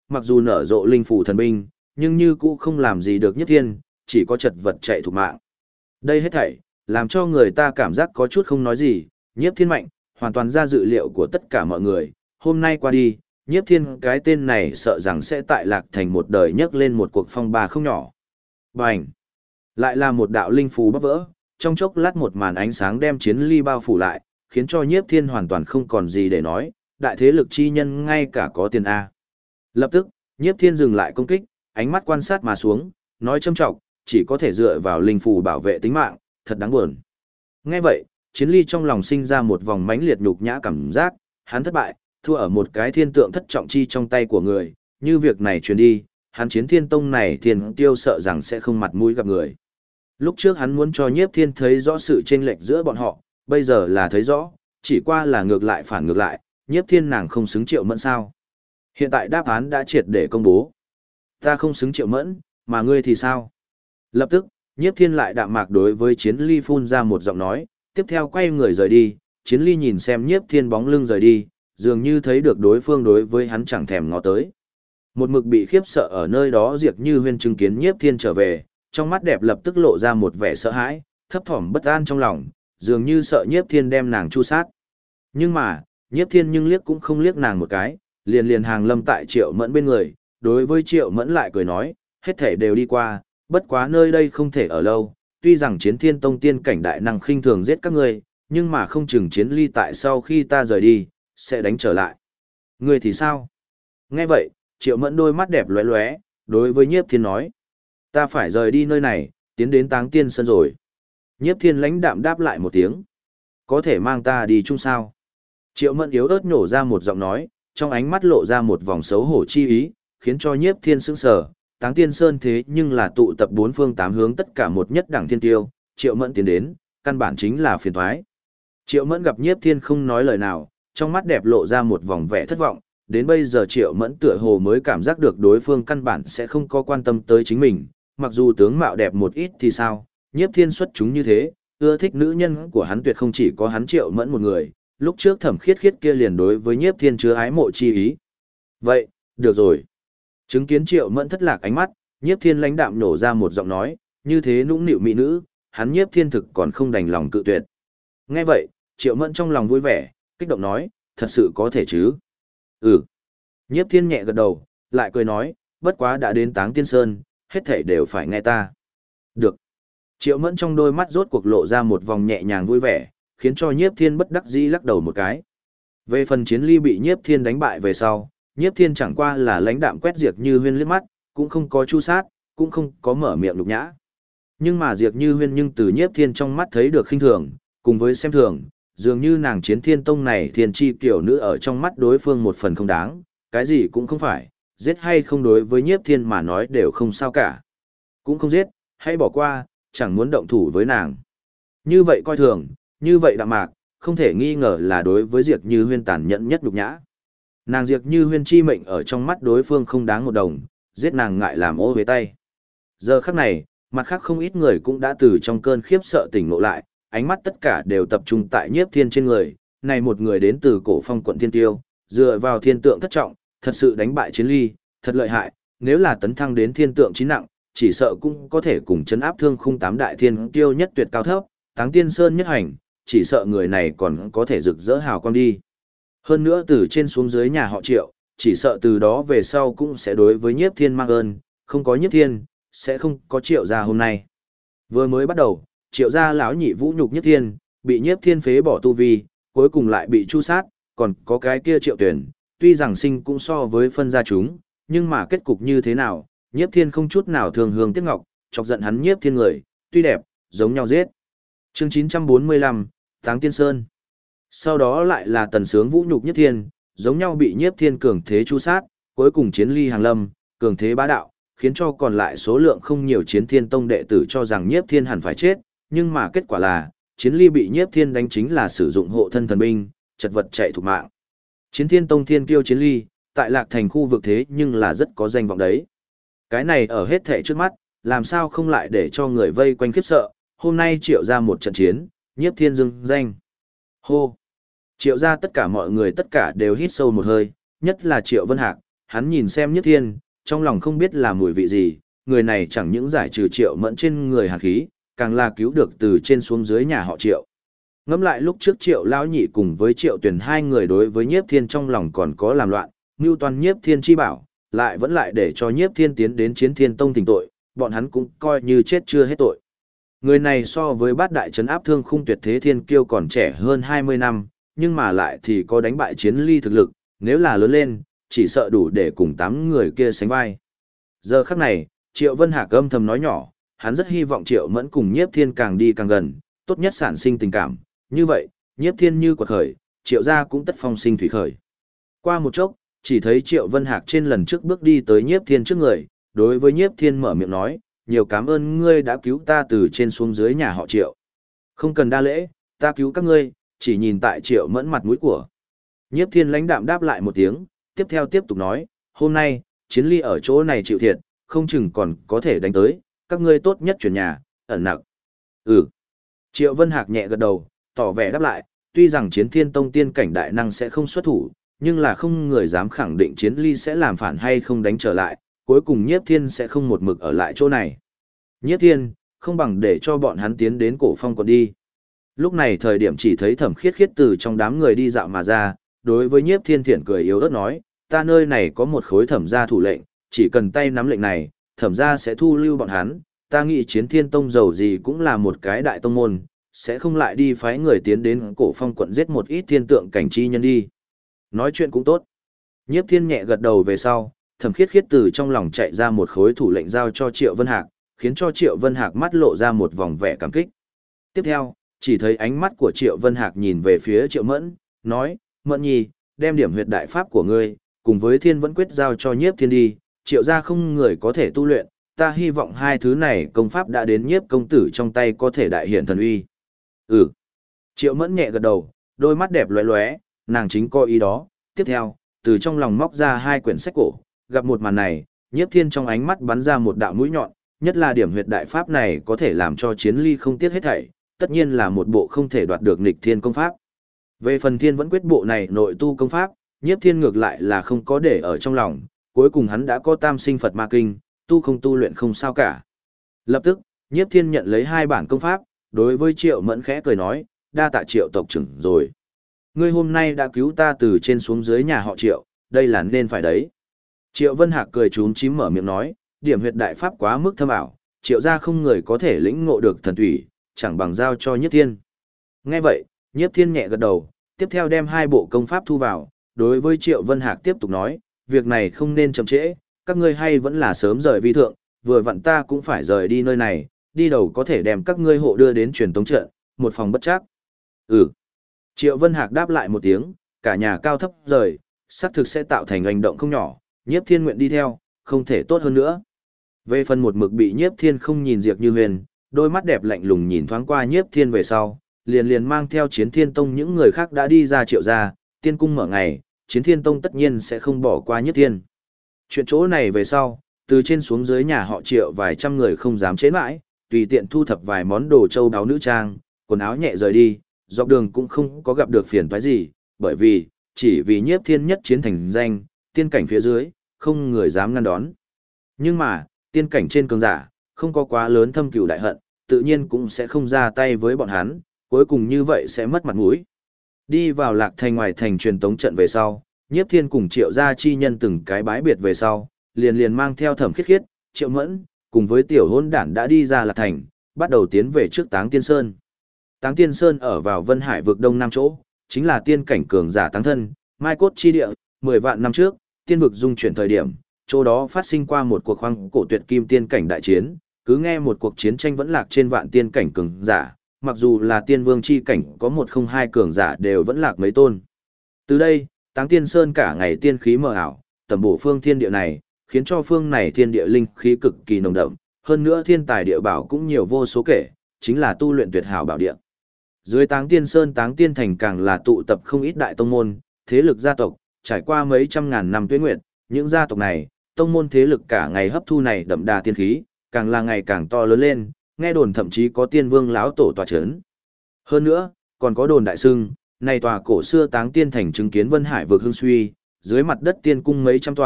mặc dù nở rộ linh phủ thần binh, nhưng như cũ không làm gì được Nhiếp Thiên, chỉ có chật vật chạy thục mạng. Đây hết thảy, làm cho người ta cảm giác có chút không nói gì, Nhiếp Thiên mạnh, hoàn toàn ra dự liệu của tất cả mọi người, hôm nay qua đi, Nhiếp Thiên cái tên này sợ rằng sẽ tại Lạc Thành một đời nhấc lên một cuộc phong ba không nhỏ. Bành! Lại là một đạo linh phù bắp vỡ, trong chốc lát một màn ánh sáng đem Chiến Ly bao phủ lại, khiến cho Nhiếp Thiên hoàn toàn không còn gì để nói, đại thế lực chi nhân ngay cả có tiền A. Lập tức, Nhiếp Thiên dừng lại công kích, ánh mắt quan sát mà xuống, nói châm trọng, chỉ có thể dựa vào linh phù bảo vệ tính mạng, thật đáng buồn. Nghe vậy, Chiến Ly trong lòng sinh ra một vòng mãnh liệt nhục nhã cảm giác, hắn thất bại, thua ở một cái thiên tượng thất trọng chi trong tay của người, như việc này truyền đi, hắn Chiến Thiên Tông này thiên tiêu sợ rằng sẽ không mặt mũi gặp người. Lúc trước hắn muốn cho Nhiếp Thiên thấy rõ sự chênh lệch giữa bọn họ, bây giờ là thấy rõ, chỉ qua là ngược lại phản ngược lại, Nhiếp Thiên nàng không xứng Triệu Mẫn sao? Hiện tại đáp án đã triệt để công bố. Ta không xứng Triệu Mẫn, mà ngươi thì sao? Lập tức, Nhiếp Thiên lại đạm mạc đối với Chiến Ly phun ra một giọng nói, tiếp theo quay người rời đi, Chiến Ly nhìn xem Nhiếp Thiên bóng lưng rời đi, dường như thấy được đối phương đối với hắn chẳng thèm ngó tới. Một mực bị khiếp sợ ở nơi đó Diệp Như Huyên chứng kiến Nhiếp Thiên trở về, trong mắt đẹp lập tức lộ ra một vẻ sợ hãi, thấp thỏm bất an trong lòng, dường như sợ Nhiếp Thiên đem nàng chu sát. Nhưng mà, Nhiếp Thiên nhưng liếc cũng không liếc nàng một cái, liền liền hàng lâm tại Triệu Mẫn bên người, đối với Triệu Mẫn lại cười nói, hết thể đều đi qua, bất quá nơi đây không thể ở lâu, tuy rằng Chiến Thiên Tông tiên cảnh đại năng khinh thường giết các ngươi, nhưng mà không chừng Chiến Ly tại sau khi ta rời đi, sẽ đánh trở lại. Ngươi thì sao? Nghe vậy, Triệu Mẫn đôi mắt đẹp lóe lóe, đối với Nhiếp Thiên nói, ta phải rời đi nơi này, tiến đến Táng Tiên Sơn rồi. Nhiếp Thiên lãnh đạm đáp lại một tiếng, có thể mang ta đi chung sao? Triệu Mẫn yếu ớt nhổ ra một giọng nói, trong ánh mắt lộ ra một vòng xấu hổ chi ý, khiến cho Nhiếp Thiên sững sờ. Táng Tiên Sơn thế nhưng là tụ tập bốn phương tám hướng tất cả một nhất đẳng thiên tiêu, Triệu Mẫn tiến đến, căn bản chính là phiền toái. Triệu Mẫn gặp Nhiếp Thiên không nói lời nào, trong mắt đẹp lộ ra một vòng vẻ thất vọng, đến bây giờ Triệu Mẫn tựa hồ mới cảm giác được đối phương căn bản sẽ không có quan tâm tới chính mình, mặc dù tướng mạo đẹp một ít thì sao, Nhiếp Thiên xuất chúng như thế, ưa thích nữ nhân của hắn tuyệt không chỉ có hắn Triệu Mẫn một người, lúc trước Thẩm Khiết Khiết kia liền đối với Nhiếp Thiên chứa ái mộ chi ý. Vậy, được rồi. Chứng kiến Triệu Mẫn thất lạc ánh mắt, Nhiếp Thiên lãnh đạm nổ ra một giọng nói, như thế nũng nịu mỹ nữ, hắn Nhiếp Thiên thực còn không đành lòng cự tuyệt. Nghe vậy, Triệu Mẫn trong lòng vui vẻ, kích động nói, thật sự có thể chứ? Ừ. Nhiếp Thiên nhẹ gật đầu, lại cười nói, bất quá đã đến Táng Tiên Sơn, hết thảy đều phải nghe ta. Được. Triệu Mẫn trong đôi mắt rốt cuộc lộ ra một vòng nhẹ nhàng vui vẻ, khiến cho Nhiếp Thiên bất đắc dĩ lắc đầu một cái. Về phần Chiến Ly bị Nhiếp Thiên đánh bại về sau, Nhiếp Thiên chẳng qua là lãnh đạm quét Diệp Như Huyên liếc mắt, cũng không có chu sát, cũng không có mở miệng nhục nhã. Nhưng mà Diệp Như Huyên nhưng từ Nhiếp Thiên trong mắt thấy được khinh thường, cùng với xem thường, dường như nàng Chiến Thiên Tông này thiên chi kiểu nữ ở trong mắt đối phương một phần không đáng, cái gì cũng không phải, giết hay không đối với Nhiếp Thiên mà nói đều không sao cả. Cũng không giết, hãy bỏ qua, chẳng muốn động thủ với nàng. Như vậy coi thường, như vậy đạm mạc, không thể nghi ngờ là đối với Diệp Như Huyên tàn nhẫn nhất nhục nhã. Nàng Diệp Như Huyên chi mệnh ở trong mắt đối phương không đáng một đồng, giết nàng ngại làm ô về tay. Giờ khắc này, mặt khác không ít người cũng đã từ trong cơn khiếp sợ tỉnh ngộ lại, ánh mắt tất cả đều tập trung tại Nhiếp Thiên trên người, này một người đến từ Cổ Phong quận Thiên Tiêu, dựa vào thiên tượng thất trọng, thật sự đánh bại Chiến Ly, thật lợi hại, nếu là tấn thăng đến thiên tượng chín nặng, chỉ sợ cũng có thể cùng chấn áp Thương Khung tám đại thiên tiêu nhất tuyệt cao thấp, Táng Tiên Sơn nhất hành, chỉ sợ người này còn có thể rực rỡ hào quang đi. Hơn nữa từ trên xuống dưới nhà họ Triệu, chỉ sợ từ đó về sau cũng sẽ đối với Nhiếp Thiên mang ơn, không có Nhiếp Thiên, sẽ không có Triệu gia hôm nay. Vừa mới bắt đầu, Triệu gia lão nhị vũ nhục Nhiếp Thiên, bị Nhiếp Thiên phế bỏ tu vi, cuối cùng lại bị chu sát, còn có cái kia Triệu Tuyển, tuy rằng sinh cũng so với phân gia chúng, nhưng mà kết cục như thế nào, Nhiếp Thiên không chút nào thường hương tiếc ngọc, chọc giận hắn Nhiếp Thiên người, tuy đẹp, giống nhau giết. Chương 945, Táng Tiên Sơn. Sau đó lại là Tần Sướng vũ nhục Nhiếp Thiên, giống nhau bị Nhiếp Thiên cường thế chu sát, cuối cùng Chiến Ly hàng lâm, cường thế bá đạo, khiến cho còn lại số lượng không nhiều Chiến Thiên Tông đệ tử cho rằng Nhiếp Thiên hẳn phải chết, nhưng mà kết quả là, Chiến Ly bị Nhiếp Thiên đánh chính là sử dụng hộ thân thần binh, chật vật chạy thục mạng. Chiến Thiên Tông thiên kiêu Chiến Ly, tại Lạc Thành khu vực thế nhưng là rất có danh vọng đấy. Cái này ở hết thảy trước mắt, làm sao không lại để cho người vây quanh khiếp sợ, hôm nay Triệu ra một trận chiến, Nhiếp Thiên dưng danh. Hô! Triệu ra tất cả mọi người tất cả đều hít sâu một hơi, nhất là Triệu Vân Hạc, hắn nhìn xem Nhiếp Thiên, trong lòng không biết là mùi vị gì, người này chẳng những giải trừ Triệu Mẫn trên người hàn khí, càng là cứu được từ trên xuống dưới nhà họ Triệu. Ngẫm lại lúc trước Triệu lão nhị cùng với Triệu Tuyền hai người đối với Nhiếp Thiên trong lòng còn có làm loạn, mưu toan Nhiếp Thiên chi bảo, lại vẫn lại để cho Nhiếp Thiên tiến đến Chiến Thiên Tông thỉnh tội, bọn hắn cũng coi như chết chưa hết tội. Người này so với bát đại trấn áp thương khung tuyệt thế thiên kiêu còn trẻ hơn 20 năm, nhưng mà lại thì có đánh bại chiến ly thực lực, nếu là lớn lên, chỉ sợ đủ để cùng 8 người kia sánh vai. Giờ khắc này, Triệu Vân Hạc âm thầm nói nhỏ, hắn rất hy vọng Triệu Mẫn cùng Nhiếp Thiên càng đi càng gần, tốt nhất sản sinh tình cảm, như vậy, Nhiếp Thiên như quật khởi, Triệu gia cũng tất phong sinh thủy khởi. Qua một chốc, chỉ thấy Triệu Vân Hạc trên lần trước bước đi tới Nhiếp Thiên trước người, đối với Nhiếp Thiên mở miệng nói, nhiều cảm ơn ngươi đã cứu ta từ trên xuống dưới nhà họ Triệu. Không cần đa lễ, ta cứu các ngươi, chỉ nhìn tại Triệu Mẫn mặt mũi của. Nhiếp Thiên lãnh đạm đáp lại một tiếng, tiếp theo tiếp tục nói, hôm nay, chiến ly ở chỗ này chịu thiệt, không chừng còn có thể đánh tới, các ngươi tốt nhất chuyển nhà, ẩn nặc. Ừ. Triệu Vân Hạc nhẹ gật đầu, tỏ vẻ đáp lại, tuy rằng Chiến Thiên Tông tiên cảnh đại năng sẽ không xuất thủ, nhưng là không người dám khẳng định chiến ly sẽ làm phản hay không đánh trở lại, cuối cùng Nhiếp Thiên sẽ không một mực ở lại chỗ này. Nhiếp Thiên, không bằng để cho bọn hắn tiến đến Cổ Phong quận đi. Lúc này thời điểm chỉ thấy Thẩm Khiết Khiết từ trong đám người đi dạo mà ra, đối với Nhiếp Thiên thiện cười yếu ớt nói, ta nơi này có một khối thẩm gia thủ lệnh, chỉ cần tay nắm lệnh này, thẩm gia sẽ thu lưu bọn hắn, ta nghĩ Chiến Thiên Tông giàu gì cũng là một cái đại tông môn, sẽ không lại đi phái người tiến đến Cổ Phong quận giết một ít thiên tượng cảnh chi nhân đi. Nói chuyện cũng tốt. Nhiếp Thiên nhẹ gật đầu về sau, Thẩm Khiết Khiết từ trong lòng chạy ra một khối thủ lệnh giao cho Triệu Vân Hạc, khiến cho Triệu Vân Hạc mắt lộ ra một vòng vẻ cảm kích. Tiếp theo, chỉ thấy ánh mắt của Triệu Vân Hạc nhìn về phía Triệu Mẫn, nói, Mẫn nhi, đem điểm huyệt đại pháp của ngươi, cùng với Thiên Vẫn Quyết giao cho Nhiếp Thiên đi, Triệu gia không người có thể tu luyện, ta hy vọng hai thứ này công pháp đã đến Nhiếp công tử trong tay có thể đại hiện thần uy. Ừ. Triệu Mẫn nhẹ gật đầu, đôi mắt đẹp lóe lóe, nàng chính có ý đó. Tiếp theo, từ trong lòng móc ra hai quyển sách cổ, gặp một màn này, Nhiếp Thiên trong ánh mắt bắn ra một đạo mũi nhọn, nhất là điểm huyệt đại pháp này có thể làm cho chiến ly không tiếc hết thảy, tất nhiên là một bộ không thể đoạt được nghịch thiên công pháp. Về phần Thiên Vẫn Quyết bộ này nội tu công pháp, Nhiếp Thiên ngược lại là không có để ở trong lòng, cuối cùng hắn đã có Tam Sinh Phật Ma Kinh, tu không tu luyện không sao cả. Lập tức, Nhiếp Thiên nhận lấy hai bản công pháp, đối với Triệu Mẫn khẽ cười nói, đa tạ Triệu tộc trưởng rồi. Ngươi hôm nay đã cứu ta từ trên xuống dưới nhà họ Triệu, đây là nên phải đấy. Triệu Vân Hạc cười chúm chím mở miệng nói, điểm huyệt đại pháp quá mức thâm ảo, Triệu gia không người có thể lĩnh ngộ được thần thủy, chẳng bằng giao cho Nhiếp Thiên. Nghe vậy, Nhiếp Thiên nhẹ gật đầu, tiếp theo đem hai bộ công pháp thu vào, đối với Triệu Vân Hạc tiếp tục nói, việc này không nên chậm trễ, các ngươi hay vẫn là sớm rời vi thượng, vừa vặn ta cũng phải rời đi nơi này, đi đầu có thể đem các ngươi hộ đưa đến truyền tống trận, một phòng bất trắc. Ừ. Triệu Vân Hạc đáp lại một tiếng, cả nhà cao thấp rời, xác thực sẽ tạo thành hành động không nhỏ, Nhiếp Thiên nguyện đi theo, không thể tốt hơn nữa. Về phần một mực bị Nhiếp Thiên không nhìn Diệp Như Huyền, đôi mắt đẹp lạnh lùng nhìn thoáng qua Nhiếp Thiên về sau, liền mang theo Chiến Thiên Tông những người khác đã đi ra Triệu gia, tiên cung mở ngày, Chiến Thiên Tông tất nhiên sẽ không bỏ qua Nhiếp Thiên. Chuyện chỗ này về sau, từ trên xuống dưới nhà họ Triệu vài trăm người không dám chế mãi, tùy tiện thu thập vài món đồ châu báu nữ trang, quần áo nhẹ rời đi, dọc đường cũng không có gặp được phiền toái gì, bởi vì, chỉ vì Nhiếp Thiên nhất chiến thành danh, tiên cảnh phía dưới, không người dám ngăn đón. Nhưng mà, tiên cảnh trên cường giả, không có quá lớn thâm cừu đại hận, tự nhiên cũng sẽ không ra tay với bọn hắn, cuối cùng như vậy sẽ mất mặt mũi. Đi vào Lạc Thành ngoài thành truyền tống trận về sau, Nhiếp Thiên cùng Triệu gia chi nhân từng cái bái biệt về sau, liền mang theo Thẩm Khiết Khiết, Triệu Mẫn, cùng với tiểu hôn đản đã đi ra Lạc Thành, bắt đầu tiến về trước Táng Tiên Sơn. Táng Tiên Sơn ở vào Vân Hải vực đông nam chỗ, chính là tiên cảnh cường giả táng thân, mai cốt chi địa, 10 vạn năm trước, tiên vực dung chuyển thời điểm, chỗ đó phát sinh qua một cuộc hoang cổ tuyệt kim tiên cảnh đại chiến, cứ nghe một cuộc chiến tranh vẫn lạc trên vạn tiên cảnh cường giả, mặc dù là tiên vương chi cảnh có 102 cường giả đều vẫn lạc mấy tôn. Từ đây, Táng Tiên Sơn cả ngày tiên khí mờ ảo, tầm bổ phương thiên địa này, khiến cho phương này thiên địa linh khí cực kỳ nồng đậm, hơn nữa thiên tài địa bảo cũng nhiều vô số kể, chính là tu luyện tuyệt hảo bảo địa. Dưới Táng Tiên Sơn Táng Tiên Thành càng là tụ tập không ít đại tông môn, thế lực gia tộc, trải qua mấy trăm ngàn năm tuế nguyệt, những gia tộc này, tông môn thế lực cả ngày hấp thu này đậm đà tiên khí, càng là ngày càng to lớn lên, nghe đồn thậm chí có tiên vương lão tổ tọa chấn. Hơn nữa, còn có đồn đại xưng, này tòa cổ xưa Táng Tiên Thành chứng kiến Vân Hải vực hưng suy, dưới mặt đất tiên cung mấy trăm tòa,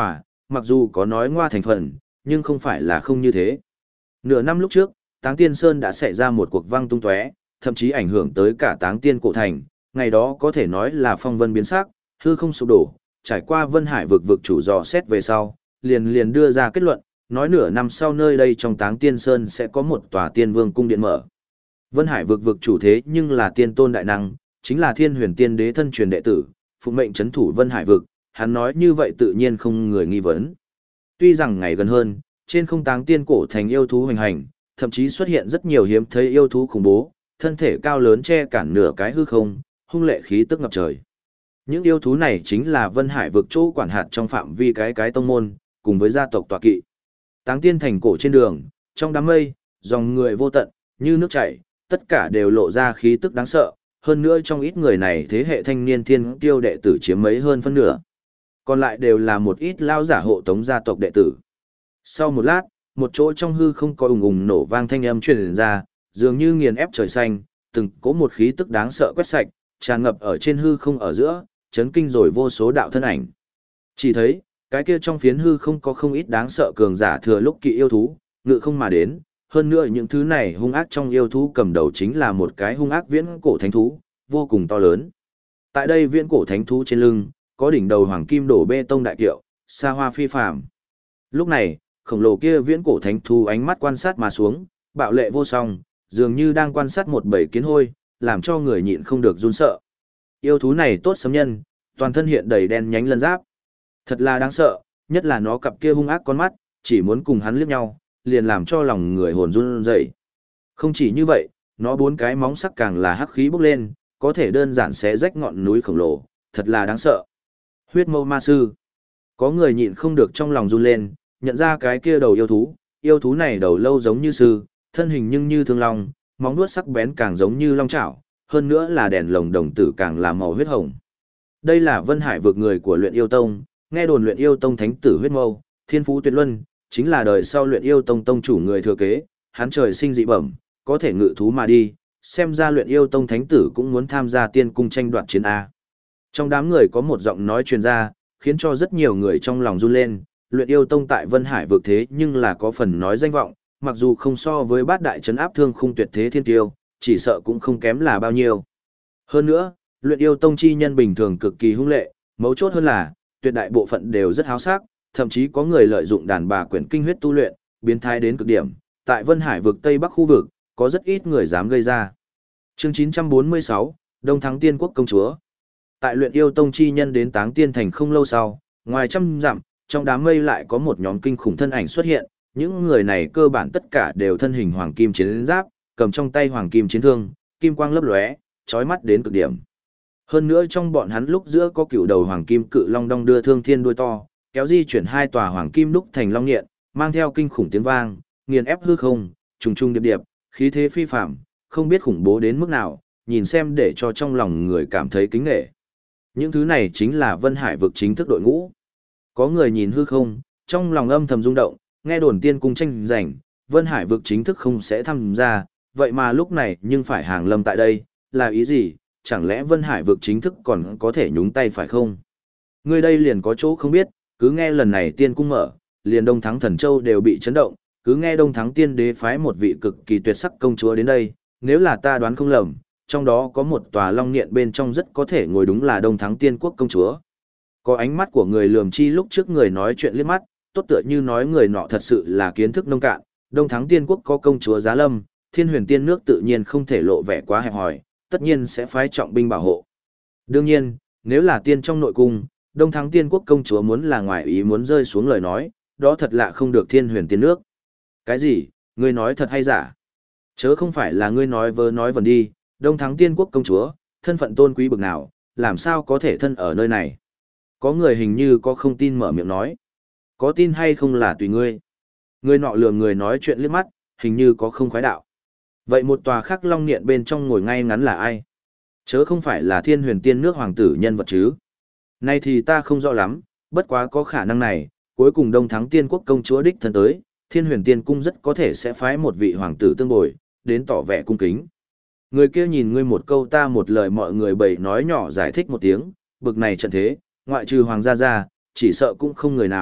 mặc dù có nói ngoa thành phần, nhưng không phải là không như thế. Nửa năm lúc trước, Táng Tiên Sơn đã xảy ra một cuộc vang tung tóe, thậm chí ảnh hưởng tới cả Táng Tiên cổ thành, ngày đó có thể nói là phong vân biến sắc, hư không sụp đổ, trải qua Vân Hải vực chủ dò xét về sau, liền đưa ra kết luận, nói nửa năm sau nơi đây trong Táng Tiên Sơn sẽ có một tòa Tiên Vương cung điện mở. Vân Hải vực chủ thế nhưng là tiên tôn đại năng, chính là Thiên Huyền Tiên Đế thân truyền đệ tử, phụng mệnh trấn thủ Vân Hải vực, hắn nói như vậy tự nhiên không người nghi vấn. Tuy rằng ngày gần hơn, trên không Táng Tiên cổ thành yêu thú hoành hành, thậm chí xuất hiện rất nhiều hiếm thấy yêu thú khủng bố, thân thể cao lớn che cản nửa cái hư không, hung lệ khí tức ngập trời. Những yêu thú này chính là Vân Hải vực chỗ quản hạt trong phạm vi cái tông môn, cùng với gia tộc tọa kỵ. Táng Tiên thành cổ trên đường, trong đám mây, dòng người vô tận, như nước chảy, tất cả đều lộ ra khí tức đáng sợ, hơn nữa trong ít người này thế hệ thanh niên thiên kiêu đệ tử chiếm mấy hơn phân nửa. Còn lại đều là một ít lao giả hộ tống gia tộc đệ tử. Sau một lát, một chỗ trong hư không có ùng ùng nổ vang thanh âm truyền ra, dường như nghiền ép trời xanh, từng có một khí tức đáng sợ quét sạch, tràn ngập ở trên hư không ở giữa, chấn kinh rồi vô số đạo thân ảnh. Chỉ thấy, cái kia trong phiến hư không có không ít đáng sợ cường giả thừa lúc kỵ yêu thú, ngự không mà đến, hơn nữa những thứ này hung ác trong yêu thú cầm đầu chính là một cái hung ác viễn cổ thánh thú, vô cùng to lớn. Tại đây viễn cổ thánh thú trên lưng, có đỉnh đầu hoàng kim đổ bê tông đại kiệu, xa hoa phi phàm. Lúc này, khổng lồ kia viễn cổ thánh thú ánh mắt quan sát mà xuống, bạo lệ vô song, dường như đang quan sát một bầy kiến hôi, làm cho người nhịn không được run sợ. Yêu thú này tốt sấm nhân, toàn thân hiện đầy đen nhánh lân giáp. Thật là đáng sợ, nhất là nó cặp kia hung ác con mắt, chỉ muốn cùng hắn liếc nhau, liền làm cho lòng người hồn run rẩy. Không chỉ như vậy, nó bốn cái móng sắc càng là hắc khí bốc lên, có thể đơn giản xé rách ngọn núi khổng lồ, thật là đáng sợ. Huyết mâu ma sư. Có người nhịn không được trong lòng run lên, nhận ra cái kia đầu yêu thú này đầu lâu giống như sư, thân hình nhưng như thương long, móng vuốt sắc bén càng giống như long chảo, hơn nữa là đèn lồng đồng tử càng là màu huyết hồng. Đây là Vân Hải vực người của Luyện Yêu Tông, nghe đồn Luyện Yêu Tông thánh tử huyết mâu, thiên phú tuyệt luân, chính là đời sau Luyện Yêu Tông tông chủ người thừa kế, hắn trời sinh dị bẩm, có thể ngự thú mà đi, xem ra Luyện Yêu Tông thánh tử cũng muốn tham gia tiên cung tranh đoạt chiến a. Trong đám người có một giọng nói truyền ra, khiến cho rất nhiều người trong lòng run lên, Luyện Yêu Tông tại Vân Hải vực thế nhưng là có phần nói danh vọng, mặc dù không so với bát đại trấn áp thương khung tuyệt thế thiên tiêu, chỉ sợ cũng không kém là bao nhiêu. Hơn nữa, Luyện Yêu Tông chi nhân bình thường cực kỳ hung lệ, mấu chốt hơn là, tuyệt đại bộ phận đều rất háo sắc, thậm chí có người lợi dụng đàn bà quyển kinh huyết tu luyện, biến thái đến cực điểm. Tại Vân Hải vực Tây Bắc khu vực, có rất ít người dám gây ra. Chương 946, Đông Thắng Tiên Quốc công chúa. Tại Luyện Yêu Tông chi nhân đến Táng Tiên thành không lâu sau, ngoài trăm dặm, trong đám mây lại có một nhóm kinh khủng thân ảnh xuất hiện, những người này cơ bản tất cả đều thân hình hoàng kim chiến giáp, cầm trong tay hoàng kim chiến thương, kim quang lấp lóe, chói mắt đến cực điểm. Hơn nữa trong bọn hắn lúc giữa có cựu đầu hoàng kim cự long đong đưa thương thiên đuôi to, kéo di chuyển hai tòa hoàng kim đúc thành long nghiện, mang theo kinh khủng tiếng vang, nghiền ép hư không, trùng trùng điệp điệp, khí thế phi phàm, không biết khủng bố đến mức nào, nhìn xem để cho trong lòng người cảm thấy kính nể. Những thứ này chính là Vân Hải vực chính thức đội ngũ. Có người nhìn hư không, trong lòng âm thầm rung động, nghe đồn tiên cung tranh giành, Vân Hải vực chính thức không sẽ tham gia, vậy mà lúc này nhưng phải hàng lâm tại đây, là ý gì, chẳng lẽ Vân Hải vực chính thức còn có thể nhúng tay phải không? Người đây liền có chỗ không biết, cứ nghe lần này tiên cung mở, liền Đông Thắng Thần Châu đều bị chấn động, cứ nghe Đông Thắng Tiên Đế phái một vị cực kỳ tuyệt sắc công chúa đến đây, nếu là ta đoán không lầm, trong đó có một tòa long niệm bên trong rất có thể ngồi đúng là Đông Thắng Tiên Quốc công chúa. Có ánh mắt của người lườm chi lúc trước người nói chuyện liếc mắt, tốt tựa như nói người nọ thật sự là kiến thức nông cạn, Đông Thắng Tiên Quốc có công chúa Giá Lâm, Thiên Huyền Tiên nước tự nhiên không thể lộ vẻ quá hẹp hòi, tất nhiên sẽ phái trọng binh bảo hộ. Đương nhiên, nếu là tiên trong nội cung, Đông Thắng Tiên Quốc công chúa muốn là ngoài ý muốn rơi xuống lời nói, đó thật lạ không được Thiên Huyền Tiên nước. Cái gì, ngươi nói thật hay giả? Chớ không phải là ngươi nói vớ nói vẩn đi, Đông Thắng Tiên Quốc công chúa, thân phận tôn quý bực nào, làm sao có thể thân ở nơi này? Có người hình như có không tin mở miệng nói. Có tin hay không là tùy ngươi. Người nọ lường người nói chuyện liếc mắt, hình như có không khoái đạo. Vậy một tòa khắc long niệm bên trong ngồi ngay ngắn là ai? Chớ không phải là Thiên Huyền Tiên nước hoàng tử nhân vật chứ? Nay thì ta không rõ lắm, bất quá có khả năng này, cuối cùng Đông Thắng Tiên Quốc công chúa đích thân tới, Thiên Huyền Tiên cung rất có thể sẽ phái một vị hoàng tử tương bồi, đến tỏ vẻ cung kính. Người kia nhìn ngươi một câu ta một lời, mọi người bày nói nhỏ giải thích một tiếng, bực này trận thế, ngoại trừ hoàng gia ra, chỉ sợ cũng không người nào,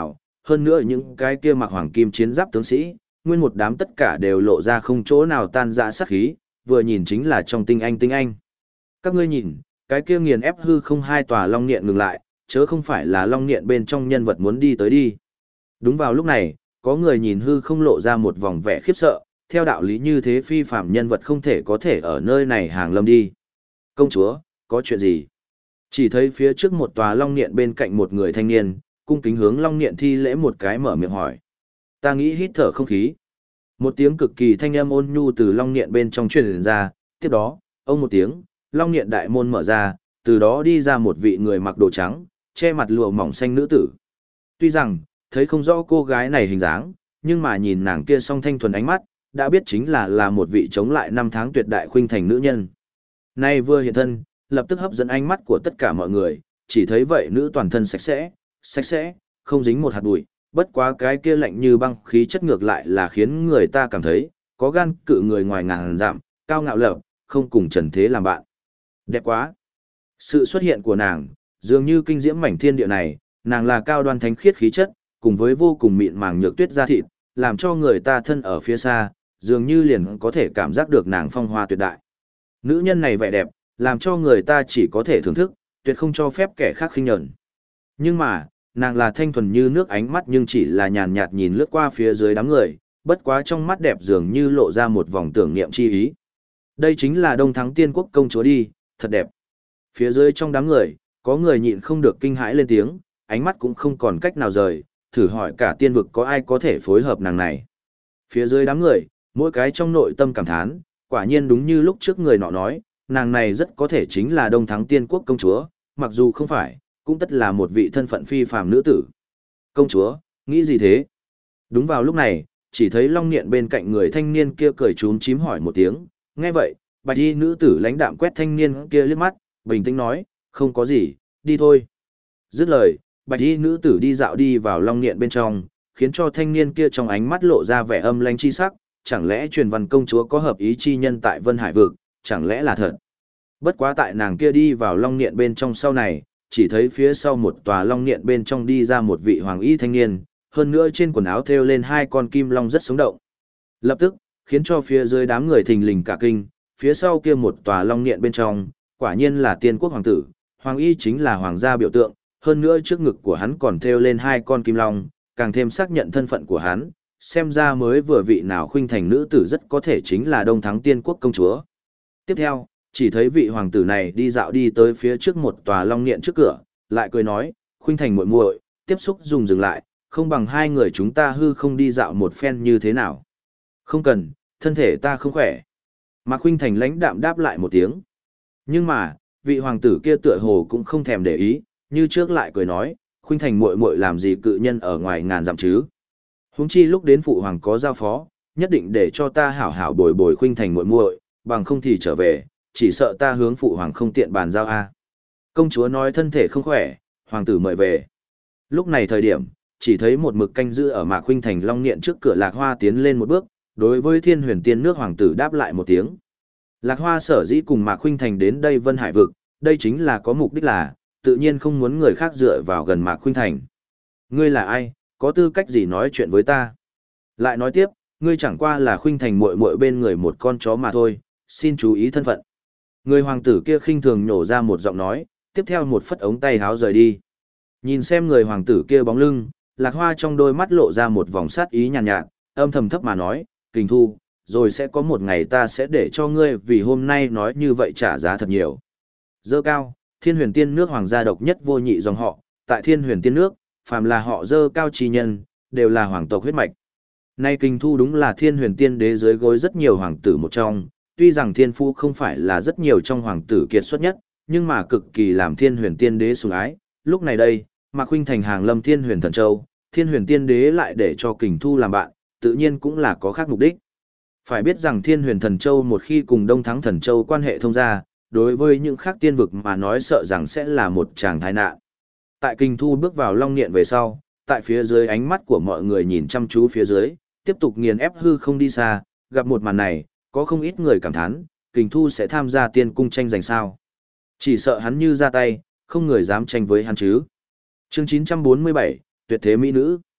hơn nữa những cái kia mặc hoàng kim chiến giáp tướng sĩ, nguyên một đám tất cả đều lộ ra không chỗ nào tan rã sát khí, vừa nhìn chính là trong tinh anh. Các ngươi nhìn, cái kia nghiền ép hư không hai tòa long niệm ngừng lại, chớ không phải là long niệm bên trong nhân vật muốn đi tới đi. Đúng vào lúc này, có người nhìn hư không lộ ra một vòng vẻ khiếp sợ, theo đạo lý như thế phi phàm nhân vật không thể có thể ở nơi này hàng lâm đi. Công chúa, có chuyện gì? Chỉ thấy phía trước một tòa long niệm bên cạnh một người thanh niên, cung kính hướng long niệm thi lễ một cái mở miệng hỏi. Ta nghĩ hít thở không khí. Một tiếng cực kỳ thanh âm ôn nhu từ long niệm bên trong truyền ra, tiếp đó, ông một tiếng, long niệm đại môn mở ra, từ đó đi ra một vị người mặc đồ trắng, che mặt lụa mỏng xanh nữ tử. Tuy rằng, thấy không rõ cô gái này hình dáng, nhưng mà nhìn nàng kia song thanh thuần ánh mắt, đã biết chính là một vị chống lại năm tháng tuyệt đại khuynh thành nữ nhân. Nay vừa hiện thân, lập tức hấp dẫn ánh mắt của tất cả mọi người, chỉ thấy vậy nữ toàn thân sạch sẽ, không dính một hạt bụi, bất quá cái kia lạnh như băng khí chất ngược lại là khiến người ta cảm thấy, có gan cự người ngoài ngàn dặm, cao ngạo lập, không cùng trần thế làm bạn. Đẹp quá! Sự xuất hiện của nàng, dường như kinh diễm mảnh thiên địa này, nàng là cao đoan thánh khiết khí chất, cùng với vô cùng mịn màng nhược tuyết da thịt, làm cho người ta thân ở phía xa, dường như liền có thể cảm giác được nàng phong hoa tuyệt đại. Nữ nhân này vẻ đẹp, làm cho người ta chỉ có thể thưởng thức, tuyệt không cho phép kẻ khác khinh nhẫn. Nhưng mà, nàng là thanh thuần như nước ánh mắt nhưng chỉ là nhàn nhạt nhìn lướt qua phía dưới đám người, bất quá trong mắt đẹp dường như lộ ra một vòng tưởng niệm chi ý. Đây chính là Đông Thắng Tiên Quốc công chúa đi, thật đẹp. Phía dưới trong đám người, có người nhịn không được kinh hãi lên tiếng, ánh mắt cũng không còn cách nào rời, thử hỏi cả tiên vực có ai có thể phối hợp nàng này. Phía dưới đám người, mỗi cái trong nội tâm cảm thán, quả nhiên đúng như lúc trước người nọ nói, nàng này rất có thể chính là Đông Thắng Tiên Quốc công chúa, mặc dù không phải, cũng tất là một vị thân phận phi phàm nữ tử. Công chúa, nghĩ gì thế? Đúng vào lúc này, chỉ thấy Long Niệm bên cạnh người thanh niên kia cười chúm chím hỏi một tiếng, nghe vậy, bạch y nữ tử lãnh đạm quét thanh niên kia liếc mắt, bình tĩnh nói, không có gì, đi thôi. Dứt lời, bạch y nữ tử đi dạo đi vào Long Niệm bên trong, khiến cho thanh niên kia trong ánh mắt lộ ra vẻ âm lãnh chi sắc, chẳng lẽ truyền văn công chúa có hợp ý chi nhân tại Vân Hải vực, chẳng lẽ là thật? Bất quá tại nàng kia đi vào Long Niệm bên trong sau này, chỉ thấy phía sau một tòa long niệm bên trong đi ra một vị hoàng y thanh niên, hơn nữa trên quần áo thêu lên hai con kim long rất sống động. Lập tức, khiến cho phía dưới đám người thình lình cả kinh, phía sau kia một tòa long niệm bên trong, quả nhiên là Tiên Quốc hoàng tử, hoàng y chính là hoàng gia biểu tượng, hơn nữa trước ngực của hắn còn thêu lên hai con kim long, càng thêm xác nhận thân phận của hắn, xem ra mới vừa vị nào khuynh thành nữ tử rất có thể chính là Đông Thắng Tiên Quốc công chúa. Tiếp theo, chỉ thấy vị hoàng tử này đi dạo đi tới phía trước một tòa long niệm trước cửa, lại cười nói, khuynh thành muội muội, tiếp xúc dùng dừng lại, không bằng hai người chúng ta hư không đi dạo một phen như thế nào. Không cần, thân thể ta không khỏe. Mạc Khuynh Thành lãnh đạm đáp lại một tiếng. Nhưng mà, vị hoàng tử kia tựa hồ cũng không thèm để ý, như trước lại cười nói, Khuynh Thành muội muội làm gì cự nhân ở ngoài ngàn dặm chứ. Huống chi lúc đến phụ hoàng có giao phó, nhất định để cho ta hảo hảo bồi bồi Khuynh Thành muội muội, bằng không thì trở về, chỉ sợ ta hướng phụ hoàng không tiện bàn giao a. Công chúa nói thân thể không khỏe, hoàng tử mời về. Lúc này thời điểm, chỉ thấy một mực canh giữ ở Mạc Khuynh Thành long niệm trước cửa Lạc Hoa tiến lên một bước, đối với Thiên Huyền Tiên nước hoàng tử đáp lại một tiếng. Lạc Hoa sở dĩ cùng Mạc Khuynh Thành đến đây Vân Hải vực, đây chính là có mục đích là, tự nhiên không muốn người khác dựa vào gần Mạc Khuynh Thành. Ngươi là ai, có tư cách gì nói chuyện với ta? Lại nói tiếp, ngươi chẳng qua là Khuynh Thành muội muội bên người một con chó mà thôi, xin chú ý thân phận. Người hoàng tử kia khinh thường nhổ ra một giọng nói, tiếp theo một phất ống tay háo rời đi. Nhìn xem người hoàng tử kia bóng lưng, Lạc Hoa trong đôi mắt lộ ra một vòng sát ý nhàn nhạt, âm thầm thấp mà nói, Kình Thu, rồi sẽ có một ngày ta sẽ để cho ngươi vì hôm nay nói như vậy trả giá thật nhiều. Dơ cao, Thiên Huyền Tiên nước hoàng gia độc nhất vô nhị dòng họ, tại Thiên Huyền Tiên nước, phàm là họ dơ cao chi nhân, đều là hoàng tộc huyết mạch. Nay Kình Thu đúng là Thiên Huyền Tiên đế dưới gối rất nhiều hoàng tử một trong, tuy rằng thiên phu không phải là rất nhiều trong hoàng tử kiệt xuất nhất, nhưng mà cực kỳ làm Thiên Huyền Tiên đế sủng ái. Lúc này đây, Mạc Khuynh Thành hàng lâm Thiên Huyền Thần Châu, Thiên Huyền Tiên đế lại để cho Kình Thu làm bạn, tự nhiên cũng là có khác mục đích. Phải biết rằng Thiên Huyền Thần Châu một khi cùng Đông Thắng Thần Châu quan hệ thông ra, đối với những khác tiên vực mà nói sợ rằng sẽ là một tràng tai nạn. Tại Kình Thu bước vào Long Niệm về sau, tại phía dưới ánh mắt của mọi người nhìn chăm chú phía dưới, tiếp tục nghiền ép hư không đi xa, gặp một màn này, có không ít người cảm thán, Kình Thu sẽ tham gia tiên cung tranh giành sao. Chỉ sợ hắn như ra tay, không người dám tranh với hắn chứ. Chương 947, Tuyệt thế mỹ nữ.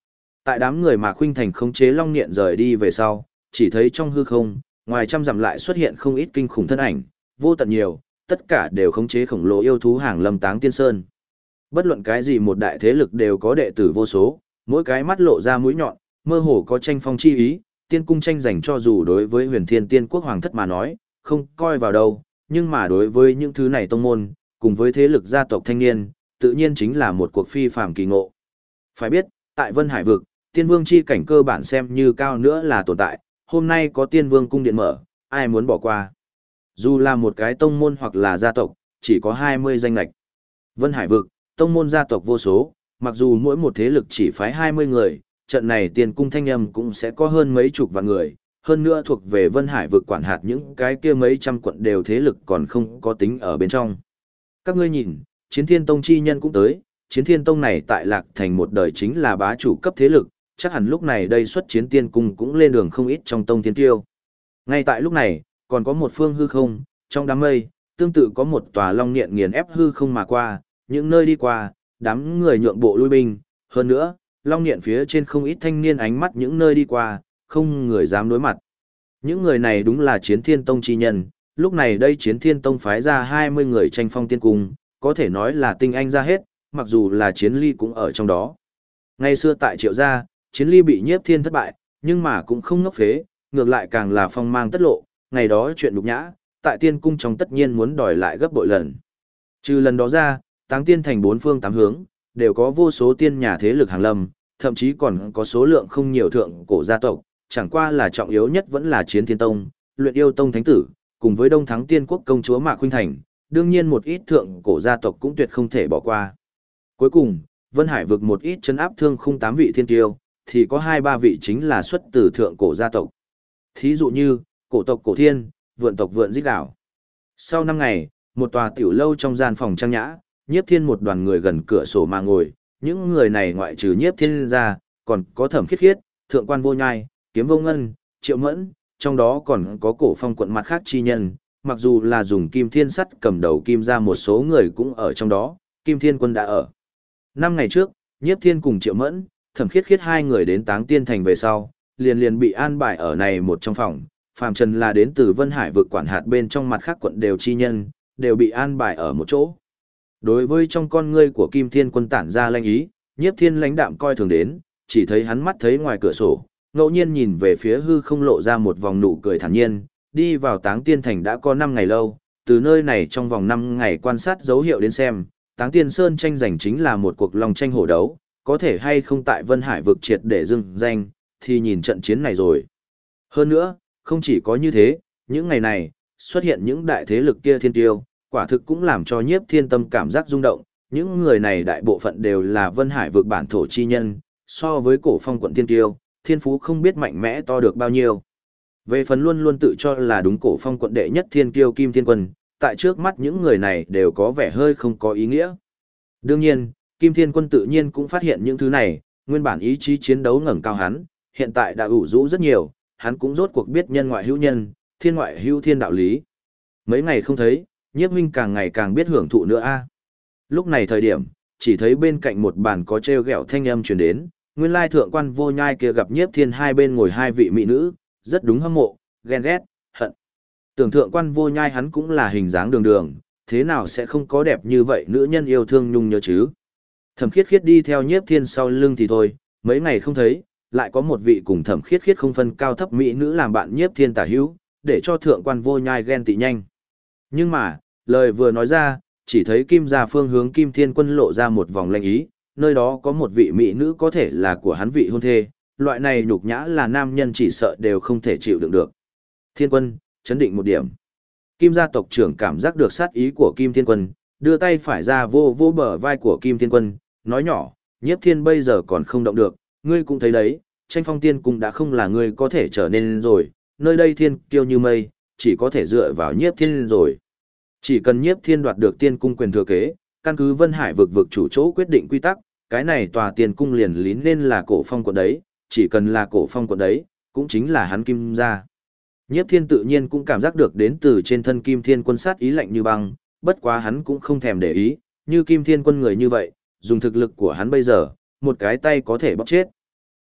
Tại đám người Mạc Khuynh Thành khống chế Long Niệm rời đi về sau, chỉ thấy trong hư không, ngoài trăm dặm lại xuất hiện không ít kinh khủng thân ảnh, vô tận nhiều, tất cả đều khống chế khổng lồ yêu thú hàng lâm Táng Tiên Sơn. Bất luận cái gì một đại thế lực đều có đệ tử vô số, mỗi cái mắt lộ ra mũi nhọn, mơ hồ có tranh phong chi ý, tiên cung tranh giành cho dù đối với Huyền Thiên Tiên Quốc hoàng thất mà nói, không coi vào đâu, nhưng mà đối với những thứ này tông môn, cùng với thế lực gia tộc thanh niên, tự nhiên chính là một cuộc phi phàm kỳ ngộ. Phải biết, tại Vân Hải vực, Tiên Vương chi cảnh cơ bản xem như cao nữa là tồn tại, hôm nay có Tiên Vương cung điện mở, ai muốn bỏ qua. Dù là một cái tông môn hoặc là gia tộc, chỉ có 20 danh lệch. Vân Hải vực, tông môn gia tộc vô số, mặc dù mỗi một thế lực chỉ phái 20 người, trận này Tiên cung thanh âm cũng sẽ có hơn mấy chục vạn người, hơn nữa thuộc về Vân Hải vực quản hạt những cái kia mấy trăm quận đều thế lực còn không có tính ở bên trong. Các ngươi nhìn, Chiến Thiên Tông chi nhân cũng tới, Chiến Thiên Tông này tại Lạc Thành một đời chính là bá chủ cấp thế lực, chắc hẳn lúc này đây xuất chiến tiên cung cũng lên đường không ít trong tông thiên tiêu. Ngay tại lúc này, còn có một phương hư không, trong đám mây, tương tự có một tòa long niệm nghiền ép hư không mà qua, những nơi đi qua, đám người nhượng bộ lui binh, hơn nữa, long niệm phía trên không ít thanh niên ánh mắt những nơi đi qua, không người dám đối mặt. Những người này đúng là Chiến Thiên Tông chi nhân, lúc này đây Chiến Thiên Tông phái ra 20 người tranh phong tiên cung, có thể nói là tinh anh ra hết, mặc dù là Chiến Ly cũng ở trong đó. Ngày xưa tại Triệu Gia, Chiến Ly bị Nhiếp Thiên thất bại, nhưng mà cũng không ngốc phế, ngược lại càng là phong mang tất lộ, ngày đó chuyện nhục nhã, tại tiên cung trong tất nhiên muốn đòi lại gấp bội lần. Trừ lần đó ra, Táng Tiên thành bốn phương tám hướng, đều có vô số tiên nhà thế lực hàng lâm, thậm chí còn có số lượng không nhiều thượng cổ gia tộc, chẳng qua là trọng yếu nhất vẫn là Chiến Thiên Tông, Luyện Yêu Tông thánh tử, cùng với Đông Thắng Tiên Quốc công chúa Mạc Khuynh Thành, đương nhiên một ít thượng cổ gia tộc cũng tuyệt không thể bỏ qua. Cuối cùng, Vân Hải vực một ít trấn áp thương khung 8 vị thiên tiêu, thì có 2-3 vị chính là xuất từ thượng cổ gia tộc. Thí dụ như, cổ tộc Cổ Thiên, vượn tộc Vượn Dích Đảo. Sau 5 ngày, một tòa tiểu lâu trong gian phòng trang nhã, Nhiếp Thiên một đoàn người gần cửa sổ mà ngồi, những người này ngoại trừ Nhiếp Thiên ra, còn có Thẩm Khiết Khiết, Thượng Quan Vô Nhai, Kiếm Vô Ngân, Triệu Mẫn, trong đó còn có Cổ Phong quận mặt khác chi nhân, mặc dù là dùng Kim Thiên sắt cầm đầu kim ra một số người cũng ở trong đó, Kim Thiên Quân đã ở. 5 ngày trước, Nhiếp Thiên cùng Triệu Mẫn, Thẩm Khiết Khiết hai người đến Táng Tiên thành về sau, liền bị an bài ở này một trong phòng, phàm trần là đến từ Vân Hải vực quản hạt bên trong mặt khác quận đều chi nhân, đều bị an bài ở một chỗ. Đối với trong con ngươi của Kim Thiên Quân tản ra lanh ý, Nhiếp Thiên lãnh đạm coi thường đến, chỉ thấy hắn mắt thấy ngoài cửa sổ, ngẫu nhiên nhìn về phía hư không lộ ra một vòng nụ cười thản nhiên, đi vào Táng Tiên thành đã có 5 ngày lâu, từ nơi này trong vòng 5 ngày quan sát dấu hiệu đến xem, Táng Tiên Sơn tranh giành chính là một cuộc long tranh hổ đấu, có thể hay không tại Vân Hải vực triệt để dừng danh, thì nhìn trận chiến này rồi. Hơn nữa, không chỉ có như thế, những ngày này, xuất hiện những đại thế lực kia thiên tiêu, quả thực cũng làm cho Nhiếp Thiên tâm cảm giác rung động, những người này đại bộ phận đều là Vân Hải vực bản thổ chi nhân, so với Cổ Phong quận thiên tiêu, thiên phú không biết mạnh mẽ to được bao nhiêu. Về phần luôn luôn tự cho là đúng Cổ Phong quận đệ nhất thiên kiêu Kim Thiên Quân, tại trước mắt những người này đều có vẻ hơi không có ý nghĩa. Đương nhiên, Kim Thiên Quân tự nhiên cũng phát hiện những thứ này, nguyên bản ý chí chiến đấu ngẩng cao hắn, hiện tại đã ủ rũ rất nhiều, hắn cũng rốt cuộc biết nhân ngoại hữu nhân, thiên ngoại hữu thiên đạo lý. Mấy ngày không thấy, Nhiếp huynh càng ngày càng biết hưởng thụ nữa a. Lúc này thời điểm, chỉ thấy bên cạnh một bàn có treo gẹo thanh âm truyền đến, nguyên lai Thượng Quan Vô Nhai kia gặp Nhiếp Thiên hai bên ngồi hai vị mỹ nữ, rất đúng hâm mộ, ghen ghét, hận. Tưởng Thượng Quan Vô Nhai hắn cũng là hình dáng đường đường, thế nào sẽ không có đẹp như vậy nữ nhân yêu thương nhung nhớ chứ. Thẩm Khiết Khiết đi theo Nhiếp Thiên sau lưng thì thôi, mấy ngày không thấy, lại có một vị cùng Thẩm Khiết Khiết không phân cao thấp mỹ nữ làm bạn Nhiếp Thiên tả hữu, để cho Thượng Quan Vô Nhai ghen tị nhanh. Nhưng mà, lời vừa nói ra, chỉ thấy Kim gia phương hướng Kim Thiên Quân lộ ra một vòng lanh ý, nơi đó có một vị mỹ nữ có thể là của hắn vị hôn thê, loại này nhục nhã là nam nhân chỉ sợ đều không thể chịu đựng được. Thiên Quân, chấn định một điểm. Kim gia tộc trưởng cảm giác được sát ý của Kim Thiên Quân, đưa tay phải ra vô vô bờ vai của Kim Thiên Quân, nói nhỏ, Nhiếp Thiên bây giờ còn không động được, ngươi cũng thấy đấy, tranh phong tiên cung đã không là ngươi có thể trở nên rồi, nơi đây thiên kiêu như mây, chỉ có thể dựa vào Nhiếp Thiên rồi. Chỉ cần Nhiếp Thiên đoạt được tiên cung quyền thừa kế, căn cứ Vân Hải vực chủ chỗ quyết định quy tắc, cái này tòa tiên cung liền lín lên là Cổ Phong quận đấy, chỉ cần là Cổ Phong quận đấy, cũng chính là hắn Kim gia. Nhiếp Thiên tự nhiên cũng cảm giác được đến từ trên thân Kim Thiên Quân sát ý lạnh như băng, bất quá hắn cũng không thèm để ý, như Kim Thiên Quân người như vậy, dùng thực lực của hắn bây giờ, một cái tay có thể bóp chết.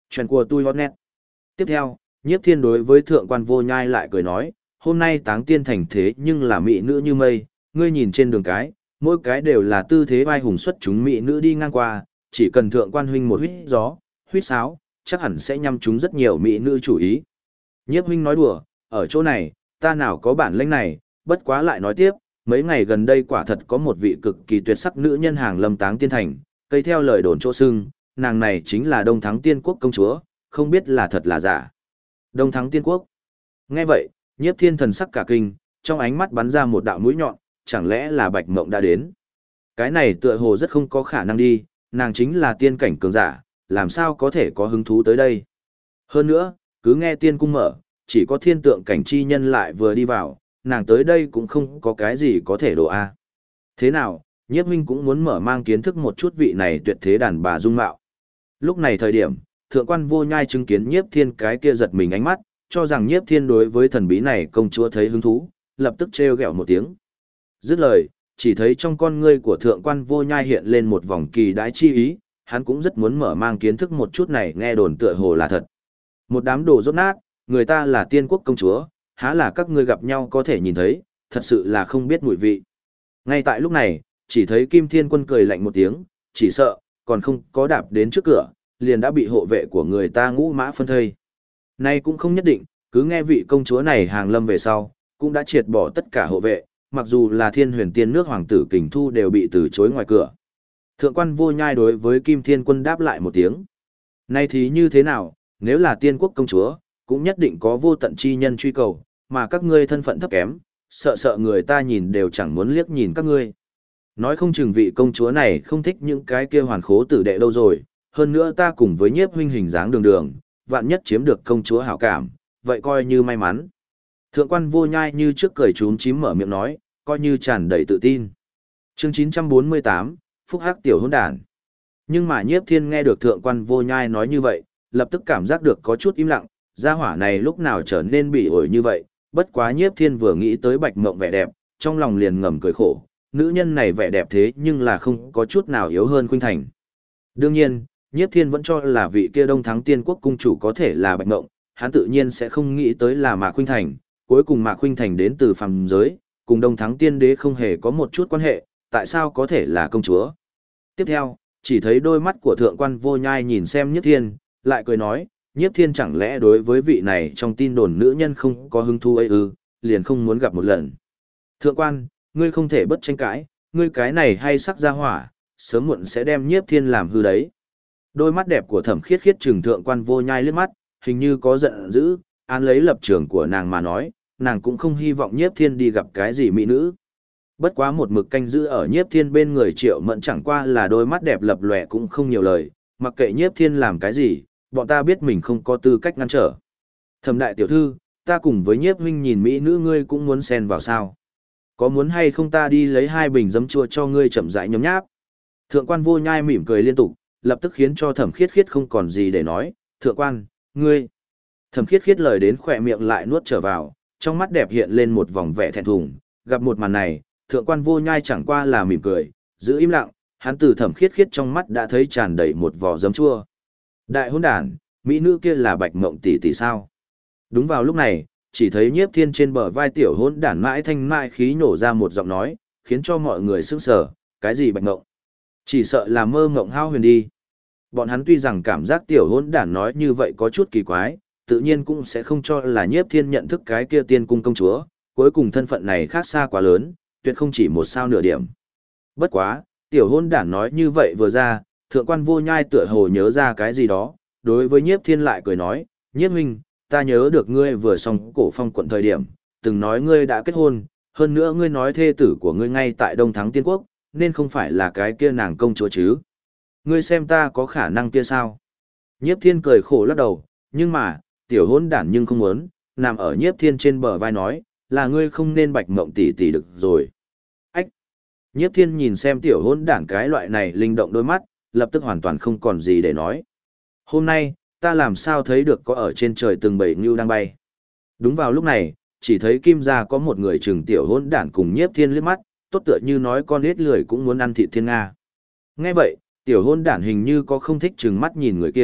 Chuyện của tôi hót nét. Tiếp theo, Nhiếp Thiên đối với thượng quan Vô Nhai lại cười nói, hôm nay Táng Tiên thành thế nhưng là mỹ nữ như mây, ngươi nhìn trên đường cái, mỗi cái đều là tư thế vai hùng xuất chúng mỹ nữ đi ngang qua, chỉ cần thượng quan huynh một huýt gió, huýt sáo, chắc hẳn sẽ nhắm chúng rất nhiều mỹ nữ chủ ý. Nhiếp huynh nói đùa, ở chỗ này, ta nào có bản lĩnh này, bất quá lại nói tiếp, mấy ngày gần đây quả thật có một vị cực kỳ tuyệt sắc nữ nhân hàng lâm Táng Tiên thành, cây theo lời đồn chỗ xưng, nàng này chính là Đông Thắng Tiên Quốc công chúa, không biết là thật là giả. Đông Thắng Tiên Quốc. Nghe vậy, Nhiếp Thiên thần sắc cả kinh, trong ánh mắt bắn ra một đạo mũi nhọn, chẳng lẽ là Bạch Mộng đã đến. Cái này tựa hồ rất không có khả năng đi, nàng chính là tiên cảnh cường giả, làm sao có thể có hứng thú tới đây. Hơn nữa, cứ nghe tiên cung mở, chỉ có thiên tượng cảnh chi nhân lại vừa đi vào, nàng tới đây cũng không có cái gì có thể đổ a. Thế nào, Nhiếp huynh cũng muốn mở mang kiến thức một chút vị này tuyệt thế đàn bà dung mạo. Lúc này thời điểm, thượng quan Vô Nhai chứng kiến Nhiếp Thiên cái kia giật mình ánh mắt, cho rằng Nhiếp Thiên đối với thần bí này công chúa thấy hứng thú, lập tức trêu ghẹo một tiếng. Dứt lời, chỉ thấy trong con ngươi của thượng quan Vô Nhai hiện lên một vòng kỳ đãi chi ý, hắn cũng rất muốn mở mang kiến thức một chút này, nghe đồn tựa hồ là thật. Một đám đồ rốt nát, người ta là tiên quốc công chúa, há là các ngươi gặp nhau có thể nhìn thấy, thật sự là không biết mùi vị. Ngay tại lúc này, chỉ thấy Kim Thiên Quân cười lạnh một tiếng, chỉ sợ, còn không có đạp đến trước cửa, liền đã bị hộ vệ của người ta ngũ mã phân thây. Nay cũng không nhất định, cứ nghe vị công chúa này hàng lâm về sau, cũng đã triệt bỏ tất cả hộ vệ, mặc dù là Thiên Huyền Tiên nước hoàng tử Kình Thu đều bị từ chối ngoài cửa. Thượng quan Vô Nhai đối với Kim Thiên Quân đáp lại một tiếng. Nay thì như thế nào, nếu là tiên quốc công chúa, cũng nhất định có vô tận chi nhân truy cầu, mà các ngươi thân phận thấp kém, sợ người ta nhìn đều chẳng muốn liếc nhìn các ngươi. Nói không chừng vị công chúa này không thích những cái kia hoàn khố tử đệ đâu rồi, hơn nữa ta cùng với Nhiếp huynh hình dáng đường đường, vạn nhất chiếm được công chúa hảo cảm, vậy coi như may mắn. Thượng quan Vô Nhai như trước cười chúm chím mở miệng nói, coi như tràn đầy tự tin. Chương 948, Phúc Hắc tiểu hỗn đản. Nhưng mà Nhiếp Thiên nghe được thượng quan Vô Nhai nói như vậy, lập tức cảm giác được có chút im lặng, gia hỏa này lúc nào trở nên bị ổi như vậy, bất quá Nhiếp Thiên vừa nghĩ tới Bạch Mộng vẻ đẹp, trong lòng liền ngầm cười khổ, nữ nhân này vẻ đẹp thế nhưng là không có chút nào yếu hơn Khuynh Thành. Đương nhiên, Nhiếp Thiên vẫn cho là vị kia Đông Thắng Tiên Quốc cung chủ có thể là Bạch Mộng, hắn tự nhiên sẽ không nghĩ tới là Mạc Khuynh Thành, cuối cùng Mạc Khuynh Thành đến từ phàm giới, cùng Đông Thắng Tiên Đế không hề có một chút quan hệ, tại sao có thể là công chúa. Tiếp theo, chỉ thấy đôi mắt của thượng quan Vô Nhai nhìn xem Nhiếp Thiên, lại cười nói, Nhiếp Thiên chẳng lẽ đối với vị này trong tin đồn nữ nhân không có hứng thú ấy ư, liền không muốn gặp một lần. Thượng quan, ngươi không thể bất tranh cãi, ngươi cái này hay sắc ra hỏa, sớm muộn sẽ đem Nhiếp Thiên làm hư đấy. Đôi mắt đẹp của Thẩm Khiết Khiết trừng thượng quan Vô Nhai liếc mắt, hình như có giận dữ, án lấy lập trường của nàng mà nói, nàng cũng không hy vọng Nhiếp Thiên đi gặp cái gì mỹ nữ. Bất quá một mực canh giữ ở Nhiếp Thiên bên người Triệu Mẫn chẳng qua là đôi mắt đẹp lập lòe cũng không nhiều lời, mặc kệ Nhiếp Thiên làm cái gì, bọn ta biết mình không có tư cách ngăn trở. Thẩm đại tiểu thư, ta cùng với Nhiếp huynh nhìn mỹ nữ ngươi cũng muốn xen vào sao? Có muốn hay không ta đi lấy 2 bình giấm chua cho ngươi chậm rãi nhấm nháp? Thượng quan Vô Nhai mỉm cười liên tục, lập tức khiến cho Thẩm Khiết Khiết không còn gì để nói. Thượng quan, ngươi. Thẩm Khiết Khiết lời đến khỏe miệng lại nuốt trở vào, trong mắt đẹp hiện lên một vòng vẻ thẹn thùng. Gặp một màn này, thượng quan Vô Nhai chẳng qua là mỉm cười, giữ im lặng, hắn từ Thẩm Khiết Khiết trong mắt đã thấy tràn đầy một vò giấm chua. Đại hôn đản, mỹ nữ kia là Bạch Mộng tỷ tỷ sao? Đúng vào lúc này, chỉ thấy Nhiếp Thiên trên bờ vai tiểu hôn đản mãi thanh mãi khí nổ ra một giọng nói, khiến cho mọi người sững sờ, cái gì Bạch Mộng? Chỉ sợ là mơ mộng hao huyền đi. Bọn hắn tuy rằng cảm giác tiểu hôn đản nói như vậy có chút kỳ quái, tự nhiên cũng sẽ không cho là Nhiếp Thiên nhận thức cái kia tiên cung công chúa, cuối cùng thân phận này khác xa quá lớn, tuyệt không chỉ một sao nửa điểm. Bất quá, tiểu hôn đản nói như vậy vừa ra, thượng quan Vô Nhai tựa hồ nhớ ra cái gì đó, đối với Nhiếp Thiên lại cười nói, Nhiếp huynh, ta nhớ được ngươi vừa xong cổ phong quận thời điểm, từng nói ngươi đã kết hôn, hơn nữa ngươi nói thê tử của ngươi ngay tại Đông Thắng Tiên Quốc, nên không phải là cái kia nàng công chúa chứ. Ngươi xem ta có khả năng kia sao? Nhiếp Thiên cười khổ lắc đầu, nhưng mà, tiểu hôn đản nhưng không muốn, nằm ở Nhiếp Thiên trên bờ vai nói, là ngươi không nên Bạch Mộng tỷ tỷ được rồi. Ách! Nhiếp Thiên nhìn xem tiểu hôn đản cái loại này linh động đôi mắt, lập tức hoàn toàn không còn gì để nói. Hôm nay, ta làm sao thấy được có ở trên trời từng bầy ngưu đang bay. Đúng vào lúc này, chỉ thấy Kim gia có một người trừng tiểu hôn đản cùng Nhiếp Thiên liếc mắt, tốt tựa như nói con nết lười cũng muốn ăn thịt thiên nga. Nghe vậy, tiểu hôn đản hình như có không thích trừng mắt nhìn người kia,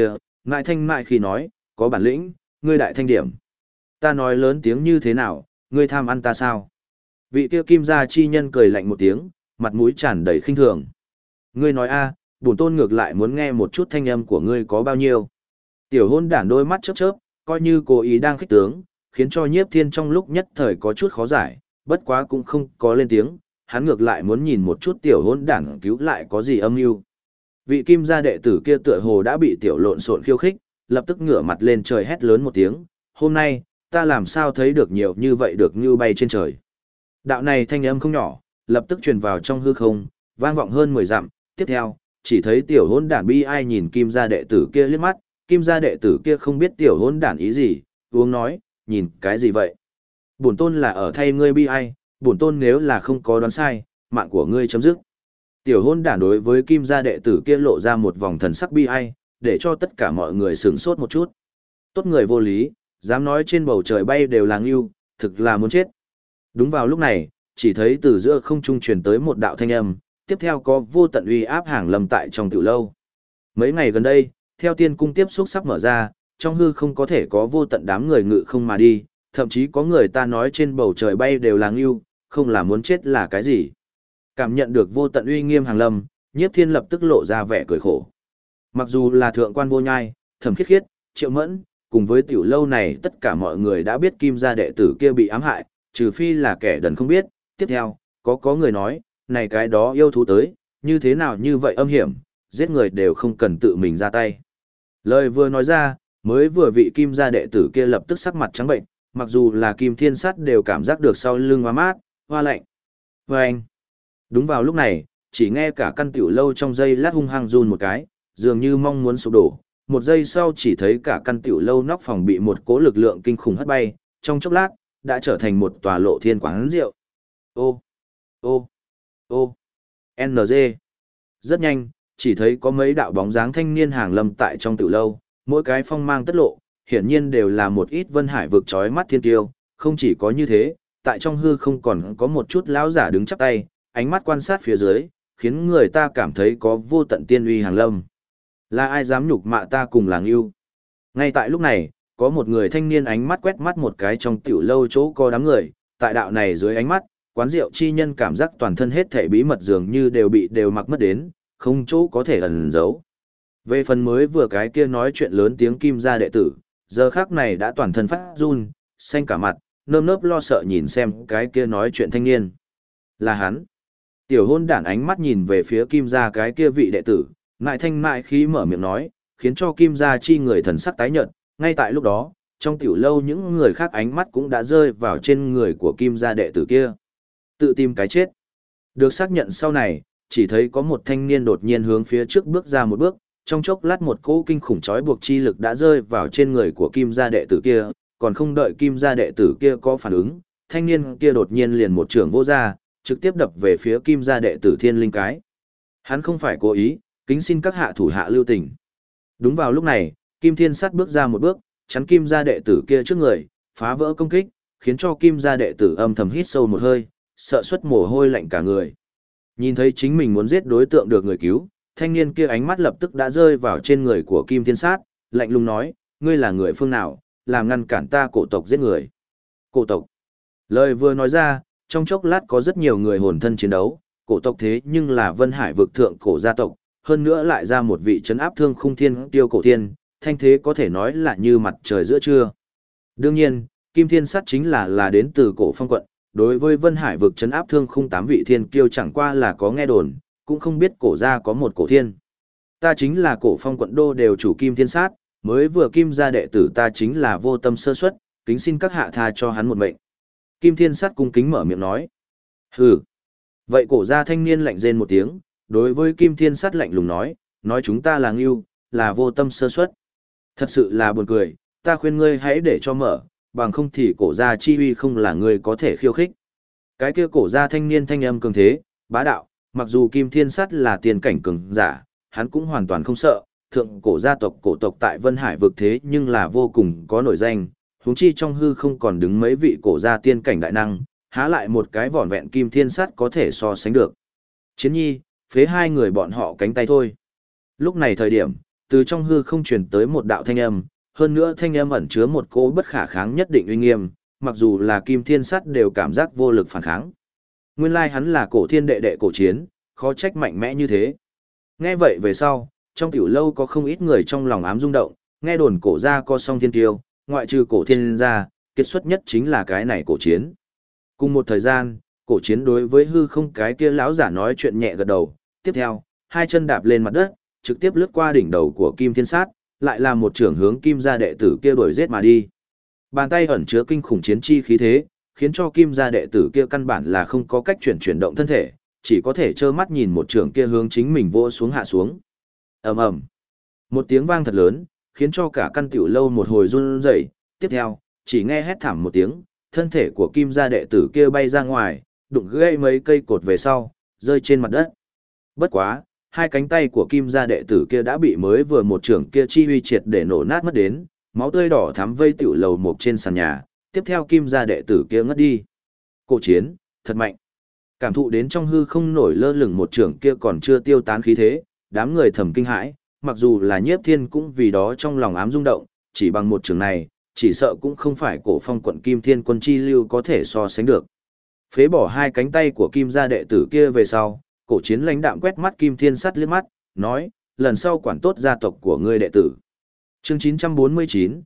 Ngại thanh mại khi nói, có bản lĩnh, ngươi đại thanh điểm. Ta nói lớn tiếng như thế nào, ngươi tham ăn ta sao? Vị kia kim gia chi nhân cười lạnh một tiếng, mặt mũi tràn đầy khinh thường. Ngươi nói a, bổn tôn ngược lại muốn nghe một chút thanh âm của ngươi có bao nhiêu. Tiểu hôn đản đôi mắt chớp chớp, coi như cố ý đang khích tướng, khiến cho Nhiếp Thiên trong lúc nhất thời có chút khó giải, bất quá cũng không có lên tiếng, hắn ngược lại muốn nhìn một chút tiểu hôn đản cứu lại có gì âm mưu. Vị kim gia đệ tử kia tựa hồ đã bị tiểu lộn xộn khiêu khích, lập tức ngửa mặt lên trời hét lớn một tiếng, hôm nay, ta làm sao thấy được nhiều như vậy được như bay trên trời. Đạo này thanh âm không nhỏ, lập tức truyền vào trong hư không, vang vọng hơn 10 dặm, tiếp theo, chỉ thấy tiểu hôn đản bi ai nhìn kim gia đệ tử kia liếc mắt, kim gia đệ tử kia không biết tiểu hôn đản ý gì, uống nói, nhìn cái gì vậy? Bổn tôn là ở thay ngươi bi ai, bổn tôn nếu là không có đoán sai, mạng của ngươi chấm dứt. Tiểu hôn đản đối với kim gia đệ tử kia lộ ra một vòng thần sắc bi ai, để cho tất cả mọi người sửng sốt một chút. Tốt người vô lý, dám nói trên bầu trời bay đều là ngưu, thực là muốn chết. Đúng vào lúc này, chỉ thấy từ giữa không trung truyền tới một đạo thanh âm, tiếp theo có vô tận uy áp hàng lâm tại trong tiểu lâu. Mấy ngày gần đây, theo tiên cung tiếp xúc sắp mở ra, trong hư không có thể có vô tận đám người ngự không mà đi, thậm chí có người ta nói trên bầu trời bay đều là ngưu, không là muốn chết là cái gì. Cảm nhận được vô tận uy nghiêm hàng lâm, Nhiếp Thiên lập tức lộ ra vẻ cười khổ. Mặc dù là thượng quan Vô Nhai, Thẩm Khiết Khiết, Triệu Mẫn, cùng với tiểu lâu này tất cả mọi người đã biết kim gia đệ tử kia bị ám hại, trừ phi là kẻ đần không biết. Tiếp theo, có người nói, này cái đó yêu thú tới, như thế nào như vậy âm hiểm, giết người đều không cần tự mình ra tay. Lời vừa nói ra, mới vừa vị kim gia đệ tử kia lập tức sắc mặt trắng bệnh, mặc dù là kim thiên sắt đều cảm giác được sau lưng hoa mát, hoa lạnh. Và anh, đúng vào lúc này, chỉ nghe cả căn tiểu lâu trong giây lát hung hăng run một cái, dường như mong muốn sụp đổ. Một giây sau chỉ thấy cả căn tiểu lâu nóc phòng bị một cỗ lực lượng kinh khủng hất bay, trong chốc lát, đã trở thành một tòa lộ thiên quán rượu. Ô, ô, ô, NG. Rất nhanh, chỉ thấy có mấy đạo bóng dáng thanh niên hàng lâm tại trong tiểu lâu, mỗi cái phong mang tất lộ, hiển nhiên đều là một ít vân hải vực chói mắt thiên tiêu, không chỉ có như thế, tại trong hư không còn có một chút lão giả đứng chắp tay, ánh mắt quan sát phía dưới, khiến người ta cảm thấy có vô tận tiên uy hàng lâm. Là ai dám nhục mạ ta cùng làng yêu? Ngay tại lúc này, có một người thanh niên ánh mắt quét mắt một cái trong tiểu lâu chỗ có đám người, tại đạo này dưới ánh mắt, quán rượu chi nhân cảm giác toàn thân hết thể bí mật dường như đều mặc mất đến, không chỗ có thể ẩn giấu. Về phần mới vừa cái kia nói chuyện lớn tiếng kim gia đệ tử, giờ khác này đã toàn thân phát run, xanh cả mặt, nơm nớp lo sợ nhìn xem cái kia nói chuyện thanh niên. Là hắn. Tiểu hôn đản ánh mắt nhìn về phía kim gia cái kia vị đệ tử, ngại thanh mại khí mở miệng nói, khiến cho kim gia chi người thần sắc tái nhợt. Ngay tại lúc đó, trong tiểu lâu những người khác ánh mắt cũng đã rơi vào trên người của kim gia đệ tử kia. Tự tìm cái chết. Được xác nhận sau này, chỉ thấy có một thanh niên đột nhiên hướng phía trước bước ra một bước, trong chốc lát một cỗ kinh khủng trói buộc chi lực đã rơi vào trên người của kim gia đệ tử kia, còn không đợi kim gia đệ tử kia có phản ứng, thanh niên kia đột nhiên liền một trường vô ra, trực tiếp đập về phía kim gia đệ tử thiên linh cái. Hắn không phải cố ý, kính xin các hạ thủ hạ lưu tình. Đúng vào lúc này, kim thiên sắt bước ra một bước, chắn kim gia đệ tử kia trước người, phá vỡ công kích, khiến cho kim gia đệ tử âm thầm hít sâu một hơi, sợ xuất mồ hôi lạnh cả người. Nhìn thấy chính mình muốn giết đối tượng được người cứu, thanh niên kia ánh mắt lập tức đã rơi vào trên người của kim thiên sát, lạnh lùng nói, ngươi là người phương nào, làm ngăn cản ta cổ tộc giết người. Cổ tộc. Lời vừa nói ra, trong chốc lát có rất nhiều người hồn thân chiến đấu, cổ tộc thế nhưng là Vân Hải vực thượng cổ gia tộc, hơn nữa lại ra một vị trấn áp thương khung thiên tiêu cổ tiên, thanh thế có thể nói là như mặt trời giữa trưa. Đương nhiên, kim thiên sát chính là đến từ cổ phong quận, đối với Vân Hải vực trấn áp thương khung 8 vị thiên kiêu chẳng qua là có nghe đồn, cũng không biết cổ gia có một cổ thiên. Ta chính là cổ phong quận đô đều chủ kim thiên sát, mới vừa kim gia đệ tử ta chính là vô tâm sơ suất, kính xin các hạ tha cho hắn một mệnh. Kim thiên sát cung kính mở miệng nói. Hừ. Vậy cổ gia thanh niên lạnh rên một tiếng, đối với kim thiên sát lạnh lùng nói chúng ta là ngưu, là vô tâm sơ suất. Thật sự là buồn cười, ta khuyên ngươi hãy để cho mở, bằng không thì cổ gia chi uy không là ngươi có thể khiêu khích. Cái kia cổ gia thanh niên thanh âm cường thế, bá đạo, mặc dù kim thiên sát là tiền cảnh cường giả, hắn cũng hoàn toàn không sợ, thượng cổ gia tộc cổ tộc tại Vân Hải vực thế nhưng là vô cùng có nổi danh, huống chi trong hư không còn đứng mấy vị cổ gia tiên cảnh đại năng, há lại một cái vỏn vẹn kim thiên sát có thể so sánh được. Chiến nhi, phế hai người bọn họ cánh tay thôi. Lúc này thời điểm, từ trong hư không truyền tới một đạo thanh âm, hơn nữa thanh âm ẩn chứa một cỗ bất khả kháng nhất định uy nghiêm, mặc dù là Kim Thiên Sắt đều cảm giác vô lực phản kháng. Nguyên lai hắn là Cổ Thiên đệ đệ Cổ Chiến, khó trách mạnh mẽ như thế. Nghe vậy về sau, trong tiểu lâu có không ít người trong lòng ám rung động, nghe đồn Cổ gia có song thiên tiêu, ngoại trừ Cổ Thiên gia, kết xuất nhất chính là cái này Cổ Chiến. Cùng một thời gian, Cổ Chiến đối với hư không cái kia lão giả nói chuyện nhẹ gật đầu, tiếp theo, hai chân đạp lên mặt đất, trực tiếp lướt qua đỉnh đầu của Kim Thiên Sát, lại là một trưởng hướng Kim gia đệ tử kia đuổi giết mà đi. Bàn tay ẩn chứa kinh khủng chiến chi khí thế, khiến cho Kim gia đệ tử kia căn bản là không có cách chuyển động thân thể, chỉ có thể trơ mắt nhìn một trưởng kia hướng chính mình vỗ xuống hạ xuống. Ầm ầm. Một tiếng vang thật lớn, khiến cho cả căn tiểu lâu một hồi run rẩy, tiếp theo, chỉ nghe hét thảm một tiếng, thân thể của Kim gia đệ tử kia bay ra ngoài, đụng gãy mấy cây cột về sau, rơi trên mặt đất. Bất quá, hai cánh tay của Kim gia đệ tử kia đã bị mới vừa một trưởng kia chi uy triệt để nổ nát mất đến, máu tươi đỏ thắm vây tiểu lầu một trên sàn nhà, tiếp theo Kim gia đệ tử kia ngất đi. Cổ Chiến, thật mạnh. Cảm thụ đến trong hư không nổi lơ lửng một trưởng kia còn chưa tiêu tán khí thế, đám người thầm kinh hãi, mặc dù là Nhiếp Thiên cũng vì đó trong lòng ám rung động, chỉ bằng một trưởng này, chỉ sợ cũng không phải Cổ Phong quận Kim Thiên quân chi lưu có thể so sánh được. Phế bỏ hai cánh tay của Kim gia đệ tử kia về sau, Cổ Chiến lãnh đạm quét mắt Kim Thiên Sắt liếc mắt, nói, lần sau quản tốt gia tộc của ngươi đệ tử. Chương 949,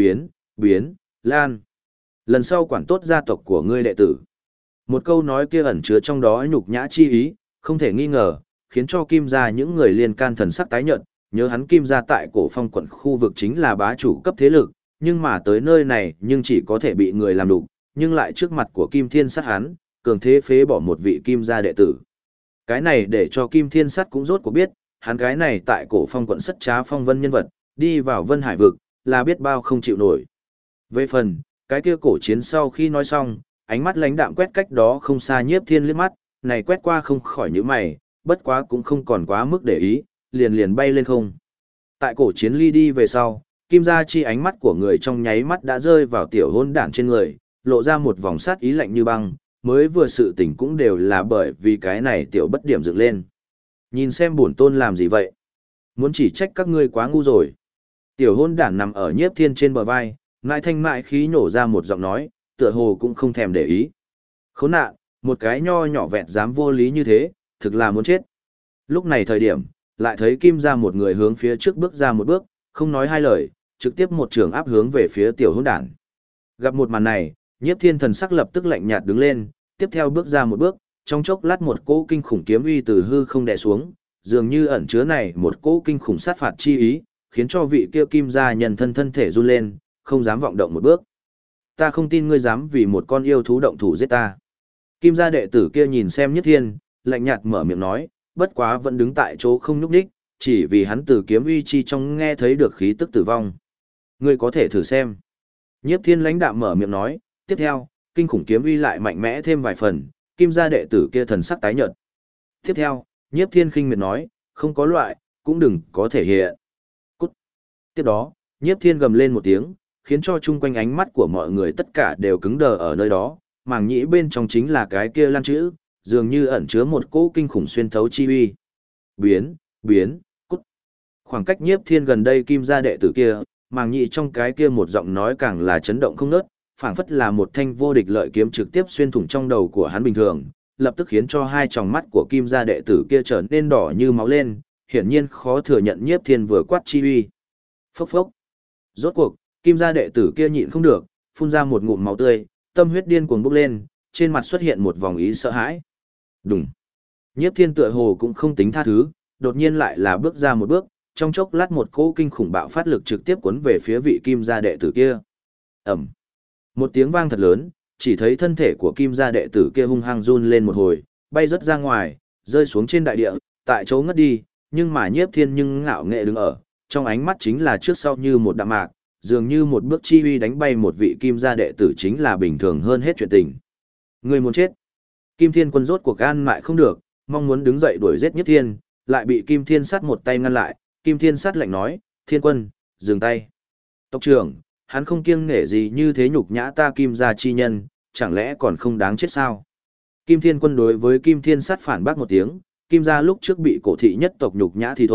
biến, lan. Lần sau quản tốt gia tộc của ngươi đệ tử. Một câu nói kia ẩn chứa trong đó nhục nhã chi ý, không thể nghi ngờ, khiến cho Kim gia những người liên can thần sắc tái nhợt, nhớ hắn Kim gia tại Cổ Phong quận khu vực chính là bá chủ cấp thế lực, nhưng mà tới nơi này nhưng chỉ có thể bị người làm đục, nhưng lại trước mặt của Kim Thiên Sắt hắn, cường thế phế bỏ một vị Kim gia đệ tử. Cái này để cho Kim Thiên Sắt cũng rốt cuộc biết, hắn cái này tại Cổ Phong quận sất trá phong vân nhân vật, đi vào Vân Hải vực, là biết bao không chịu nổi. Về phần, cái kia Cổ Chiến sau khi nói xong, ánh mắt lãnh đạm quét cách đó không xa Nhiếp Thiên liếc mắt, này quét qua không khỏi nhíu mày, bất quá cũng không còn quá mức để ý, liền bay lên không. Tại Cổ Chiến ly đi về sau, Kim gia chi ánh mắt của người trong nháy mắt đã rơi vào tiểu hôn đản trên người, lộ ra một vòng sát ý lạnh như băng, mới vừa sự tình cũng đều là bởi vì cái này tiểu bất điểm dựng lên. Nhìn xem bổn tôn làm gì vậy? Muốn chỉ trách các ngươi quá ngu rồi. Tiểu hôn đản nằm ở Nhiếp Thiên trên bờ vai, mãi thanh mại khí nổ ra một giọng nói, tựa hồ cũng không thèm để ý. Khốn nạn, một cái nho nhỏ vẹn dám vô lý như thế, thực là muốn chết. Lúc này thời điểm, lại thấy Kim gia một người hướng phía trước bước ra một bước, không nói hai lời, trực tiếp một trường áp hướng về phía tiểu hôn đản. Gặp một màn này, Nhiếp Thiên thần sắc lập tức lạnh nhạt đứng lên, tiếp theo bước ra một bước, trong chốc lát một cỗ kinh khủng kiếm uy từ hư không đè xuống, dường như ẩn chứa này một cỗ kinh khủng sát phạt chi ý, khiến cho vị kia Kim gia nhân thân thể run lên, không dám vọng động một bước. Ta không tin ngươi dám vì một con yêu thú động thủ giết ta. Kim gia đệ tử kia nhìn xem Nhiếp Thiên, lạnh nhạt mở miệng nói, bất quá vẫn đứng tại chỗ không nhúc nhích, chỉ vì hắn từ kiếm uy chi trong nghe thấy được khí tức tử vong. Ngươi có thể thử xem. Nhiếp Thiên lãnh đạm mở miệng nói, tiếp theo, kinh khủng kiếm uy lại mạnh mẽ thêm vài phần, Kim gia đệ tử kia thần sắc tái nhợt. Tiếp theo, Nhiếp Thiên khinh miệt nói, không có loại, cũng đừng có thể hiện. Cút. Tiếp đó, Nhiếp Thiên gầm lên một tiếng, khiến cho chung quanh ánh mắt của mọi người tất cả đều cứng đờ ở nơi đó, màng nhĩ bên trong chính là cái kia lan chữ, dường như ẩn chứa một cỗ kinh khủng xuyên thấu chi uy. Biến, cút. Khoảng cách Nhiếp Thiên gần đây Kim gia đệ tử kia, màng nhĩ trong cái kia một giọng nói càng là chấn động không ngớt, phảng phất là một thanh vô địch lợi kiếm trực tiếp xuyên thủng trong đầu của hắn bình thường, lập tức khiến cho hai tròng mắt của Kim gia đệ tử kia trở nên đỏ như máu lên, hiển nhiên khó thừa nhận Nhiếp Thiên vừa quát chi uy. Phốc phốc. Rốt cuộc, Kim gia đệ tử kia nhịn không được, phun ra một ngụm máu tươi, tâm huyết điên cuồng bốc lên, trên mặt xuất hiện một vòng ý sợ hãi. Đùng. Nhiếp Thiên tựa hồ cũng không tính tha thứ, đột nhiên lại là bước ra một bước, trong chốc lát một cỗ kinh khủng bạo phát lực trực tiếp cuốn về phía vị Kim gia đệ tử kia. Ầm. Một tiếng vang thật lớn, chỉ thấy thân thể của Kim gia đệ tử kia hung hăng run lên một hồi, bay rất ra ngoài, rơi xuống trên đại địa, tại chỗ ngất đi, nhưng mà Nhiếp Thiên nhưng ngạo nghệ đứng ở, trong ánh mắt chính là trước sau như một đạm mạc, dường như một bước chi uy đánh bay một vị Kim gia đệ tử chính là bình thường hơn hết chuyện tình. Người muốn chết. Kim Thiên quân rốt cuộc gan mại không được, mong muốn đứng dậy đuổi giết Nhiếp Thiên, lại bị Kim Thiên Sắt một tay ngăn lại, Kim Thiên Sắt lạnh nói, Thiên quân, dừng tay. Tộc trưởng, hắn không kiêng nể gì như thế nhục nhã ta Kim gia chi nhân, chẳng lẽ còn không đáng chết sao? Kim Thiên quân đối với Kim Thiên Sắt phản bác một tiếng, Kim gia lúc trước bị cổ thị nhất tộc nhục nhã thì thôi,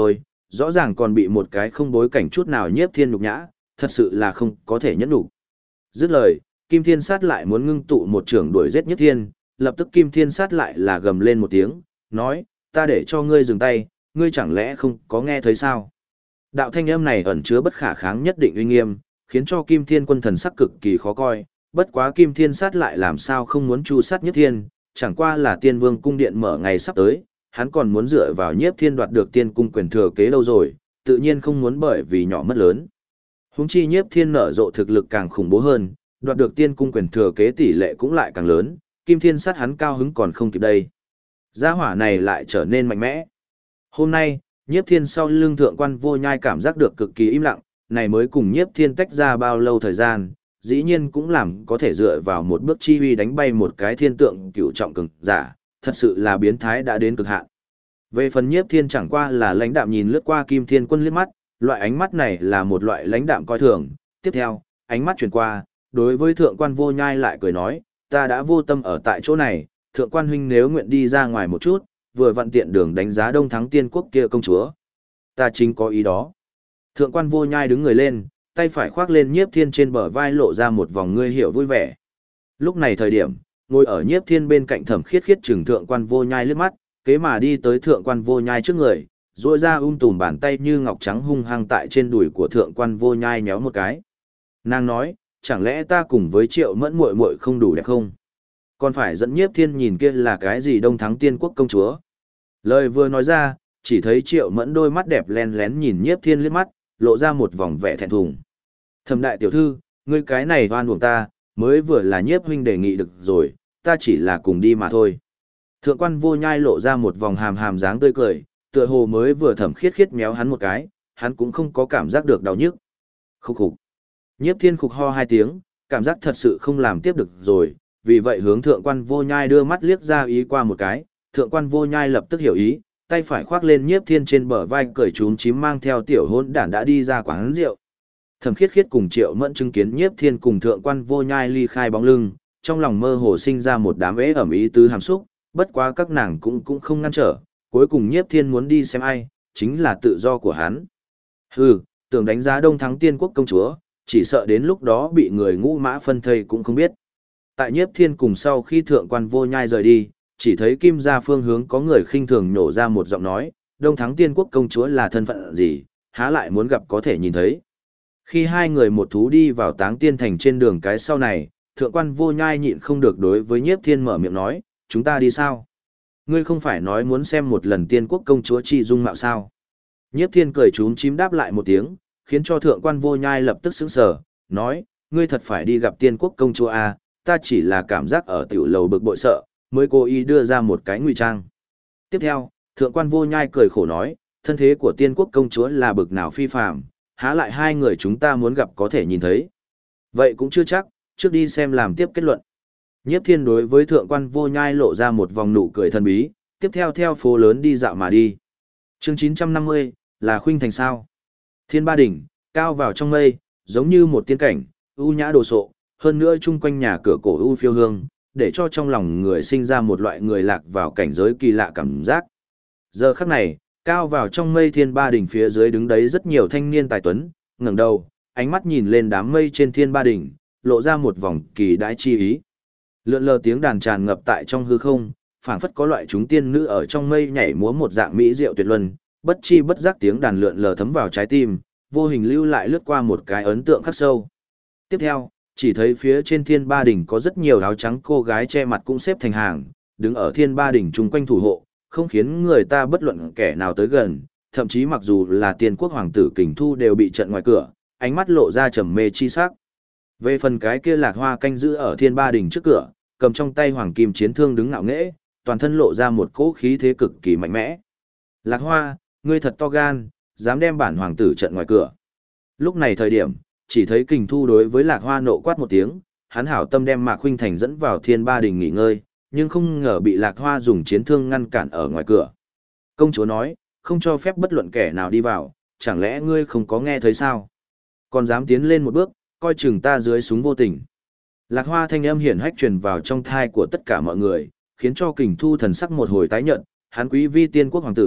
rõ ràng còn bị một cái không bối cảnh chút nào Nhiếp Thiên nhục nhã, thật sự là không có thể nhẫn nhục. Dứt lời, Kim Thiên Sát lại muốn ngưng tụ một trưởng đuổi giết Nhiếp Thiên, lập tức Kim Thiên Sát lại là gầm lên một tiếng, nói, ta để cho ngươi dừng tay, ngươi chẳng lẽ không có nghe thấy sao? Đạo thanh âm này ẩn chứa bất khả kháng nhất định uy nghiêm, khiến cho Kim Thiên Quân thần sắc cực kỳ khó coi, bất quá Kim Thiên Sát lại làm sao không muốn chu sát Nhiếp Thiên, chẳng qua là Tiên Vương cung điện mở ngày sắp tới, hắn còn muốn dựa vào Nhiếp Thiên đoạt được Tiên cung quyền thừa kế lâu rồi, tự nhiên không muốn bởi vì nhỏ mất lớn. Huống chi Nhiếp Thiên nở rộ thực lực càng khủng bố hơn, đoạt được Tiên cung quyền thừa kế tỷ lệ cũng lại càng lớn, Kim Thiên Sát hắn cao hứng còn không kịp đây. Gia hỏa này lại trở nên mạnh mẽ. Hôm nay, Nhiếp Thiên sau lưng Thượng Quan Vô Nhai cảm giác được cực kỳ im lặng, này mới cùng Nhiếp Thiên tách ra bao lâu thời gian, dĩ nhiên cũng làm có thể dựa vào một bước chi uy đánh bay một cái thiên tượng cửu trọng cường giả, thật sự là biến thái đã đến cực hạn. Về phần Nhiếp Thiên chẳng qua là lãnh đạm nhìn lướt qua Kim Thiên Quân liếc mắt, loại ánh mắt này là một loại lãnh đạm coi thường. Tiếp theo, ánh mắt chuyển qua, đối với Thượng Quan Vô Nhai lại cười nói, ta đã vô tâm ở tại chỗ này, Thượng Quan huynh nếu nguyện đi ra ngoài một chút, vừa vặn tiện đường đánh giá Đông Thắng Tiên Quốc kia công chúa. Ta chính có ý đó. Thượng Quan Vô Nhai đứng người lên, tay phải khoác lên Nhiếp Thiên trên bờ vai lộ ra một vòng ngươi hiểu vui vẻ. Lúc này thời điểm, ngồi ở Nhiếp Thiên bên cạnh Thẩm Khiết Khiết chừng Thượng Quan Vô Nhai liếc mắt, kế mà đi tới Thượng Quan Vô Nhai trước người, duỗi ra tùm bàn tay như ngọc trắng hung hăng tại trên đùi của Thượng Quan Vô Nhai nhéo một cái. Nàng nói, chẳng lẽ ta cùng với Triệu Mẫn muội muội không đủ đẹp không? Còn phải dẫn Nhiếp Thiên nhìn kia là cái gì Đông Thắng Tiên Quốc công chúa? Lời vừa nói ra, chỉ thấy Triệu Mẫn đôi mắt đẹp lén lén nhìn Nhiếp Thiên liếc mắt, lộ ra một vòng vẻ thẹn thùng. Thẩm đại tiểu thư, ngươi cái này oan uổng ta, mới vừa là Nhiếp huynh đề nghị được rồi, ta chỉ là cùng đi mà thôi. Thượng Quan Vô Nhai lộ ra một vòng hàm hàm dáng tươi cười, tựa hồ mới vừa Thẩm Khiết Khiết méo hắn một cái, hắn cũng không có cảm giác được đau nhức. Khục khục. Nhiếp Thiên khục ho hai tiếng, cảm giác thật sự không làm tiếp được rồi, vì vậy hướng Thượng Quan Vô Nhai đưa mắt liếc ra ý qua một cái, Thượng Quan Vô Nhai lập tức hiểu ý, tay phải khoác lên Nhiếp Thiên trên bờ vai cởi trúm chím mang theo tiểu hôn đản đã đi ra quán rượu. Thẩm Khiết Khiết cùng Triệu Mẫn chứng kiến Nhiếp Thiên cùng Thượng Quan Vô Nhai ly khai bóng lưng, trong lòng mơ hồ sinh ra một đám ế ẩm ý tứ hàm xúc, bất quá các nàng cũng không ngăn trở, cuối cùng Nhiếp Thiên muốn đi xem ai, chính là tự do của hắn. Hừ, tưởng đánh giá Đông Thắng Tiên Quốc công chúa, chỉ sợ đến lúc đó bị người ngũ mã phân thây cũng không biết. Tại Nhiếp Thiên cùng sau khi Thượng Quan Vô Nhai rời đi, chỉ thấy Kim gia phương hướng có người khinh thường nhổ ra một giọng nói, Đông Thắng Tiên Quốc công chúa là thân phận gì, há lại muốn gặp có thể nhìn thấy. Khi hai người một thú đi vào Táng Tiên Thành trên đường cái sau này, Thượng Quan Vô Nhai nhịn không được đối với Nhiếp Thiên mở miệng nói, chúng ta đi sao? Ngươi không phải nói muốn xem một lần Tiên Quốc công chúa chi dung mạo sao? Nhiếp Thiên cười trúm chím đáp lại một tiếng, khiến cho Thượng Quan Vô Nhai lập tức sững sờ, nói, ngươi thật phải đi gặp Tiên Quốc công chúa à, ta chỉ là cảm giác ở tiểu lầu bực bội sợ, mới cố ý đưa ra một cái ngụy trang. Tiếp theo, Thượng Quan Vô Nhai cười khổ nói, thân thế của Tiên Quốc công chúa là bực nào phi phàm, há lại hai người chúng ta muốn gặp có thể nhìn thấy. Vậy cũng chưa chắc, trước đi xem làm tiếp kết luận. Nhiếp Thiên đối với Thượng Quan Vô Nhai lộ ra một vòng nụ cười thần bí, tiếp theo theo phố lớn đi dạo mà đi. Chương 950, là khuynh thành sao? Thiên Ba Đỉnh, cao vào trong mây, giống như một tiên cảnh, ưu nhã đồ sộ, hơn nữa chung quanh nhà cửa cổ ưu phiêu hương, để cho trong lòng người sinh ra một loại người lạc vào cảnh giới kỳ lạ cảm giác. Giờ khắc này, cao vào trong mây Thiên Ba Đỉnh phía dưới đứng đấy rất nhiều thanh niên tài tuấn, ngẩng đầu, ánh mắt nhìn lên đám mây trên Thiên Ba Đỉnh, lộ ra một vòng kỳ đãi chi ý. Lượn lờ tiếng đàn tràn ngập tại trong hư không, phảng phất có loại chúng tiên nữ ở trong mây nhảy múa một dạng mỹ diệu tuyệt luân, bất chi bất giác tiếng đàn lượn lờ thấm vào trái tim, vô hình lưu lại lướt qua một cái ấn tượng khắc sâu. Tiếp theo, chỉ thấy phía trên Thiên Ba Đỉnh có rất nhiều áo trắng cô gái che mặt cũng xếp thành hàng, đứng ở Thiên Ba Đỉnh chung quanh thủ hộ, không khiến người ta bất luận kẻ nào tới gần, thậm chí mặc dù là Tiên Quốc hoàng tử Kình Thu đều bị trận ngoài cửa, ánh mắt lộ ra trầm mê chi sắc. Về phần cái kia Lạc Hoa canh giữ ở Thiên Ba Đỉnh trước cửa, cầm trong tay hoàng kim chiến thương đứng ngạo nghễ, toàn thân lộ ra một cỗ khí thế cực kỳ mạnh mẽ. Lạc Hoa, ngươi thật to gan, dám đem bản hoàng tử trận ngoài cửa. Lúc này thời điểm, chỉ thấy Kình Thu đối với Lạc Hoa nộ quát một tiếng, hắn hảo tâm đem Mạc Khuynh Thành dẫn vào Thiên Ba Đỉnh nghỉ ngơi, nhưng không ngờ bị Lạc Hoa dùng chiến thương ngăn cản ở ngoài cửa. Công chúa nói, không cho phép bất luận kẻ nào đi vào, chẳng lẽ ngươi không có nghe thấy sao? Còn dám tiến lên một bước, coi chừng ta dưới súng vô tình. Lạc Hoa thanh âm hiển hách truyền vào trong thai của tất cả mọi người, khiến cho Kình Thu thần sắc một hồi tái nhợt, hắn quý vi Tiên Quốc hoàng tử,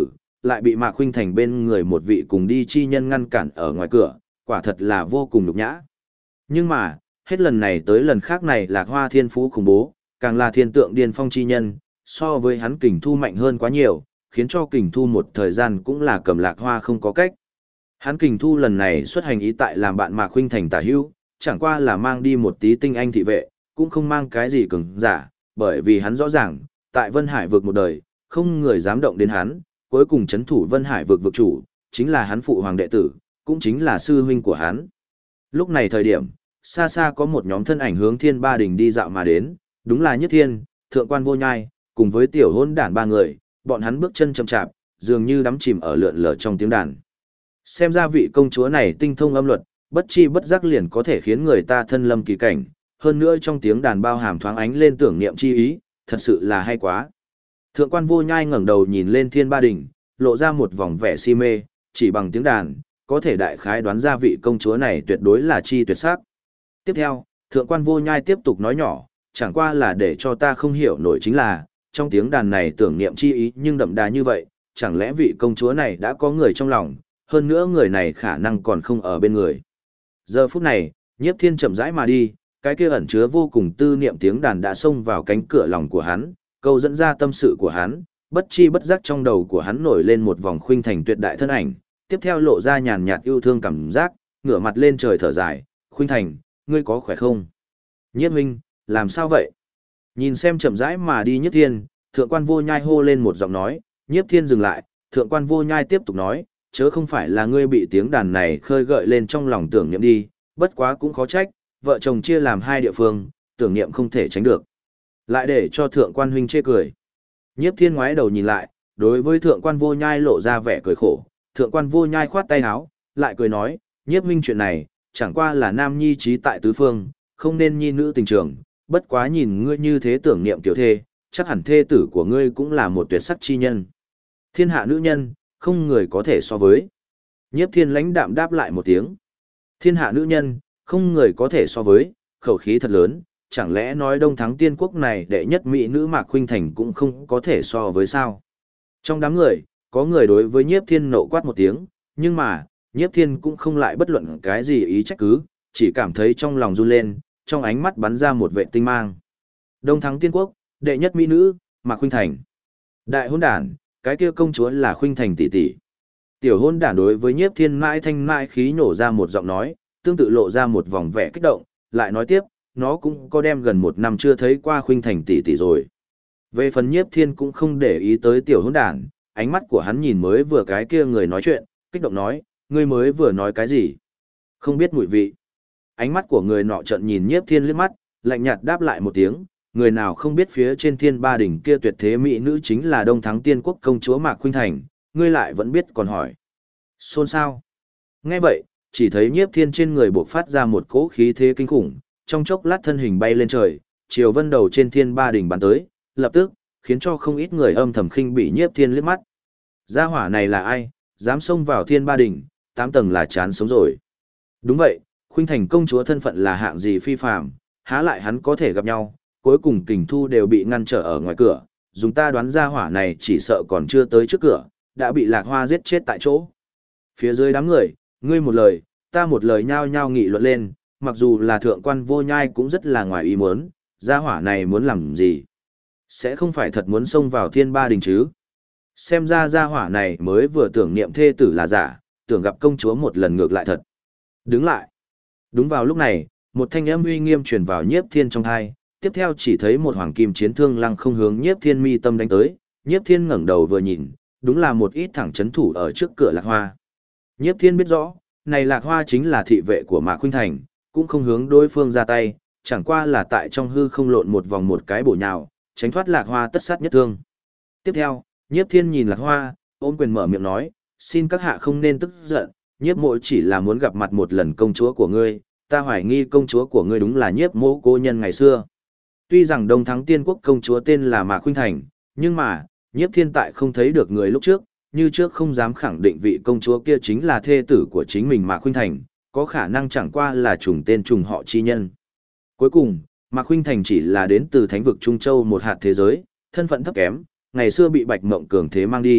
lại bị Mạc Khuynh Thành bên người một vị cùng đi chi nhân ngăn cản ở ngoài cửa, quả thật là vô cùng nhục nhã. Nhưng mà, hết lần này tới lần khác này Lạc Hoa thiên phú khủng bố, càng là thiên tượng điên phong chi nhân, so với hắn Kình Thu mạnh hơn quá nhiều, khiến cho Kình Thu một thời gian cũng là cầm Lạc Hoa không có cách. Hắn Kình Thu lần này xuất hành ý tại làm bạn Mạc Khuynh Thành tả hữu, chẳng qua là mang đi một tí tinh anh thị vệ, cũng không mang cái gì cường giả, bởi vì hắn rõ ràng, tại Vân Hải vực một đời, không người dám động đến hắn, cuối cùng chấn thủ Vân Hải vực vực chủ, chính là hắn phụ hoàng đệ tử, cũng chính là sư huynh của hắn. Lúc này thời điểm, xa xa có một nhóm thân ảnh hướng Thiên Ba Đình đi dạo mà đến, đúng là Nhất Thiên, Thượng Quan Vô Nhai, cùng với tiểu hôn đản ba người, bọn hắn bước chân chậm chạp, dường như đắm chìm ở lượn lờ trong tiếng đàn. Xem ra vị công chúa này tinh thông âm luật, bất chi bất giác liền có thể khiến người ta thân lâm kỳ cảnh, hơn nữa trong tiếng đàn bao hàm thoáng ánh lên tưởng niệm chi ý, thật sự là hay quá. Thượng Quan Vô Nhai ngẩng đầu nhìn lên Thiên Ba Đình, lộ ra một vòng vẻ si mê, chỉ bằng tiếng đàn, có thể đại khái đoán ra vị công chúa này tuyệt đối là chi tuyệt sắc. Tiếp theo, Thượng Quan Vô Nhai tiếp tục nói nhỏ, chẳng qua là để cho ta không hiểu nổi chính là, trong tiếng đàn này tưởng niệm chi ý nhưng đậm đà như vậy, chẳng lẽ vị công chúa này đã có người trong lòng, hơn nữa người này khả năng còn không ở bên người. Giờ phút này, Nhiếp Thiên chậm rãi mà đi, cái kia ẩn chứa vô cùng tư niệm tiếng đàn đã xông vào cánh cửa lòng của hắn, câu dẫn ra tâm sự của hắn, bất chi bất giác trong đầu của hắn nổi lên một vòng Khuynh Thành tuyệt đại thân ảnh, tiếp theo lộ ra nhàn nhạt yêu thương cảm giác, ngửa mặt lên trời thở dài, "Khuynh Thành, ngươi có khỏe không?" "Nhiếp huynh, làm sao vậy?" Nhìn xem chậm rãi mà đi Nhiếp Thiên, Thượng Quan Vô Nhai hô lên một giọng nói, Nhiếp Thiên dừng lại, Thượng Quan Vô Nhai tiếp tục nói, "Chớ không phải là ngươi bị tiếng đàn này khơi gợi lên trong lòng tưởng niệm đi, bất quá cũng khó trách, vợ chồng chia làm hai địa phương, tưởng niệm không thể tránh được." Lại để cho Thượng Quan huynh chê cười. Nhiếp Thiên ngoái đầu nhìn lại, đối với Thượng Quan Vô Nhai lộ ra vẻ cười khổ, Thượng Quan Vô Nhai khoát tay áo, lại cười nói, "Nhiếp huynh chuyện này, chẳng qua là nam nhi trí tại tứ phương, không nên nhi nữ tình trường, bất quá nhìn ngươi như thế tưởng niệm tiểu thê, chắc hẳn thê tử của ngươi cũng là một tuyệt sắc chi nhân. Thiên hạ nữ nhân, không người có thể so với." Nhiếp Thiên lãnh đạm đáp lại một tiếng. Thiên hạ nữ nhân, không người có thể so với, khẩu khí thật lớn, chẳng lẽ nói Đông Thắng Tiên Quốc này đệ nhất mỹ nữ Mạc Khuynh Thành cũng không có thể so với sao? Trong đám người, có người đối với Nhiếp Thiên nộ quát một tiếng, nhưng mà, Nhiếp Thiên cũng không lại bất luận cái gì ý trách cứ, chỉ cảm thấy trong lòng run lên, trong ánh mắt bắn ra một vệ tinh mang. Đông Thắng Tiên Quốc, đệ nhất mỹ nữ, Mạc Khuynh Thành. Đại hôn đản, cái kia công chúa là Khuynh Thành tỷ tỷ. Tiểu hôn đản đối với Nhiếp Thiên mãi thanh mãi khí nổ ra một giọng nói, tương tự lộ ra một vòng vẻ kích động, lại nói tiếp, nó cũng có đem gần một năm chưa thấy qua Khuynh Thành tỷ tỷ rồi. Về phần Nhiếp Thiên cũng không để ý tới tiểu hôn đản, ánh mắt của hắn nhìn mới vừa cái kia người nói chuyện, kích động nói, ngươi mới vừa nói cái gì? Không biết mùi vị. Ánh mắt của người nọ trận nhìn Nhiếp Thiên liếc mắt, lạnh nhạt đáp lại một tiếng, người nào không biết phía trên Thiên Ba Đỉnh kia tuyệt thế mỹ nữ chính là Đông Thắng Tiên Quốc công chúa Mạc Khuynh Thành, ngươi lại vẫn biết còn hỏi. Xôn xao. Nghe vậy, chỉ thấy Nhiếp Thiên trên người bộc phát ra một cỗ khí thế kinh khủng, trong chốc lát thân hình bay lên trời, chiều vân đầu trên Thiên Ba Đỉnh bắn tới, lập tức khiến cho không ít người âm thầm khinh bỉ Nhiếp Thiên liếc mắt. Gia hỏa này là ai, dám xông vào Thiên Ba Đỉnh, 8 tầng là chán sống rồi. Đúng vậy, Khuynh Thành công chúa thân phận là hạng gì phi phàm, há lại hắn có thể gặp nhau, cuối cùng Kình Thu đều bị ngăn trở ở ngoài cửa, dùng ta đoán gia hỏa này chỉ sợ còn chưa tới trước cửa, đã bị Lạc Hoa giết chết tại chỗ. Phía dưới đám người, ngươi một lời, ta một lời nhao nhao nghị luận lên, mặc dù là Thượng Quan Vô Nhai cũng rất là ngoài ý muốn, gia hỏa này muốn làm gì? Sẽ không phải thật muốn xông vào Thiên Ba Đình chứ? Xem ra gia hỏa này mới vừa tưởng niệm thê tử là giả, tưởng gặp công chúa một lần ngược lại thật. Đứng lại. Đúng vào lúc này, một thanh âm uy nghiêm truyền vào Nhiếp Thiên trong tai, tiếp theo chỉ thấy một hoàng kim chiến thương lăng không hướng Nhiếp Thiên mi tâm đánh tới, Nhiếp Thiên ngẩng đầu vừa nhìn, đúng là một ít thẳng chấn thủ ở trước cửa Lạc Hoa. Nhiếp Thiên biết rõ, này Lạc Hoa chính là thị vệ của Mạc Khuynh Thành, cũng không hướng đối phương ra tay, chẳng qua là tại trong hư không lộn một vòng một cái bổ nhào, tránh thoát Lạc Hoa tất sát nhất thương. Tiếp theo, Nhiếp Thiên nhìn Lạc Hoa, ôm quyền mở miệng nói, xin các hạ không nên tức giận, Nhiếp mộ chỉ là muốn gặp mặt một lần công chúa của ngươi, ta hoài nghi công chúa của ngươi đúng là Nhiếp mộ cô nhân ngày xưa. Tuy rằng Đông Thắng Tiên Quốc công chúa tên là Mạc Khuynh Thành, nhưng mà, Nhiếp Thiên tại không thấy được người lúc trước, như trước không dám khẳng định vị công chúa kia chính là thê tử của chính mình Mạc Khuynh Thành, có khả năng chẳng qua là trùng tên trùng họ chi nhân. Cuối cùng, Mạc Khuynh Thành chỉ là đến từ thánh vực Trung Châu một hạt thế giới, thân phận thấp kém, ngày xưa bị Bạch Mộng cường thế mang đi,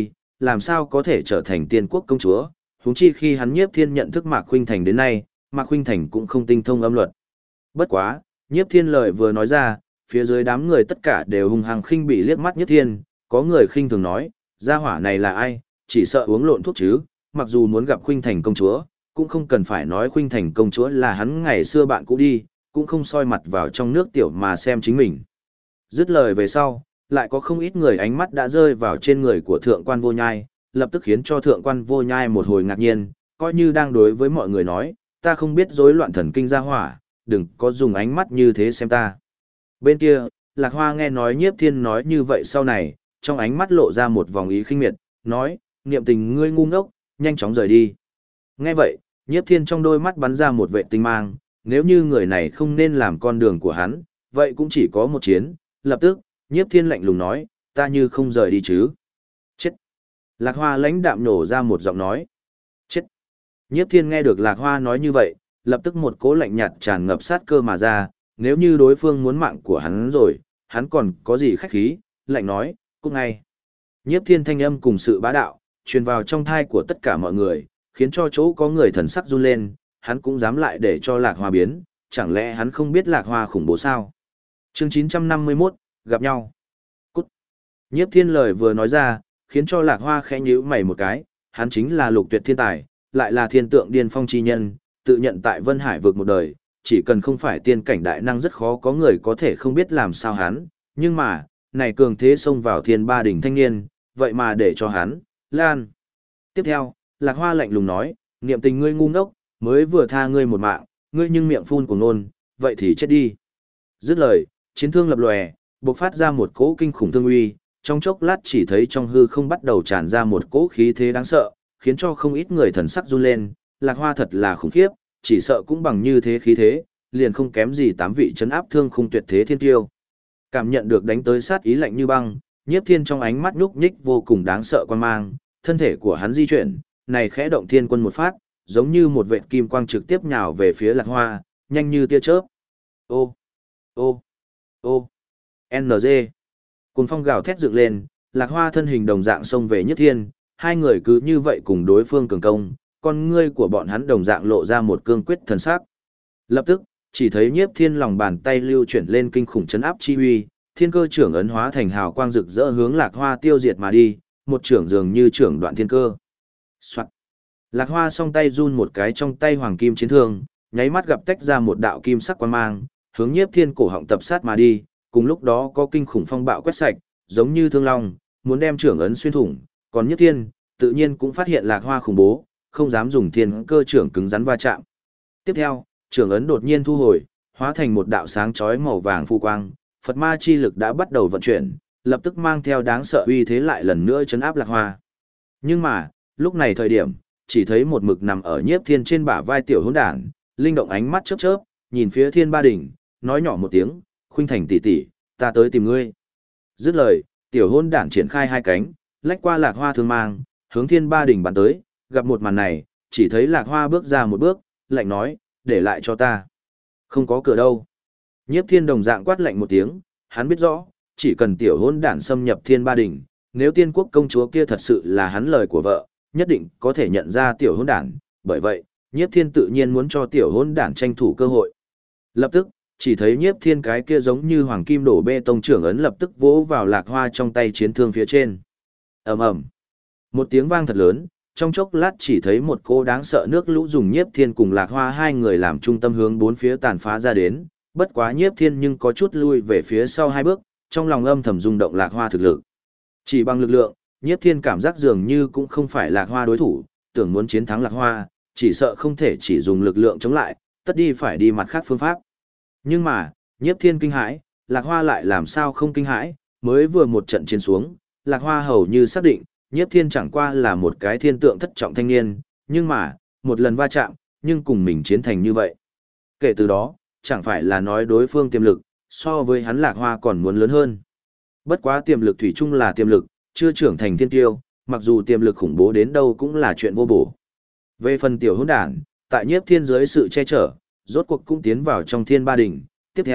làm sao có thể trở thành tiên quốc công chúa, huống chi khi hắn Nhiếp Thiên nhận thức Mạc Khuynh Thành đến nay, Mạc Khuynh Thành cũng không tinh thông âm luật. Bất quá, Nhiếp Thiên lời vừa nói ra, phía dưới đám người tất cả đều hung hăng khinh bỉ liếc mắt Nhiếp Thiên, có người khinh thường nói, gia hỏa này là ai, chỉ sợ uống lộn thuốc chứ, mặc dù muốn gặp Khuynh Thành công chúa, cũng không cần phải nói Khuynh Thành công chúa là hắn ngày xưa bạn cũ đi, cũng không soi mặt vào trong nước tiểu mà xem chính mình. Dứt lời về sau, lại có không ít người ánh mắt đã rơi vào trên người của thượng quan vô nhai, lập tức khiến cho thượng quan vô nhai một hồi ngạc nhiên, coi như đang đối với mọi người nói, ta không biết rối loạn thần kinh gia hỏa, đừng có dùng ánh mắt như thế xem ta. Bên kia, Lạc Hoa nghe nói Nhiếp Thiên nói như vậy sau này, trong ánh mắt lộ ra một vòng ý khinh miệt, nói, niệm tình ngươi ngu ngốc, nhanh chóng rời đi. Nghe vậy, Nhiếp Thiên trong đôi mắt bắn ra một vệ tinh mang, nếu như người này không nên làm con đường của hắn, vậy cũng chỉ có một chiến, lập tức, Nhiếp Thiên lạnh lùng nói, ta như không rời đi chứ. Chết. Lạc Hoa lãnh đạm nổ ra một giọng nói. Chết. Nhiếp Thiên nghe được Lạc Hoa nói như vậy, lập tức một cỗ lạnh nhạt tràn ngập sát cơ mà ra, nếu như đối phương muốn mạng của hắn rồi, hắn còn có gì khách khí, lạnh nói, cút ngay. Nhiếp Thiên thanh âm cùng sự bá đạo, truyền vào trong thai của tất cả mọi người, khiến cho chỗ có người thần sắc run lên, hắn cũng dám lại để cho Lạc Hoa biến, chẳng lẽ hắn không biết Lạc Hoa khủng bố sao? Chương 951, gặp nhau. Cút. Nhiếp Thiên lời vừa nói ra, khiến cho Lạc Hoa khẽ nhíu mày một cái, hắn chính là lục tuyệt thiên tài, lại là thiên tượng điên phong chi nhân, tự nhận tại Vân Hải vực một đời, chỉ cần không phải tiên cảnh đại năng rất khó có người có thể không biết làm sao hắn, nhưng mà, này cường thế xông vào thiên ba đỉnh thanh niên, vậy mà để cho hắn, lan. Tiếp theo, Lạc Hoa lạnh lùng nói, niệm tình ngươi ngu ngốc, mới vừa tha ngươi một mạng, ngươi nhưng miệng phun của nôn, vậy thì chết đi. Dứt lời, chiến thương lập lòe, bộc phát ra một cỗ kinh khủng thương uy, trong chốc lát chỉ thấy trong hư không bắt đầu tràn ra một cỗ khí thế đáng sợ, khiến cho không ít người thần sắc run lên, Lạc Hoa thật là khủng khiếp, chỉ sợ cũng bằng như thế khí thế, liền không kém gì 8 vị trấn áp thương khung tuyệt thế thiên tiêu. Cảm nhận được đánh tới sát ý lạnh như băng, Nhiếp Thiên trong ánh mắt nhúc nhích vô cùng đáng sợ quan mang, thân thể của hắn di chuyển, này khẽ động thiên quân một phát, giống như một vệt kim quang trực tiếp nhào về phía Lạc Hoa, nhanh như tia chớp. Ô, ô, ô, NG. Cuồng phong gào thét dựng lên, Lạc Hoa thân hình đồng dạng xông về Nhiếp Thiên, hai người cứ như vậy cùng đối phương cường công, con ngươi của bọn hắn đồng dạng lộ ra một cương quyết thần sắc. Lập tức, chỉ thấy Nhiếp Thiên lòng bàn tay lưu chuyển lên kinh khủng chấn áp chi uy, thiên cơ trưởng ấn hóa thành hào quang rực rỡ hướng Lạc Hoa tiêu diệt mà đi, một trưởng dường như trưởng đoạn thiên cơ. Soạt. Lạc Hoa song tay run một cái trong tay hoàng kim chiến thương, nháy mắt gặp tách ra một đạo kim sắc quang mang, hướng Nhiếp Thiên cổ họng tập sát mà đi, cùng lúc đó có kinh khủng phong bạo quét sạch, giống như thương long, muốn đem trưởng ấn xuyên thủng, còn Nhiếp Thiên tự nhiên cũng phát hiện Lạc Hoa khủng bố, không dám dùng thiên cơ trưởng cứng rắn va chạm. Tiếp theo, trưởng ấn đột nhiên thu hồi, hóa thành một đạo sáng chói màu vàng phù quang, Phật ma chi lực đã bắt đầu vận chuyển, lập tức mang theo đáng sợ uy thế lại lần nữa chấn áp Lạc Hoa. Nhưng mà, lúc này thời điểm, chỉ thấy một mực nằm ở Nhiếp Thiên trên bả vai tiểu hỗn đản, linh động ánh mắt chớp chớp, nhìn phía Thiên Ba đỉnh, nói nhỏ một tiếng, "Khuynh Thành tỷ tỷ, ta tới tìm ngươi." Dứt lời, tiểu hỗn đản triển khai hai cánh, lách qua Lạc Hoa thương mang, hướng Thiên Ba đỉnh bắn tới, gặp một màn này, chỉ thấy Lạc Hoa bước ra một bước, lạnh nói, "Để lại cho ta." "Không có cửa đâu." Nhiếp Thiên đồng dạng quát lạnh một tiếng, hắn biết rõ, chỉ cần tiểu hỗn đản xâm nhập Thiên Ba đỉnh, nếu tiên quốc công chúa kia thật sự là hắn lời của vợ, nhất định có thể nhận ra tiểu hỗn đản, bởi vậy, Nhiếp Thiên tự nhiên muốn cho tiểu hỗn đản tranh thủ cơ hội. Lập tức, chỉ thấy Nhiếp Thiên cái kia giống như hoàng kim đổ bê tông trưởng ấn lập tức vỗ vào Lạc Hoa trong tay chiến thương phía trên. Ầm ầm. Một tiếng vang thật lớn, trong chốc lát chỉ thấy một cô đáng sợ nước lũ dùng Nhiếp Thiên cùng Lạc Hoa hai người làm trung tâm hướng bốn phía tàn phá ra đến, bất quá Nhiếp Thiên nhưng có chút lui về phía sau hai bước, trong lòng âm thầm rung động Lạc Hoa thực lực. Chỉ bằng lực lượng, Nhiếp Thiên cảm giác dường như cũng không phải Lạc Hoa đối thủ, tưởng muốn chiến thắng Lạc Hoa, chỉ sợ không thể chỉ dùng lực lượng chống lại, tất đi phải đi mặt khác phương pháp. Nhưng mà, Nhiếp Thiên kinh hãi, Lạc Hoa lại làm sao không kinh hãi, mới vừa một trận chiến xuống, Lạc Hoa hầu như xác định, Nhiếp Thiên chẳng qua là một cái thiên tượng thất trọng thanh niên, nhưng mà, một lần va chạm, nhưng cùng mình chiến thành như vậy. Kể từ đó, chẳng phải là nói đối phương tiềm lực, so với hắn Lạc Hoa còn muốn lớn hơn. Bất quá tiềm lực thủy chung là tiềm lực, chưa trưởng thành thiên tiêu, mặc dù tiềm lực khủng bố đến đâu cũng là chuyện vô bổ. Về phần tiểu hỗn đản, tại Nhiếp Thiên dưới sự che chở, rốt cuộc cũng tiến vào trong Thiên Ba đỉnh, tiếp theo,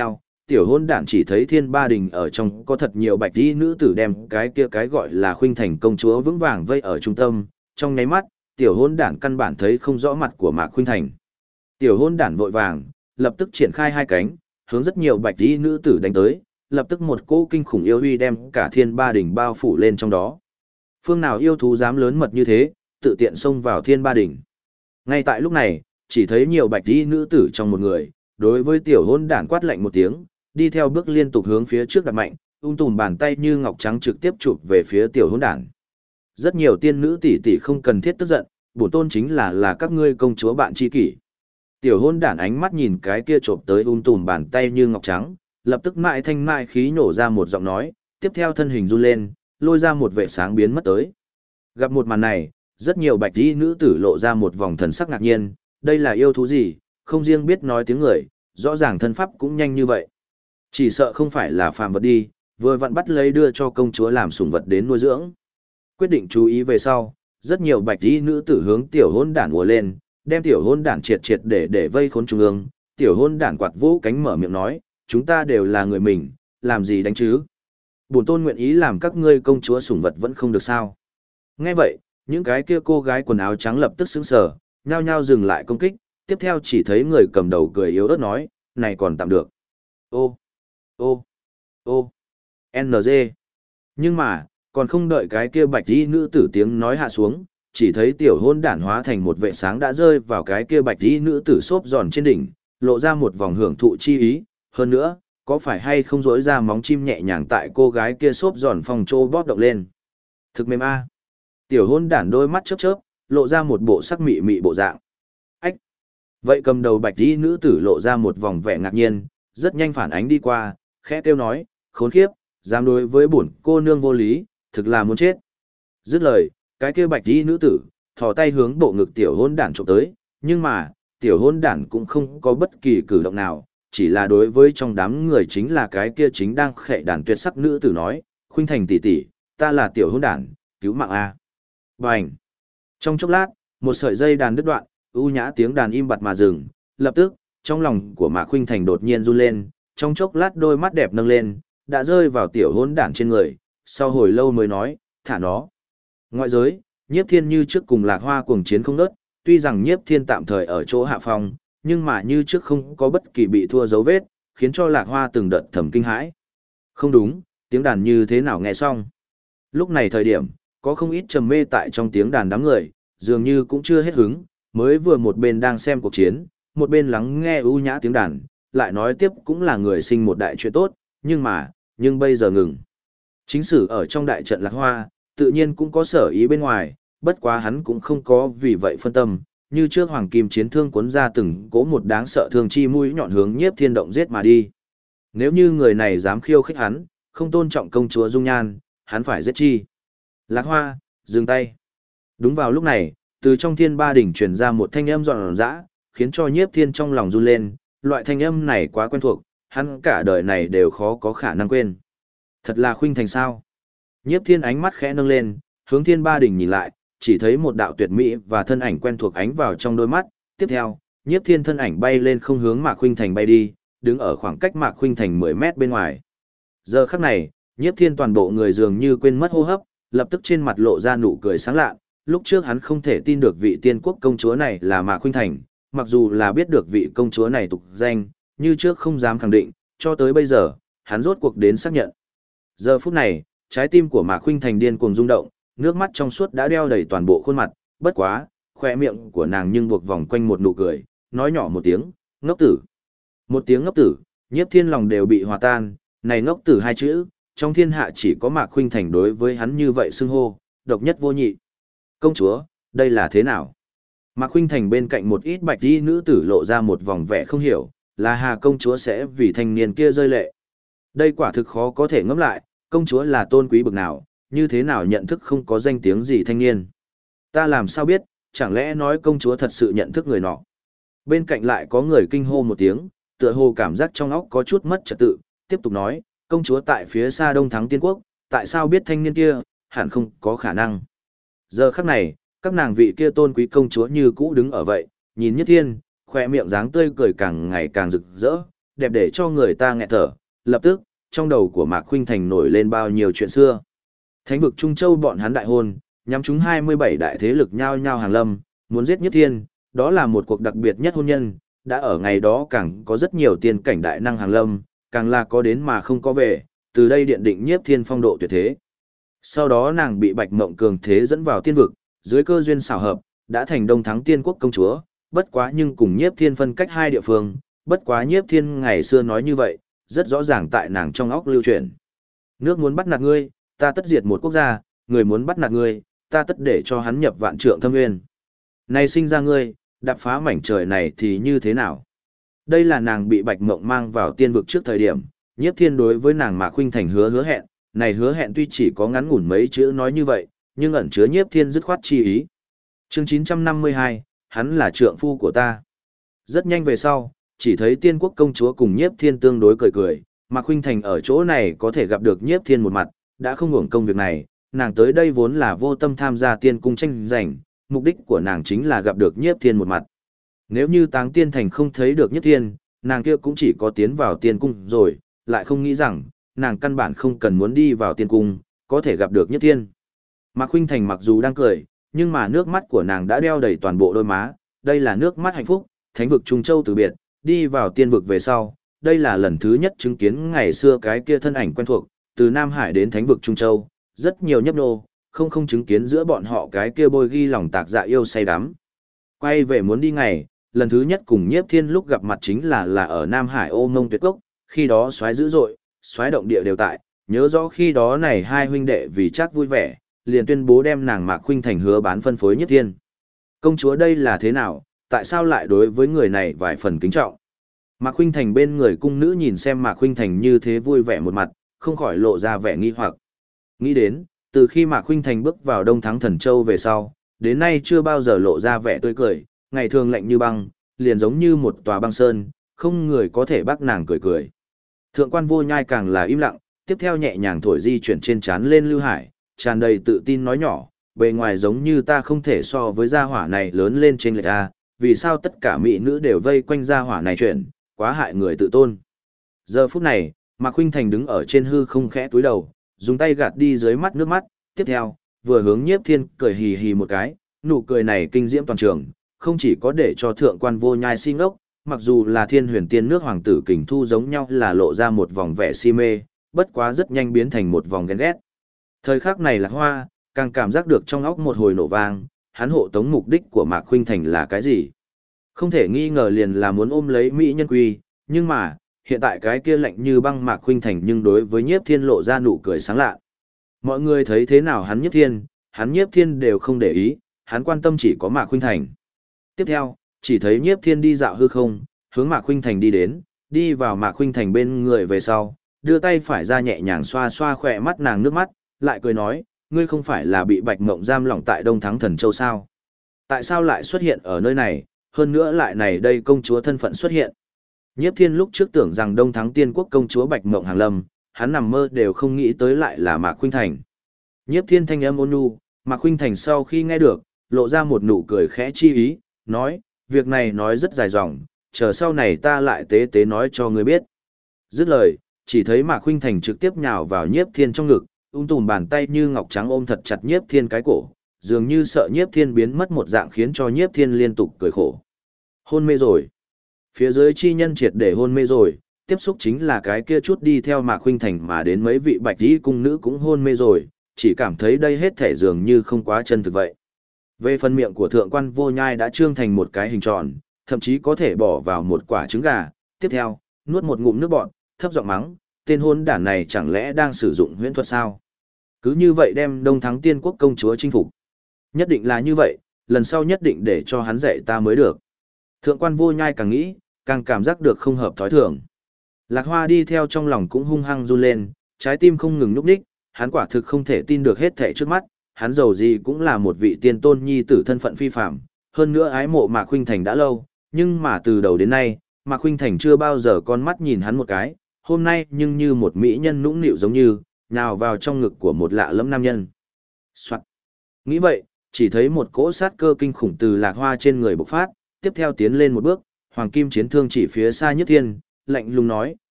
tiểu hôn đản chỉ thấy Thiên Ba Đình ở trong có thật nhiều bạch y nữ tử đem cái gọi là Khuynh Thành công chúa vững vàng vây ở trung tâm, trong nháy mắt, tiểu hôn đản căn bản thấy không rõ mặt của Mạc Khuynh Thành. Tiểu hôn đản vội vàng, lập tức triển khai hai cánh, hướng rất nhiều bạch y nữ tử đánh tới, lập tức một cỗ kinh khủng yêu uy đem cả Thiên Ba Đình bao phủ lên trong đó. Phương nào yêu thú dám lớn mật như thế, tự tiện xông vào Thiên Ba Đình. Ngay tại lúc này, chỉ thấy nhiều bạch y nữ tử trong một người, đối với tiểu hôn đản quát lạnh một tiếng, đi theo bước liên tục hướng phía trước đặt mạnh, tùm bàn tay như ngọc trắng trực tiếp chụp về phía tiểu hôn đản. Rất nhiều tiên nữ tỷ tỷ không cần thiết tức giận, bổn tôn chính là các ngươi công chúa bạn tri kỷ. Tiểu hôn đản ánh mắt nhìn cái kia chộp tới tùm bàn tay như ngọc trắng, lập tức mại thanh mại khí nổ ra một giọng nói, tiếp theo thân hình run lên, lôi ra một vệ sáng biến mất tới. Gặp một màn này, rất nhiều bạch y nữ tử lộ ra một vòng thần sắc ngạc nhiên, đây là yêu thú gì, không riêng biết nói tiếng người, rõ ràng thân pháp cũng nhanh như vậy. Chỉ sợ không phải là phàm vật đi, vừa vặn bắt lấy đưa cho công chúa làm sủng vật đến nuôi dưỡng. Quyết định chú ý về sau, rất nhiều bạch y nữ tử hướng tiểu hôn đản ùa lên, đem tiểu hôn đản triệt triệt để vây khốn trung ương. Tiểu hôn đản quạt vũ cánh mở miệng nói, chúng ta đều là người mình, làm gì đánh chứ? Bổn tôn nguyện ý làm các ngươi công chúa sủng vật vẫn không được sao? Nghe vậy, những cái kia cô gái quần áo trắng lập tức sững sờ, nhao nhao dừng lại công kích, tiếp theo chỉ thấy người cầm đầu cười yếu ớt nói, này còn tạm được. Ô, ô, ô, NG. Nhưng mà, còn không đợi cái kia bạch y nữ tử tiếng nói hạ xuống, chỉ thấy tiểu hôn đản hóa thành một vệ sáng đã rơi vào cái kia bạch y nữ tử xốp giòn trên đỉnh, lộ ra một vòng hưởng thụ chi ý, hơn nữa, có phải hay không rỗi ra móng chim nhẹ nhàng tại cô gái kia xốp giòn phòng trô bóp động lên. Thực mềm a. Tiểu hôn đản đôi mắt chớp chớp, lộ ra một bộ sắc mị mị bộ dạng. Ách! Vậy cầm đầu bạch y nữ tử lộ ra một vòng vẻ ngạc nhiên, rất nhanh phản ánh đi qua, khẽ kêu nói, khốn khiếp, dám đối với bổn cô nương vô lý, thực là muốn chết. Dứt lời, cái kia bạch y nữ tử, thò tay hướng bộ ngực tiểu hôn đản trộm tới, nhưng mà, tiểu hôn đản cũng không có bất kỳ cử động nào, chỉ là đối với trong đám người chính là cái kia chính đang khệ đàn tuyệt sắc nữ tử nói, Khuynh Thành tỷ tỷ, ta là tiểu hôn đản, cứu mạng a. Bành! Trong chốc lát, một sợi dây đàn đứt đoạn, ưu nhã tiếng đàn im bặt mà dừng, lập tức, trong lòng của Mạc Khuynh Thành đột nhiên run lên, trong chốc lát đôi mắt đẹp nâng lên, đã rơi vào tiểu hôn đản trên người, sau hồi lâu mới nói, thả nó. Ngoại giới, Nhiếp Thiên như trước cùng Lạc Hoa cuồng chiến không ngớt, tuy rằng Nhiếp Thiên tạm thời ở chỗ hạ phong, nhưng mà như trước không có bất kỳ bị thua dấu vết, khiến cho Lạc Hoa từng đợt thầm kinh hãi. Không đúng, tiếng đàn như thế nào nghe xong. Lúc này thời điểm, có không ít trầm mê tại trong tiếng đàn đám người, dường như cũng chưa hết hứng, mới vừa một bên đang xem cuộc chiến, một bên lắng nghe ưu nhã tiếng đàn, lại nói tiếp cũng là người sinh một đại chuyện tốt, nhưng bây giờ ngừng. Chính sử ở trong đại trận Lạc Hoa, tự nhiên cũng có sở ý bên ngoài, bất quá hắn cũng không có vì vậy phân tâm, như trước hoàng kim chiến thương cuốn ra từng cỗ một đáng sợ thương chi mũi nhọn hướng Nhiếp Thiên động giết mà đi. Nếu như người này dám khiêu khích hắn, không tôn trọng công chúa dung nhan, hắn phải giết chi. Lạc Hoa, dừng tay. Đúng vào lúc này, từ trong Thiên Ba Đỉnh truyền ra một thanh âm giòn giã, khiến cho Nhiếp Thiên trong lòng run lên, loại thanh âm này quá quen thuộc, hắn cả đời này đều khó có khả năng quên. Thật là Khuynh Thành sao? Nhiếp Thiên ánh mắt khẽ nâng lên, hướng Thiên Ba Đỉnh nhìn lại, chỉ thấy một đạo tuyệt mỹ và thân ảnh quen thuộc ánh vào trong đôi mắt, tiếp theo, Nhiếp Thiên thân ảnh bay lên không hướng Mạc Khuynh Thành bay đi, đứng ở khoảng cách Mạc Khuynh Thành 10 mét bên ngoài. Giờ khắc này, Nhiếp Thiên toàn bộ người dường như quên mất hô hấp, lập tức trên mặt lộ ra nụ cười sáng lạ, lúc trước hắn không thể tin được vị tiên quốc công chúa này là Mạc Khuynh Thành, mặc dù là biết được vị công chúa này tục danh, như trước không dám khẳng định, cho tới bây giờ, hắn rốt cuộc đến xác nhận. Giờ phút này, trái tim của Mạc Khuynh Thành điên cuồng rung động, nước mắt trong suốt đã đeo đầy toàn bộ khuôn mặt, bất quá, khóe miệng của nàng nhưng buộc vòng quanh một nụ cười, nói nhỏ một tiếng, ngốc tử. Một tiếng ngốc tử, Nhiếp Thiên lòng đều bị hòa tan, này ngốc tử hai chữ, trong thiên hạ chỉ có Mạc Khuynh Thành đối với hắn như vậy xưng hô, độc nhất vô nhị. Công chúa, đây là thế nào? Mạc Khuynh Thành bên cạnh một ít bạch y nữ tử lộ ra một vòng vẻ không hiểu, là Hà công chúa sẽ vì thanh niên kia rơi lệ. Đây quả thực khó có thể ngẫm lại, công chúa là tôn quý bậc nào, như thế nào nhận thức không có danh tiếng gì thanh niên. Ta làm sao biết, chẳng lẽ nói công chúa thật sự nhận thức người nọ. Bên cạnh lại có người kinh hô một tiếng, tựa hồ cảm giác trong óc có chút mất trật tự, tiếp tục nói, công chúa tại phía xa Đông Thắng Tiên Quốc, tại sao biết thanh niên kia, hẳn không có khả năng. Giờ khắc này, các nàng vị kia tôn quý công chúa như cũ đứng ở vậy, nhìn Nhất Thiên, khoe miệng dáng tươi cười càng ngày càng rực rỡ, đẹp để cho người ta nghẹt thở, lập tức, trong đầu của Mạc Khuynh Thành nổi lên bao nhiêu chuyện xưa. Thánh vực Trung Châu bọn hắn đại hôn, nhắm chúng 27 đại thế lực nhao nhao hàng lâm, muốn giết Nhiếp Thiên, đó là một cuộc đặc biệt nhất hôn nhân, đã ở ngày đó càng có rất nhiều tiên cảnh đại năng hàng lâm, càng là có đến mà không có về, từ đây điện định Nhiếp Thiên phong độ tuyệt thế. Sau đó nàng bị Bạch Mộng cường thế dẫn vào tiên vực, dưới cơ duyên xảo hợp, đã thành Đông Thắng Tiên quốc công chúa, bất quá nhưng cùng Nhiếp Thiên phân cách hai địa phương, bất quá Nhiếp Thiên ngày xưa nói như vậy, rất rõ ràng tại nàng trong óc lưu truyền. Nước muốn bắt nạt ngươi, ta tất diệt một quốc gia, người muốn bắt nạt ngươi, ta tất để cho hắn nhập vạn trượng thâm nguyên. Này sinh ra ngươi, đạp phá mảnh trời này thì như thế nào? Đây là nàng bị Bạch Mộng mang vào tiên vực trước thời điểm, Nhiếp Thiên đối với nàng Mạc Khuynh Thành hứa hẹn, này hứa hẹn tuy chỉ có ngắn ngủn mấy chữ nói như vậy, nhưng ẩn chứa Nhiếp Thiên dứt khoát chi ý. Chương 952, hắn là trượng phu của ta. Rất nhanh về sau, chỉ thấy Tiên quốc công chúa cùng Nhiếp Thiên tương đối cười cười, Mạc Khuynh Thành ở chỗ này có thể gặp được Nhiếp Thiên một mặt, đã không hưởng công việc này, nàng tới đây vốn là vô tâm tham gia tiên cung tranh giành, mục đích của nàng chính là gặp được Nhiếp Thiên một mặt. Nếu như Táng Tiên Thành không thấy được Nhiếp Thiên, nàng kia cũng chỉ có tiến vào tiên cung rồi, lại không nghĩ rằng, nàng căn bản không cần muốn đi vào tiên cung, có thể gặp được Nhiếp Thiên. Mạc Khuynh Thành mặc dù đang cười, nhưng mà nước mắt của nàng đã đeo đầy toàn bộ đôi má, đây là nước mắt hạnh phúc, thánh vực Trung Châu từ biệt, đi vào tiên vực về sau, đây là lần thứ nhất chứng kiến ngày xưa cái kia thân ảnh quen thuộc, từ Nam Hải đến thánh vực Trung Châu, rất nhiều nhấp nô, không chứng kiến giữa bọn họ cái kia bôi ghi lòng tạc dạ yêu say đắm. Quay về muốn đi ngày, lần thứ nhất cùng Nhiếp Thiên lúc gặp mặt chính là ở Nam Hải Ô Ngông Tuyệt Cốc, khi đó xoáy dữ dội, xoáy động địa đều tại, nhớ rõ khi đó này hai huynh đệ vì chắc vui vẻ, liền tuyên bố đem nàng Mạc Khuynh Thành hứa bán phân phối Nhiếp Thiên. Công chúa đây là thế nào, tại sao lại đối với người này vài phần kính trọng? Mạc Khuynh Thành bên người cung nữ nhìn xem Mạc Khuynh Thành như thế vui vẻ một mặt, không khỏi lộ ra vẻ nghi hoặc. Nghĩ đến, từ khi Mạc Khuynh Thành bước vào Đông Thắng Thần Châu về sau, đến nay chưa bao giờ lộ ra vẻ tươi cười, ngày thường lạnh như băng, liền giống như một tòa băng sơn, không người có thể bắt nàng cười cười. Thượng quan Vô Nhai càng là im lặng, tiếp theo nhẹ nhàng thổi di chuyển trên trán lên Lưu Hải, tràn đầy tự tin nói nhỏ, bề ngoài giống như ta không thể so với gia hỏa này lớn lên trên lệch a, vì sao tất cả mỹ nữ đều vây quanh gia hỏa này chuyện, quá hại người tự tôn. Giờ phút này, Mạc Khuynh Thành đứng ở trên hư không khẽ túi đầu, dùng tay gạt đi dưới mắt nước mắt, tiếp theo, vừa hướng Nhiếp Thiên cười hì hì một cái, nụ cười này kinh diễm toàn trường, không chỉ có để cho thượng quan Vô Nhai si ngốc, mặc dù là Thiên Huyền Tiên nước hoàng tử Kình Thu giống nhau là lộ ra một vòng vẻ si mê, bất quá rất nhanh biến thành một vòng ghen ghét. Thời khắc này Lạc Hoa, càng cảm giác được trong óc một hồi nổ vang, hắn hộ tống mục đích của Mạc Khuynh Thành là cái gì? Không thể nghi ngờ liền là muốn ôm lấy mỹ nhân quy, nhưng mà, hiện tại cái kia lạnh như băng Mạc Khuynh Thành nhưng đối với Nhiếp Thiên lộ ra nụ cười sáng lạ. Mọi người thấy thế nào hắn Nhiếp Thiên đều không để ý, hắn quan tâm chỉ có Mạc Khuynh Thành. Tiếp theo, chỉ thấy Nhiếp Thiên đi dạo hư không, hướng Mạc Khuynh Thành đi đến, đi vào Mạc Khuynh Thành bên người về sau, đưa tay phải ra nhẹ nhàng xoa xoa khỏe mắt nàng nước mắt, lại cười nói, ngươi không phải là bị Bạch Mộng giam lỏng tại Đông Thắng Thần Châu sao? Tại sao lại xuất hiện ở nơi này, hơn nữa lại này đây công chúa thân phận xuất hiện? Nhiếp Thiên lúc trước tưởng rằng Đông Thắng Tiên quốc công chúa Bạch Mộng hàng lâm, hắn nằm mơ đều không nghĩ tới lại là Mạc Khuynh Thành. Nhiếp Thiên thanh âm ôn nhu, Mạc Khuynh Thành sau khi nghe được, lộ ra một nụ cười khẽ chi ý, nói, việc này nói rất dài dòng, chờ sau này ta lại tế tế nói cho ngươi biết. Dứt lời, chỉ thấy Mạc Khuynh Thành trực tiếp nhào vào Nhiếp Thiên trong ngực, tùm bàn tay như ngọc trắng ôm thật chặt Nhiếp Thiên cái cổ, dường như sợ Nhiếp Thiên biến mất một dạng khiến cho Nhiếp Thiên liên tục cười khổ. Hôn mê rồi. Phía dưới chi nhân triệt để hôn mê rồi, tiếp xúc chính là cái kia chút đi theo Mạc Khuynh Thành mà đến mấy vị bạch y cung nữ cũng hôn mê rồi, chỉ cảm thấy đây hết thể dường như không quá chân thực vậy. Về phần miệng của thượng quan Vô Nhai đã trương thành một cái hình tròn, thậm chí có thể bỏ vào một quả trứng gà, tiếp theo, nuốt một ngụm nước bọt, thấp giọng mắng, tên hôn đản này chẳng lẽ đang sử dụng huyễn thuật sao? Cứ như vậy đem Đông Thắng Tiên quốc công chúa chinh phục. Nhất định là như vậy, lần sau nhất định để cho hắn dạy ta mới được. Thượng quan Vô Nhai càng nghĩ, càng cảm giác được không hợp thói thường. Lạc Hoa đi theo trong lòng cũng hung hăng run lên, trái tim không ngừng nhúc nhích, hắn quả thực không thể tin được hết thảy trước mắt, hắn dầu gì cũng là một vị tiên tôn nhi tử thân phận phi phàm, hơn nữa ái mộ Mạc Khuynh Thành đã lâu, nhưng mà từ đầu đến nay, Mạc Khuynh Thành chưa bao giờ con mắt nhìn hắn một cái, hôm nay nhưng như một mỹ nhân nũng nịu giống như, nhào vào trong ngực của một lạ lẫm nam nhân. Soạt. Nghĩ vậy, chỉ thấy một cỗ sát cơ kinh khủng từ Lạc Hoa trên người bộc phát, tiếp theo tiến lên một bước, hoàng kim chiến thương chỉ phía xa Nhiếp Thiên, lạnh lùng nói,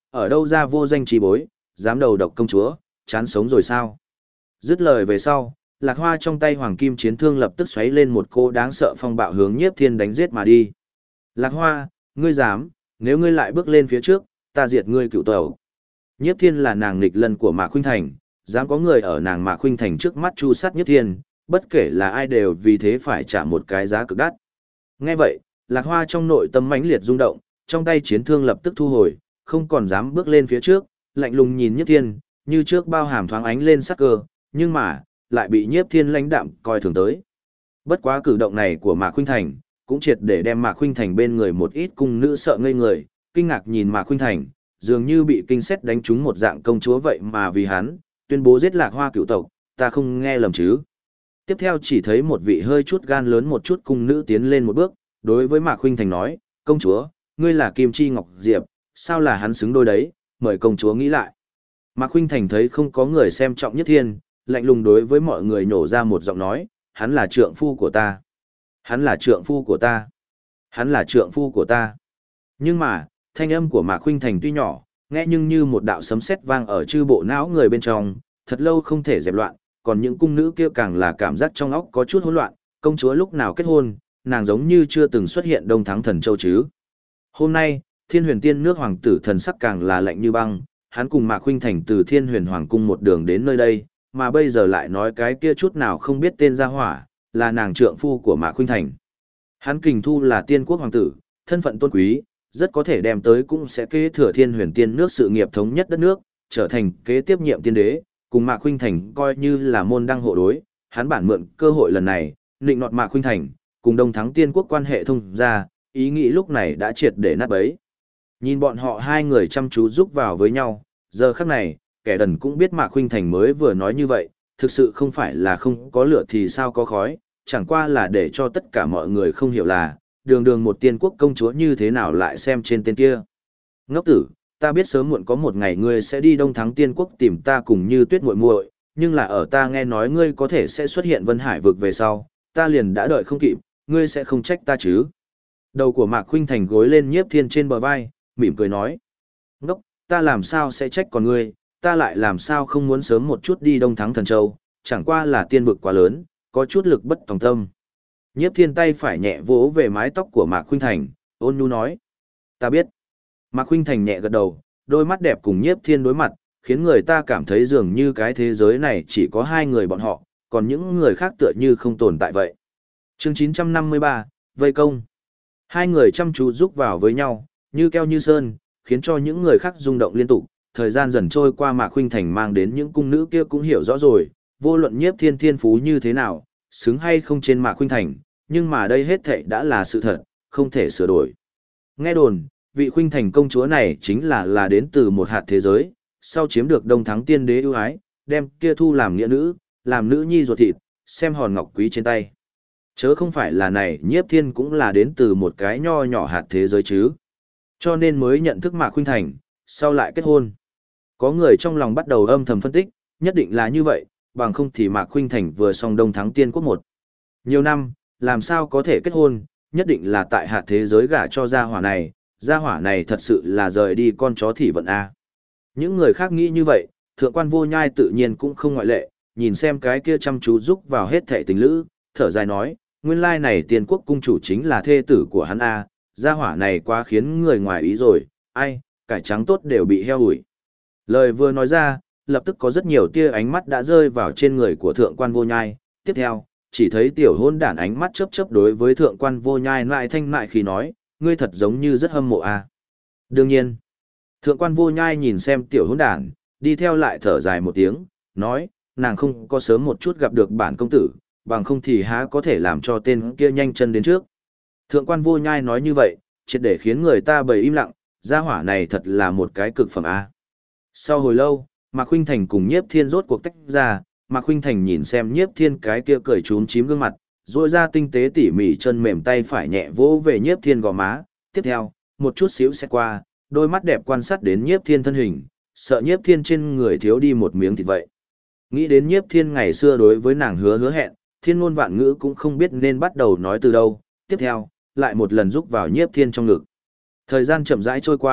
ở đâu ra vô danh trí bối, dám đầu độc công chúa, chán sống rồi sao? Dứt lời về sau, Lạc Hoa trong tay hoàng kim chiến thương lập tức xoáy lên một cô đáng sợ phong bạo hướng Nhiếp Thiên đánh giết mà đi. Lạc Hoa, ngươi dám, nếu ngươi lại bước lên phía trước, ta diệt ngươi cựu tẩu. Nhiếp Thiên là nàng nghịch lân của Mạc Khuynh Thành, dám có người ở nàng Mạc Khuynh Thành trước mắt chu sát Nhiếp Thiên, bất kể là ai đều vì thế phải trả một cái giá cực đắt. Nghe vậy, Lạc Hoa trong nội tâm mãnh liệt rung động, trong tay chiến thương lập tức thu hồi, không còn dám bước lên phía trước, lạnh lùng nhìn Nhiếp Thiên, như trước bao hàm thoáng ánh lên sắc cơ, nhưng mà, lại bị Nhiếp Thiên lãnh đạm coi thường tới. Bất quá cử động này của Mạc Khuynh Thành, cũng triệt để đem Mạc Khuynh Thành bên người một ít cung nữ sợ ngây người, kinh ngạc nhìn Mạc Khuynh Thành, dường như bị kinh sét đánh trúng một dạng công chúa vậy mà vì hắn, tuyên bố giết Lạc Hoa cựu tộc, ta không nghe lầm chứ. Tiếp theo chỉ thấy một vị hơi chút gan lớn một chút cung nữ tiến lên một bước, đối với Mạc Khuynh Thành nói, công chúa, ngươi là Kim Chi Ngọc Diệp, sao là hắn xứng đôi đấy, mời công chúa nghĩ lại. Mạc Khuynh Thành thấy không có người xem trọng Nhất Thiên, lạnh lùng đối với mọi người nhổ ra một giọng nói, hắn là trượng phu của ta. Hắn là trượng phu của ta. Hắn là trượng phu của ta. Nhưng mà, thanh âm của Mạc Khuynh Thành tuy nhỏ, nghe nhưng như một đạo sấm sét vang ở chư bộ não người bên trong, thật lâu không thể dẹp loạn, còn những cung nữ kia càng là cảm giác trong óc có chút hỗn loạn, công chúa lúc nào kết hôn, nàng giống như chưa từng xuất hiện Đông Thắng Thần Châu chứ. Hôm nay, Thiên Huyền Tiên nước hoàng tử thần sắc càng là lạnh như băng, hắn cùng Mạc Khuynh Thành từ Thiên Huyền Hoàng cung một đường đến nơi đây, mà bây giờ lại nói cái kia chút nào không biết tên gia hỏa, là nàng trượng phu của Mạc Khuynh Thành. Hắn Kình Thu là tiên quốc hoàng tử, thân phận tôn quý, rất có thể đem tới cũng sẽ kế thừa Thiên Huyền Tiên nước sự nghiệp thống nhất đất nước, trở thành kế tiếp nhiệm tiên đế, cùng Mạc Khuynh Thành coi như là môn đăng hộ đối, hắn bản mượn cơ hội lần này, định nọt Mạc Khuynh Thành, cùng Đông Thắng tiên quốc quan hệ thông ra, ý nghĩ lúc này đã triệt để nát bấy. Nhìn bọn họ hai người chăm chú giúp vào với nhau, giờ khắc này, kẻ đần cũng biết Mạc Khuynh Thành mới vừa nói như vậy, thực sự không phải là không có lửa thì sao có khói, chẳng qua là để cho tất cả mọi người không hiểu là, đường đường một tiên quốc công chúa như thế nào lại xem trên tên kia. Ngốc tử, ta biết sớm muộn có một ngày ngươi sẽ đi Đông Thắng tiên quốc tìm ta cùng Như Tuyết muội muội, nhưng là ở ta nghe nói ngươi có thể sẽ xuất hiện Vân Hải vực về sau, ta liền đã đợi không kịp, ngươi sẽ không trách ta chứ. Đầu của Mạc Khuynh Thành gối lên Nhiếp Thiên trên bờ vai, mỉm cười nói. Ngốc, ta làm sao sẽ trách còn ngươi, ta lại làm sao không muốn sớm một chút đi Đông Thắng Thần Châu, chẳng qua là tiên vực quá lớn, có chút lực bất tòng tâm. Nhiếp Thiên tay phải nhẹ vỗ về mái tóc của Mạc Khuynh Thành, ôn nhu nói. Ta biết. Mạc Khuynh Thành nhẹ gật đầu, đôi mắt đẹp cùng Nhiếp Thiên đối mặt, khiến người ta cảm thấy dường như cái thế giới này chỉ có hai người bọn họ, còn những người khác tựa như không tồn tại vậy. Chương 953, Vây Công. Hai người chăm chú giúp vào với nhau, như keo như sơn, khiến cho những người khác rung động liên tục. Thời gian dần trôi qua Mạc Khuynh Thành mang đến những cung nữ kia cũng hiểu rõ rồi, vô luận Nhiếp Thiên thiên phú như thế nào, xứng hay không trên Mạc Khuynh Thành, nhưng mà đây hết thảy đã là sự thật, không thể sửa đổi. Nghe đồn, vị Khuynh Thành công chúa này chính là đến từ một hạt thế giới, sau chiếm được Đông Thắng tiên đế ưu ái, đem kia thu làm nghĩa nữ, làm nữ nhi ruột thịt, xem hòn ngọc quý trên tay. Chớ không phải là này Nhiếp Thiên cũng là đến từ một cái nho nhỏ hạt thế giới chứ. Cho nên mới nhận thức Mạc Khuynh Thành, sau lại kết hôn. Có người trong lòng bắt đầu âm thầm phân tích, nhất định là như vậy, bằng không thì Mạc Khuynh Thành vừa xong Đông Thắng tiên quốc một. Nhiều năm, làm sao có thể kết hôn, nhất định là tại hạt thế giới gả cho gia hỏa này thật sự là rời đi con chó thị vận A. Những người khác nghĩ như vậy, Thượng quan Vô Nhai tự nhiên cũng không ngoại lệ, nhìn xem cái kia chăm chú giúp vào hết thảy tình lữ, thở dài nói, nguyên lai này tiên quốc cung chủ chính là thê tử của hắn A, gia hỏa này quá khiến người ngoài ý rồi, ai, cải trắng tốt đều bị heo ủi. Lời vừa nói ra, lập tức có rất nhiều tia ánh mắt đã rơi vào trên người của Thượng quan Vô Nhai, tiếp theo, chỉ thấy tiểu hôn đản ánh mắt chớp chớp đối với Thượng quan Vô Nhai lại thanh mại khi nói, ngươi thật giống như rất hâm mộ A. Đương nhiên, Thượng quan Vô Nhai nhìn xem tiểu hôn đản, đi theo lại thở dài một tiếng, nói, nàng không có sớm một chút gặp được bản công tử, bằng không thì há có thể làm cho tên kia nhanh chân đến trước. Thượng quan Vô Nhai nói như vậy, triệt để khiến người ta bầy im lặng, gia hỏa này thật là một cái cực phẩm A. Sau hồi lâu, Mạc Khuynh Thành cùng Nhiếp Thiên rốt cuộc tách ra, Mạc Khuynh Thành nhìn xem Nhiếp Thiên cái kia cười chúm chím gương mặt, rỗi ra tinh tế tỉ mỉ chân mềm tay phải nhẹ vỗ về Nhiếp Thiên gò má, tiếp theo, một chút xíu sẽ qua, đôi mắt đẹp quan sát đến Nhiếp Thiên thân hình, sợ Nhiếp Thiên trên người thiếu đi một miếng thịt vậy. Nghĩ đến Nhiếp Thiên ngày xưa đối với nàng hứa hẹn, thiên ngôn vạn ngữ cũng không biết nên bắt đầu nói từ đâu, tiếp theo, lại một lần rúc vào Nhiếp Thiên trong ngực. Thời gian chậm rãi trôi qua,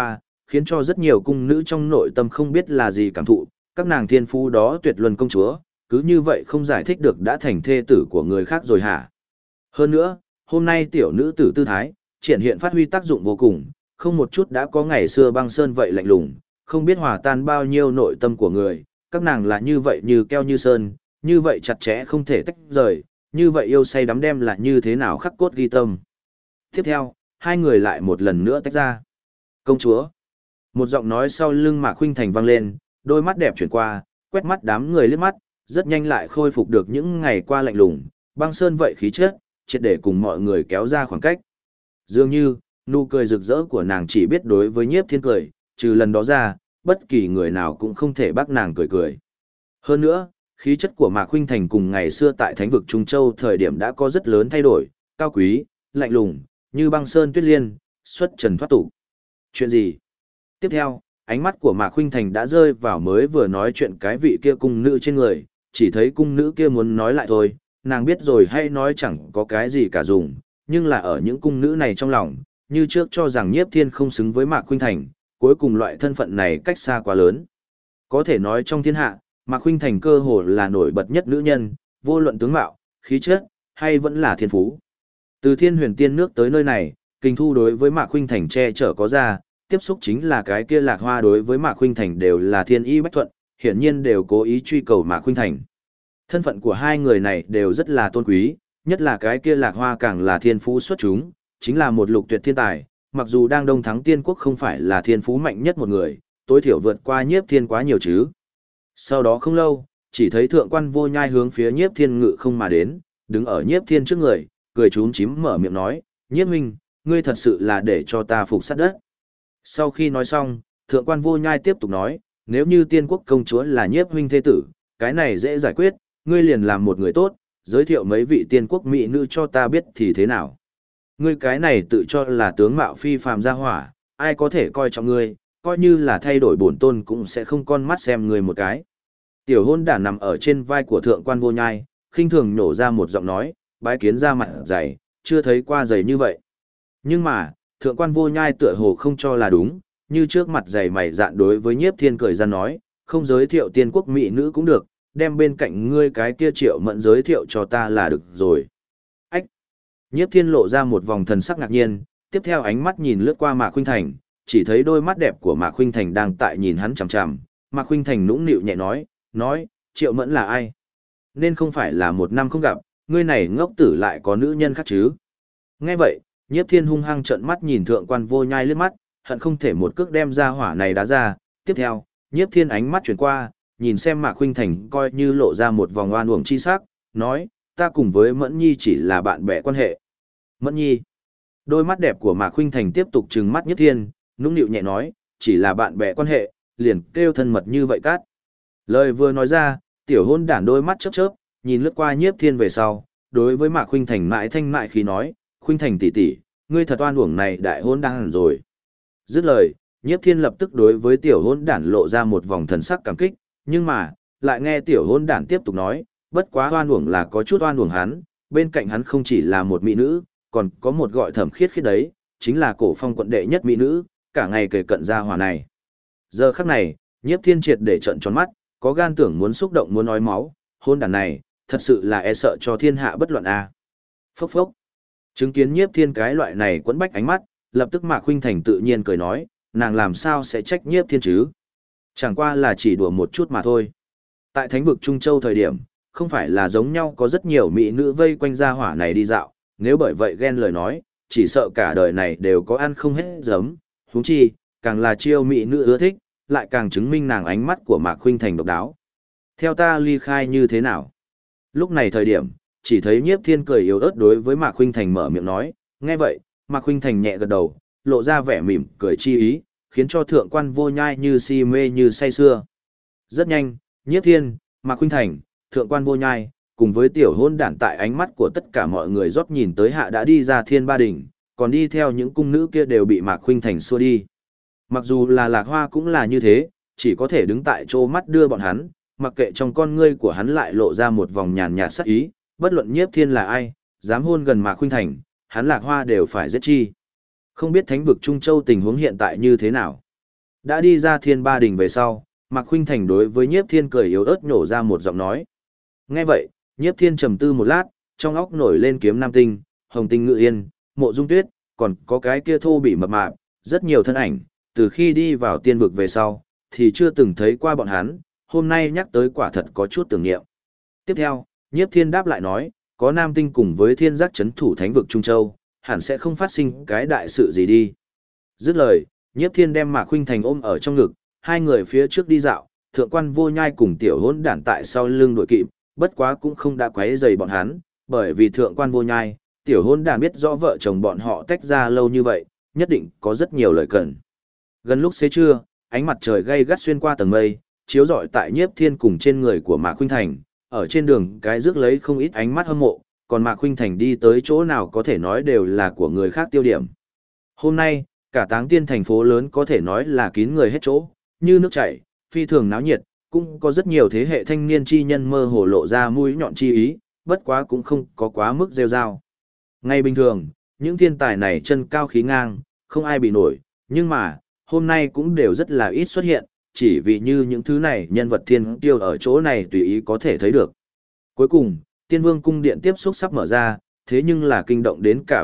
khiến cho rất nhiều cung nữ trong nội tâm không biết là gì cảm thụ, các nàng thiên phú đó tuyệt luân công chúa, cứ như vậy không giải thích được đã thành thê tử của người khác rồi hả? Hơn nữa, hôm nay tiểu nữ tử tư thái, triển hiện phát huy tác dụng vô cùng, không một chút đã có ngày xưa băng sơn vậy lạnh lùng, không biết hòa tan bao nhiêu nội tâm của người, các nàng là như vậy như keo như sơn, như vậy chặt chẽ không thể tách rời, như vậy yêu say đắm đem là như thế nào khắc cốt ghi tâm. Tiếp theo, hai người lại một lần nữa tách ra. Công chúa. Một giọng nói sau lưng Mạc Khuynh Thành vang lên, đôi mắt đẹp chuyển qua, quét mắt đám người liếc mắt, rất nhanh lại khôi phục được những ngày qua lạnh lùng, băng sơn vậy khí chất, triệt để cùng mọi người kéo ra khoảng cách. Dường như, nụ cười rực rỡ của nàng chỉ biết đối với Nhiếp Thiên cười, trừ lần đó ra, bất kỳ người nào cũng không thể bác nàng cười cười. Hơn nữa, khí chất của Mạc Khuynh Thành cùng ngày xưa tại Thánh vực Trung Châu thời điểm đã có rất lớn thay đổi, cao quý, lạnh lùng, như băng sơn tuyết liên, xuất trần thoát tục. Chuyện gì? Tiếp theo, ánh mắt của Mạc Khuynh Thành đã rơi vào mới vừa nói chuyện cái vị kia cung nữ trên người, chỉ thấy cung nữ kia muốn nói lại thôi, nàng biết rồi hay nói chẳng có cái gì cả dùng, nhưng là ở những cung nữ này trong lòng, như trước cho rằng Nhiếp Thiên không xứng với Mạc Khuynh Thành, cuối cùng loại thân phận này cách xa quá lớn. Có thể nói trong thiên hạ, Mạc Khuynh Thành cơ hồ là nổi bật nhất nữ nhân, vô luận tướng mạo, khí chất, hay vẫn là thiên phú. Từ Thiên Huyền Tiên nước tới nơi này, Kình Thu đối với Mạc Khuynh Thành che chở có ra, tiếp xúc chính là cái kia Lạc Hoa đối với Mạc Khuynh Thành đều là thiên y bách thuận, hiển nhiên đều cố ý truy cầu Mạc Khuynh Thành. Thân phận của hai người này đều rất là tôn quý, nhất là cái kia Lạc Hoa càng là thiên phú xuất chúng, chính là một lục tuyệt thiên tài, mặc dù đang đông thắng tiên quốc không phải là thiên phú mạnh nhất một người, tối thiểu vượt qua Nhiếp Thiên quá nhiều chứ. Sau đó không lâu, chỉ thấy thượng quan Vô Nhai hướng phía Nhiếp Thiên ngự không mà đến, đứng ở Nhiếp Thiên trước người, cười chúm chím mở miệng nói, Nhiếp huynh, ngươi thật sự là để cho ta phục sát đất. Sau khi nói xong, thượng quan Vô Nhai tiếp tục nói, nếu như tiên quốc công chúa là Nhiếp huynh thế tử, cái này dễ giải quyết, ngươi liền làm một người tốt, giới thiệu mấy vị tiên quốc mỹ nữ cho ta biết thì thế nào. Ngươi cái này tự cho là tướng mạo phi phàm gia hỏa, ai có thể coi trọng ngươi, coi như là thay đổi bổn tôn cũng sẽ không con mắt xem ngươi một cái. Tiểu hôn đản nằm ở trên vai của thượng quan Vô Nhai, khinh thường nhổ ra một giọng nói, bái kiến ra mặt dày, chưa thấy qua dày như vậy. Nhưng mà, thượng quan Vô Nhai tựa hồ không cho là đúng, như trước mặt dày mày dạn đối với Nhiếp Thiên cười ra nói, không giới thiệu tiên quốc mỹ nữ cũng được, đem bên cạnh ngươi cái kia Triệu Mẫn giới thiệu cho ta là được rồi. Ách! Nhiếp Thiên lộ ra một vòng thần sắc ngạc nhiên, tiếp theo ánh mắt nhìn lướt qua Mạc Khuynh Thành, chỉ thấy đôi mắt đẹp của Mạc Khuynh Thành đang tại nhìn hắn chằm chằm. Mạc Khuynh Thành nũng nịu nhẹ nói, Triệu Mẫn là ai? Nên không phải là một năm không gặp, ngươi này ngốc tử lại có nữ nhân khác chứ? Nghe vậy, Nhiếp Thiên hung hăng trợn mắt nhìn thượng quan Vô Nhai liếc mắt, hận không thể một cước đem ra hỏa này đá ra. Tiếp theo, Nhiếp Thiên ánh mắt chuyển qua, nhìn xem Mạc Khuynh Thành coi như lộ ra một vòng oan uổng chi sắc, nói, ta cùng với Mẫn Nhi chỉ là bạn bè quan hệ. Mẫn Nhi. Đôi mắt đẹp của Mạc Khuynh Thành tiếp tục trừng mắt Nhiếp Thiên, nũng nịu nhẹ nói, chỉ là bạn bè quan hệ, liền kêu thân mật như vậy cát. Lời vừa nói ra, tiểu hôn đản đôi mắt chớp chớp, nhìn lướt qua Nhiếp Thiên về sau, đối với Mạc Khuynh Thành mãi thanh mại khí nói, Khuynh Thành tỷ tỷ, ngươi thật oan uổng này đại hôn đang hẳn rồi. Dứt lời, Nhiếp Thiên lập tức đối với tiểu hôn đản lộ ra một vòng thần sắc cảm kích, nhưng mà, lại nghe tiểu hôn đản tiếp tục nói, bất quá oan uổng là có chút oan uổng hắn, bên cạnh hắn không chỉ là một mỹ nữ, còn có một gọi Thẩm Khiết Khiết đấy, chính là cổ phong quận đệ nhất mỹ nữ, cả ngày kề cận gia hỏa này. Giờ khắc này, Nhiếp Thiên triệt để trợn tròn mắt, có gan tưởng muốn xúc động muốn nói máu, hôn đản này, thật sự là e sợ cho thiên hạ bất luận a. Phốc phốc. Chứng kiến Nhiếp Thiên cái loại này quẫn bách ánh mắt, lập tức Mạc Khuynh Thành tự nhiên cười nói, nàng làm sao sẽ trách Nhiếp Thiên chứ? Chẳng qua là chỉ đùa một chút mà thôi. Tại Thánh vực Trung Châu thời điểm, không phải là giống nhau có rất nhiều mỹ nữ vây quanh gia hỏa này đi dạo, nếu bởi vậy ghen lời nói, chỉ sợ cả đời này đều có ăn không hết giấm, huống chi, càng là chiêu mỹ nữ ưa thích, lại càng chứng minh nàng ánh mắt của Mạc Khuynh Thành độc đáo. Theo ta ly khai như thế nào? Lúc này thời điểm, chỉ thấy Nhiếp Thiên cười yếu ớt đối với Mạc Khuynh Thành mở miệng nói, nghe vậy, Mạc Khuynh Thành nhẹ gật đầu, lộ ra vẻ mỉm cười chi ý, khiến cho thượng quan Vô Nhai như si mê như say sưa. Rất nhanh, Nhiếp Thiên, Mạc Khuynh Thành, thượng quan Vô Nhai, cùng với tiểu hôn đản tại ánh mắt của tất cả mọi người rót nhìn tới hạ đã đi ra Thiên Ba Đỉnh, còn đi theo những cung nữ kia đều bị Mạc Khuynh Thành xua đi. Mặc dù là Lạc Hoa cũng là như thế, chỉ có thể đứng tại chỗ mắt đưa bọn hắn, mặc kệ trong con ngươi của hắn lại lộ ra một vòng nhàn nhạt sắc ý, bất luận Nhiếp Thiên là ai, dám hôn gần Mạc Khuynh Thành, hắn Lạc Hoa đều phải giết chi. Không biết Thánh vực Trung Châu tình huống hiện tại như thế nào. Đã đi ra Thiên Ba Đình về sau, Mạc Khuynh Thành đối với Nhiếp Thiên cười yếu ớt nhổ ra một giọng nói. Nghe vậy, Nhiếp Thiên trầm tư một lát, trong óc nổi lên Kiếm Nam Tinh, Hồng Tinh Ngự Yên, Mộ Dung Tuyết, còn có cái kia thô bị mập mạp, rất nhiều thân ảnh, từ khi đi vào tiên vực về sau, thì chưa từng thấy qua bọn hắn, hôm nay nhắc tới quả thật có chút tưởng niệm. Tiếp theo, Nhiếp Thiên đáp lại nói, có Nam Tinh cùng với Thiên Giác trấn thủ thánh vực Trung Châu, hẳn sẽ không phát sinh cái đại sự gì đi. Dứt lời, Nhiếp Thiên đem Mạc Khuynh Thành ôm ở trong ngực, hai người phía trước đi dạo, Thượng Quan Vô Nhai cùng Tiểu Hỗn Đản tại sau lưng đuổi kịp, bất quá cũng không đã quấy rầy bọn hắn, bởi vì Thượng Quan Vô Nhai, Tiểu Hỗn Đản biết rõ vợ chồng bọn họ tách ra lâu như vậy, nhất định có rất nhiều lời cần. Gần lúc xế trưa, ánh mặt trời gay gắt xuyên qua tầng mây, chiếu rọi tại Nhiếp Thiên cùng trên người của Mạc Khuynh Thành, ở trên đường cái rước lấy không ít ánh mắt hâm mộ, còn Mạc Khuynh Thành đi tới chỗ nào có thể nói đều là của người khác tiêu điểm. Hôm nay, cả Táng Tiên thành phố lớn có thể nói là kín người hết chỗ, như nước chảy, phi thường náo nhiệt, cũng có rất nhiều thế hệ thanh niên chi nhân mơ hồ lộ ra mũi nhọn chi ý, bất quá cũng không có quá mức rêu rao. Ngay bình thường, những thiên tài này chân cao khí ngang, không ai bị nổi, nhưng mà, hôm nay cũng đều rất là ít xuất hiện, chỉ vì như những thứ này nhân vật thiên tiêu ở chỗ này tùy ý có thể thấy được. Cuối cùng, Tiên Vương cung điện tiếp xúc sắp mở ra, thế nhưng là kinh động đến cả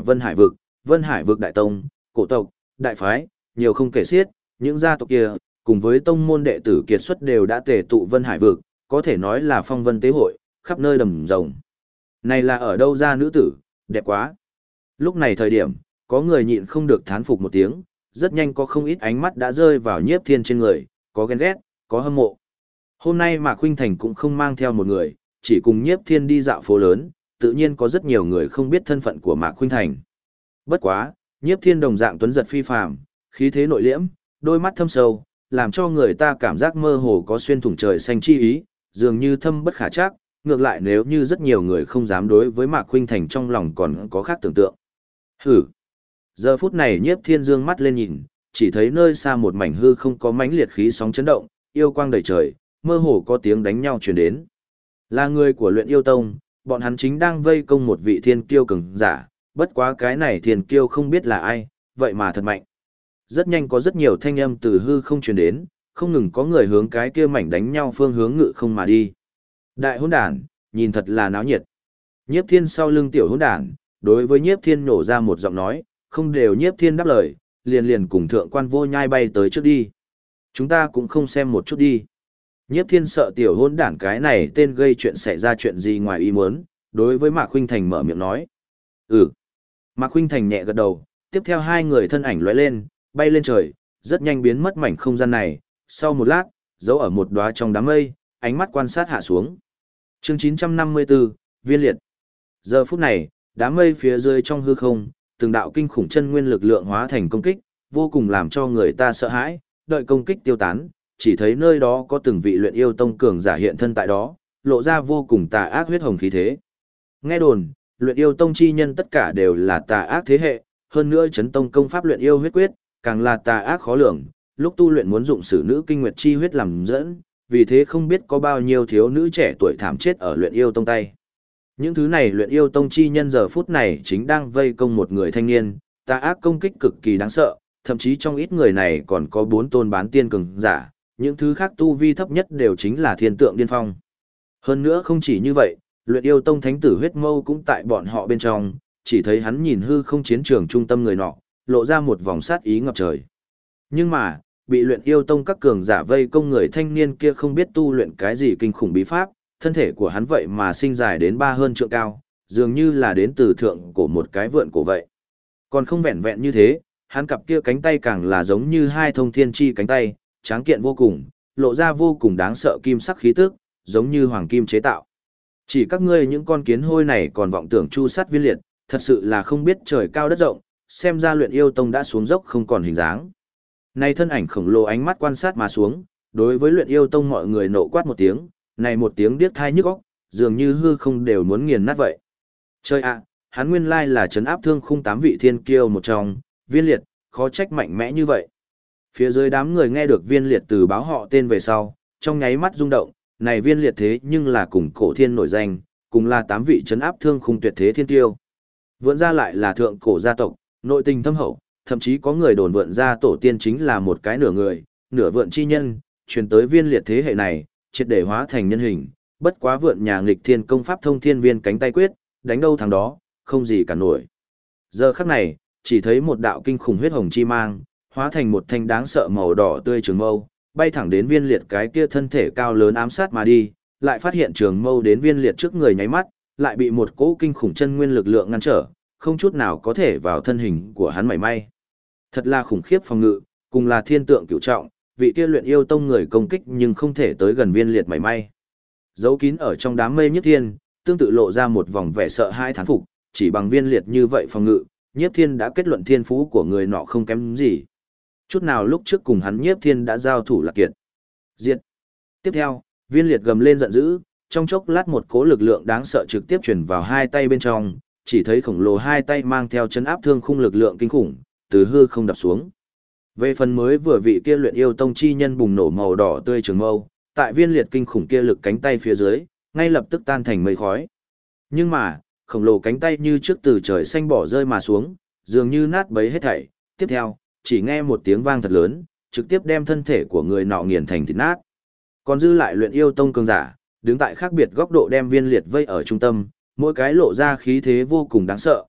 Vân Hải vực đại tông, cổ tộc, đại phái, nhiều không kể xiết, những gia tộc kia, cùng với tông môn đệ tử kiệt xuất đều đã tề tụ Vân Hải vực, có thể nói là phong vân tế hội, khắp nơi đầm rồng. Này là ở đâu ra nữ tử, đẹp quá. Lúc này thời điểm, có người nhịn không được thán phục một tiếng, rất nhanh có không ít ánh mắt đã rơi vào Nhiếp Thiên trên người, có ghen ghét, có hâm mộ. Hôm nay Mạc Khuynh Thành cũng không mang theo một người, chỉ cùng Nhiếp Thiên đi dạo phố lớn, tự nhiên có rất nhiều người không biết thân phận của Mạc Khuynh Thành. Bất quá, Nhiếp Thiên đồng dạng tuấn giật phi phàm, khí thế nội liễm, đôi mắt thâm sâu, làm cho người ta cảm giác mơ hồ có xuyên thủng trời xanh chi ý, dường như thâm bất khả trắc, ngược lại nếu như rất nhiều người không dám đối với Mạc Khuynh Thành trong lòng còn có khác tưởng tượng. Hử. Giờ phút này Nhiếp Thiên dương mắt lên nhìn, chỉ thấy nơi xa một mảnh hư không có mãnh liệt khí sóng chấn động, yêu quang đầy trời, mơ hồ có tiếng đánh nhau truyền đến. Là người của Luyện Yêu Tông, bọn hắn chính đang vây công một vị thiên kiêu cường giả, bất quá cái này thiên kiêu không biết là ai, vậy mà thật mạnh. Rất nhanh có rất nhiều thanh âm từ hư không truyền đến, không ngừng có người hướng cái kia mảnh đánh nhau phương hướng ngự không mà đi. Đại hỗn đản, nhìn thật là náo nhiệt. Nhiếp Thiên sau lưng tiểu hỗn đản, đối với Nhiếp Thiên nổ ra một giọng nói, không đều Nhiếp Thiên đáp lời, liền liền cùng Thượng Quan Vô Nhai bay tới trước đi. Chúng ta cũng không xem một chút đi. Nhiếp Thiên sợ tiểu hỗn đản cái này tên gây chuyện xảy ra chuyện gì ngoài ý muốn, đối với Mạc Khuynh Thành mở miệng nói. Ừ. Mạc Khuynh Thành nhẹ gật đầu, tiếp theo hai người thân ảnh lóe lên, bay lên trời, rất nhanh biến mất mảnh không gian này, sau một lát, giấu ở một đóa trong đám mây, ánh mắt quan sát hạ xuống. Chương 954, Viên liệt. Giờ phút này, đám mây phía dưới trong hư không, từng đạo kinh khủng chân nguyên lực lượng hóa thành công kích, vô cùng làm cho người ta sợ hãi, đợi công kích tiêu tán, chỉ thấy nơi đó có từng vị Luyện Yêu Tông cường giả hiện thân tại đó, lộ ra vô cùng tà ác huyết hồng khí thế. Nghe đồn, Luyện Yêu Tông chi nhân tất cả đều là tà ác thế hệ, hơn nữa chấn tông công pháp Luyện Yêu huyết quyết, càng là tà ác khó lường, lúc tu luyện muốn dụng sử nữ kinh nguyệt chi huyết làm dẫn, vì thế không biết có bao nhiêu thiếu nữ trẻ tuổi thảm chết ở Luyện Yêu Tông tay. Những thứ này Luyện Yêu Tông chi nhân giờ phút này chính đang vây công một người thanh niên, tà ác công kích cực kỳ đáng sợ, thậm chí trong ít người này còn có 4 tôn bán tiên cường giả, những thứ khác tu vi thấp nhất đều chính là thiên tượng điên phong. Hơn nữa không chỉ như vậy, Luyện Yêu Tông thánh tử huyết mâu cũng tại bọn họ bên trong, chỉ thấy hắn nhìn hư không chiến trường trung tâm người nọ, lộ ra một vòng sát ý ngập trời. Nhưng mà, bị Luyện Yêu Tông các cường giả vây công người thanh niên kia không biết tu luyện cái gì kinh khủng bí pháp, thân thể của hắn vậy mà sinh dài đến 3 hơn trượng cao, dường như là đến từ thượng của một cái vượn cổ vậy. Còn không vẹn vẹn như thế, hắn cặp kia cánh tay càng là giống như hai thông thiên chi cánh tay, tráng kiện vô cùng, lộ ra vô cùng đáng sợ kim sắc khí tức, giống như hoàng kim chế tạo. Chỉ các ngươi những con kiến hôi này còn vọng tưởng chu sát Viên liệt, thật sự là không biết trời cao đất rộng, xem ra Luyện Yêu Tông đã xuống dốc không còn hình dáng. Này thân ảnh khổng lồ ánh mắt quan sát mà xuống, đối với Luyện Yêu Tông mọi người nộ quát một tiếng, này một tiếng điếc tai nhức óc, dường như hư không đều muốn nghiền nát vậy. Trời ạ, hắn nguyên lai là trấn áp thương khung 8 vị thiên kiêu một trong, Viên liệt, khó trách mạnh mẽ như vậy. Phía dưới đám người nghe được Viên liệt từ báo họ tên về sau, trong nháy mắt rung động, này Viên liệt thế nhưng là cùng cổ thiên nổi danh, cùng là 8 vị trấn áp thương khung tuyệt thế thiên kiêu. Vượn ra lại là thượng cổ gia tộc, nội tình thâm hậu, thậm chí có người đồn vượn ra tổ tiên chính là một cái nửa người, nửa vượn chi nhân, truyền tới viên liệt thế hệ này, triệt để hóa thành nhân hình, bất quá vượn nhà nghịch thiên công pháp thông thiên viên cánh tay quyết, đánh đâu thằng đó, không gì cả nổi. Giờ khắc này, chỉ thấy một đạo kinh khủng huyết hồng chi mang, hóa thành một thanh đáng sợ màu đỏ tươi trường mâu, bay thẳng đến viên liệt cái kia thân thể cao lớn ám sát mà đi, lại phát hiện trường mâu đến viên liệt trước người nháy mắt, lại bị một cỗ kinh khủng chân nguyên lực lượng ngăn trở, không chút nào có thể vào thân hình của hắn mảy may. Thật là khủng khiếp phòng ngự, cùng là thiên tượng cửu trọng, vị kia luyện yêu tông người công kích nhưng không thể tới gần viên liệt mảy may. Giấu kín ở trong đám mây Nhiếp Thiên, tương tự lộ ra một vòng vẻ sợ hãi thán phục, chỉ bằng viên liệt như vậy phòng ngự, Nhiếp Thiên đã kết luận thiên phú của người nọ không kém gì. Chút nào lúc trước cùng hắn Nhiếp Thiên đã giao thủ là kiệt. Diệt. Tiếp theo, viên liệt gầm lên giận dữ, trong chốc lát một cỗ lực lượng đáng sợ trực tiếp chuyển vào hai tay bên trong, chỉ thấy khổng lồ hai tay mang theo chấn áp thương khung lực lượng kinh khủng, từ hư không đập xuống. Về phần mới vừa vị kia luyện yêu tông chi nhân bùng nổ màu đỏ tươi trường mâu, tại viên liệt kinh khủng kia lực cánh tay phía dưới, ngay lập tức tan thành mây khói. Nhưng mà, khổng lồ cánh tay như trước từ trời xanh bỏ rơi mà xuống, dường như nát bấy hết thảy. Tiếp theo, chỉ nghe một tiếng vang thật lớn, trực tiếp đem thân thể của người nọ nghiền thành thịt nát. Còn dư lại luyện yêu tông cường giả, đứng tại khác biệt góc độ đem viên liệt vây ở trung tâm, mỗi cái lộ ra khí thế vô cùng đáng sợ,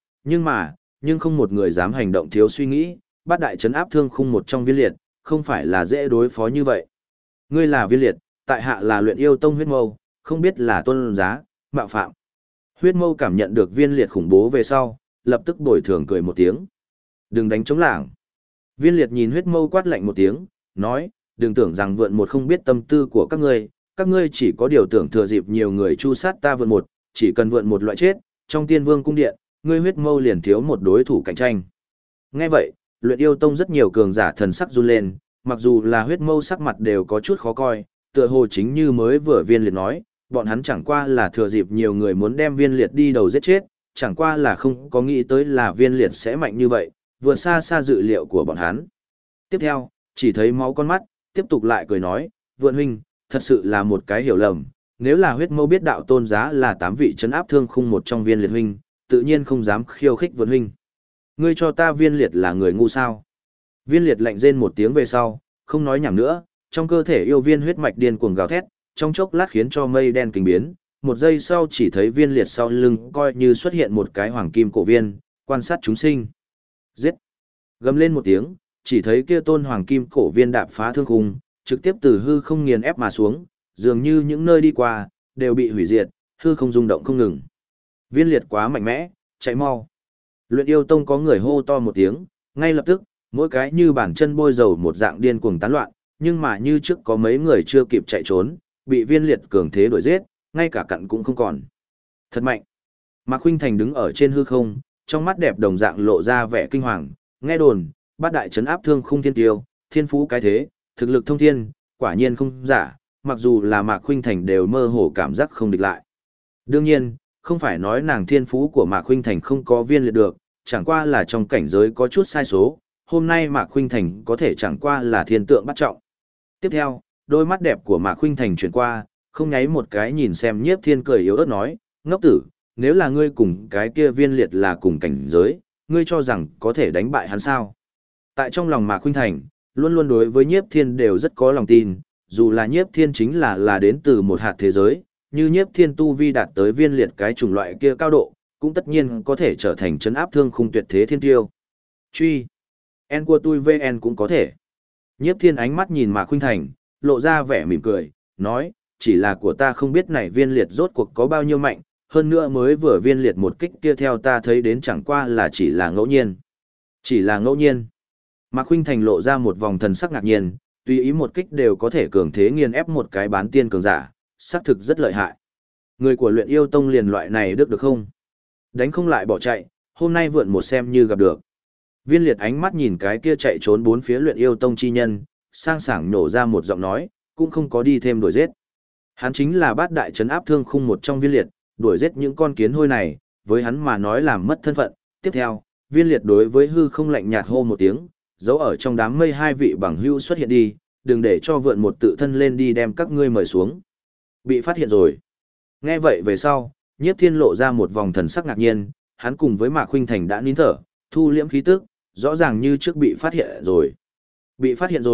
nhưng không một người dám hành động thiếu suy nghĩ, bát đại trấn áp thương khung một trong viên liệt, không phải là dễ đối phó như vậy. Ngươi là viên liệt, tại hạ là luyện yêu tông huyết mâu, không biết là tôn giá, mạo phạm. Huyết mâu cảm nhận được viên liệt khủng bố về sau, lập tức bồi thường cười một tiếng. Đừng đánh trống lảng. Viên liệt nhìn huyết mâu quát lạnh một tiếng, nói, đừng tưởng rằng vượn một không biết tâm tư của các ngươi chỉ có điều tưởng thừa dịp nhiều người chu sát ta vượn một, chỉ cần vượn một loại chết, trong tiên vương cung điện, ngươi huyết mâu liền thiếu một đối thủ cạnh tranh. Nghe vậy, luyện yêu tông rất nhiều cường giả thần sắc run lên, mặc dù là huyết mâu sắc mặt đều có chút khó coi, tựa hồ chính như mới vừa viên liệt nói, bọn hắn chẳng qua là thừa dịp nhiều người muốn đem viên liệt đi đầu giết chết, chẳng qua là không có nghĩ tới là viên liệt sẽ mạnh như vậy, vượt xa xa dự liệu của bọn hắn. Tiếp theo, chỉ thấy máu con mắt, tiếp tục lại cười nói, vượn huynh, thật sự là một cái hiểu lầm, nếu là huyết mâu biết đạo tôn giá là 8 vị trấn áp thương khung một trong viên liệt huynh, tự nhiên không dám khiêu khích vượn huynh. Ngươi cho ta viên liệt là người ngu sao? Viên liệt lạnh rên một tiếng về sau, không nói nhảm nữa, trong cơ thể yêu viên huyết mạch điên cuồng gào thét, trong chốc lát khiến cho mây đen kinh biến, một giây sau chỉ thấy viên liệt sau lưng coi như xuất hiện một cái hoàng kim cổ viên, quan sát chúng sinh. Giết! Gầm lên một tiếng, chỉ thấy kia tôn hoàng kim cổ viên đạp phá thương khung, trực tiếp từ hư không nghiền ép mà xuống, dường như những nơi đi qua, đều bị hủy diệt, hư không rung động không ngừng. Viên liệt quá mạnh mẽ, chạy mau. Luyện yêu tông có người hô to một tiếng, ngay lập tức, mỗi cái như bàn chân bôi dầu một dạng điên cuồng tán loạn, nhưng mà như trước có mấy người chưa kịp chạy trốn, bị viên liệt cường thế đuổi giết, ngay cả cặn cũng không còn. Thật mạnh. Mạc Khuynh Thành đứng ở trên hư không, trong mắt đẹp đồng dạng lộ ra vẻ kinh hoàng, nghe đồn, bát đại trấn áp thương khung thiên tiêu, thiên phú cái thế, thực lực thông thiên, quả nhiên không giả, mặc dù là Mạc Khuynh Thành đều mơ hồ cảm giác không địch lại. Đương nhiên, không phải nói nàng thiên phú của Mạc Khuynh Thành không có viên liệt được, chẳng qua là trong cảnh giới có chút sai số, hôm nay Mạc Khuynh Thành có thể chẳng qua là thiên tượng bắt trọng. Tiếp theo, đôi mắt đẹp của Mạc Khuynh Thành chuyển qua, không nháy một cái nhìn xem Nhiếp Thiên cười yếu ớt nói, ngốc tử, nếu là ngươi cùng cái kia viên liệt là cùng cảnh giới, ngươi cho rằng có thể đánh bại hắn sao? Tại trong lòng Mạc Khuynh Thành, luôn luôn đối với Nhiếp Thiên đều rất có lòng tin, dù là Nhiếp Thiên chính là đến từ một hạt thế giới, như Nhiếp Thiên tu vi đạt tới viên liệt cái chủng loại kia cao độ, cũng tất nhiên có thể trở thành trấn áp thương khung tuyệt thế thiên tiêu. Truy, en của tôi VN cũng có thể. Nhiếp Thiên ánh mắt nhìn Mạc Khuynh Thành, lộ ra vẻ mỉm cười, nói, chỉ là của ta không biết này viên liệt rốt cuộc có bao nhiêu mạnh, hơn nữa mới vừa viên liệt một kích kia theo ta thấy đến chẳng qua là chỉ là ngẫu nhiên. Chỉ là ngẫu nhiên. Mạc Khuynh Thành lộ ra một vòng thần sắc ngạc nhiên, tùy ý một kích đều có thể cường thế nghiền ép một cái bán tiên cường giả, xác thực rất lợi hại. Người của luyện yêu tông liền loại này được không? Đánh không lại bỏ chạy, hôm nay vượn một xem như gặp được. Viên liệt ánh mắt nhìn cái kia chạy trốn bốn phía luyện yêu tông chi nhân, sang sảng nổ ra một giọng nói, cũng không có đi thêm đuổi giết. Hắn chính là bát đại trấn áp thương khung một trong viên liệt, đuổi giết những con kiến hôi này, với hắn mà nói làm mất thân phận. Tiếp theo, viên liệt đối với hư không lạnh nhạt hô một tiếng, giấu ở trong đám mây hai vị bằng hưu xuất hiện đi, đừng để cho vượn một tự thân lên đi đem các ngươi mời xuống. Bị phát hiện rồi. Nghe vậy về sau, Nhiếp Thiên lộ ra một vòng thần sắc ngạc nhiên, hắn cùng với Mạc Khuynh Thành đã nín thở, thu liễm khí tức, rõ ràng như trước bị phát hiện rồi. Bị phát hiện rồi,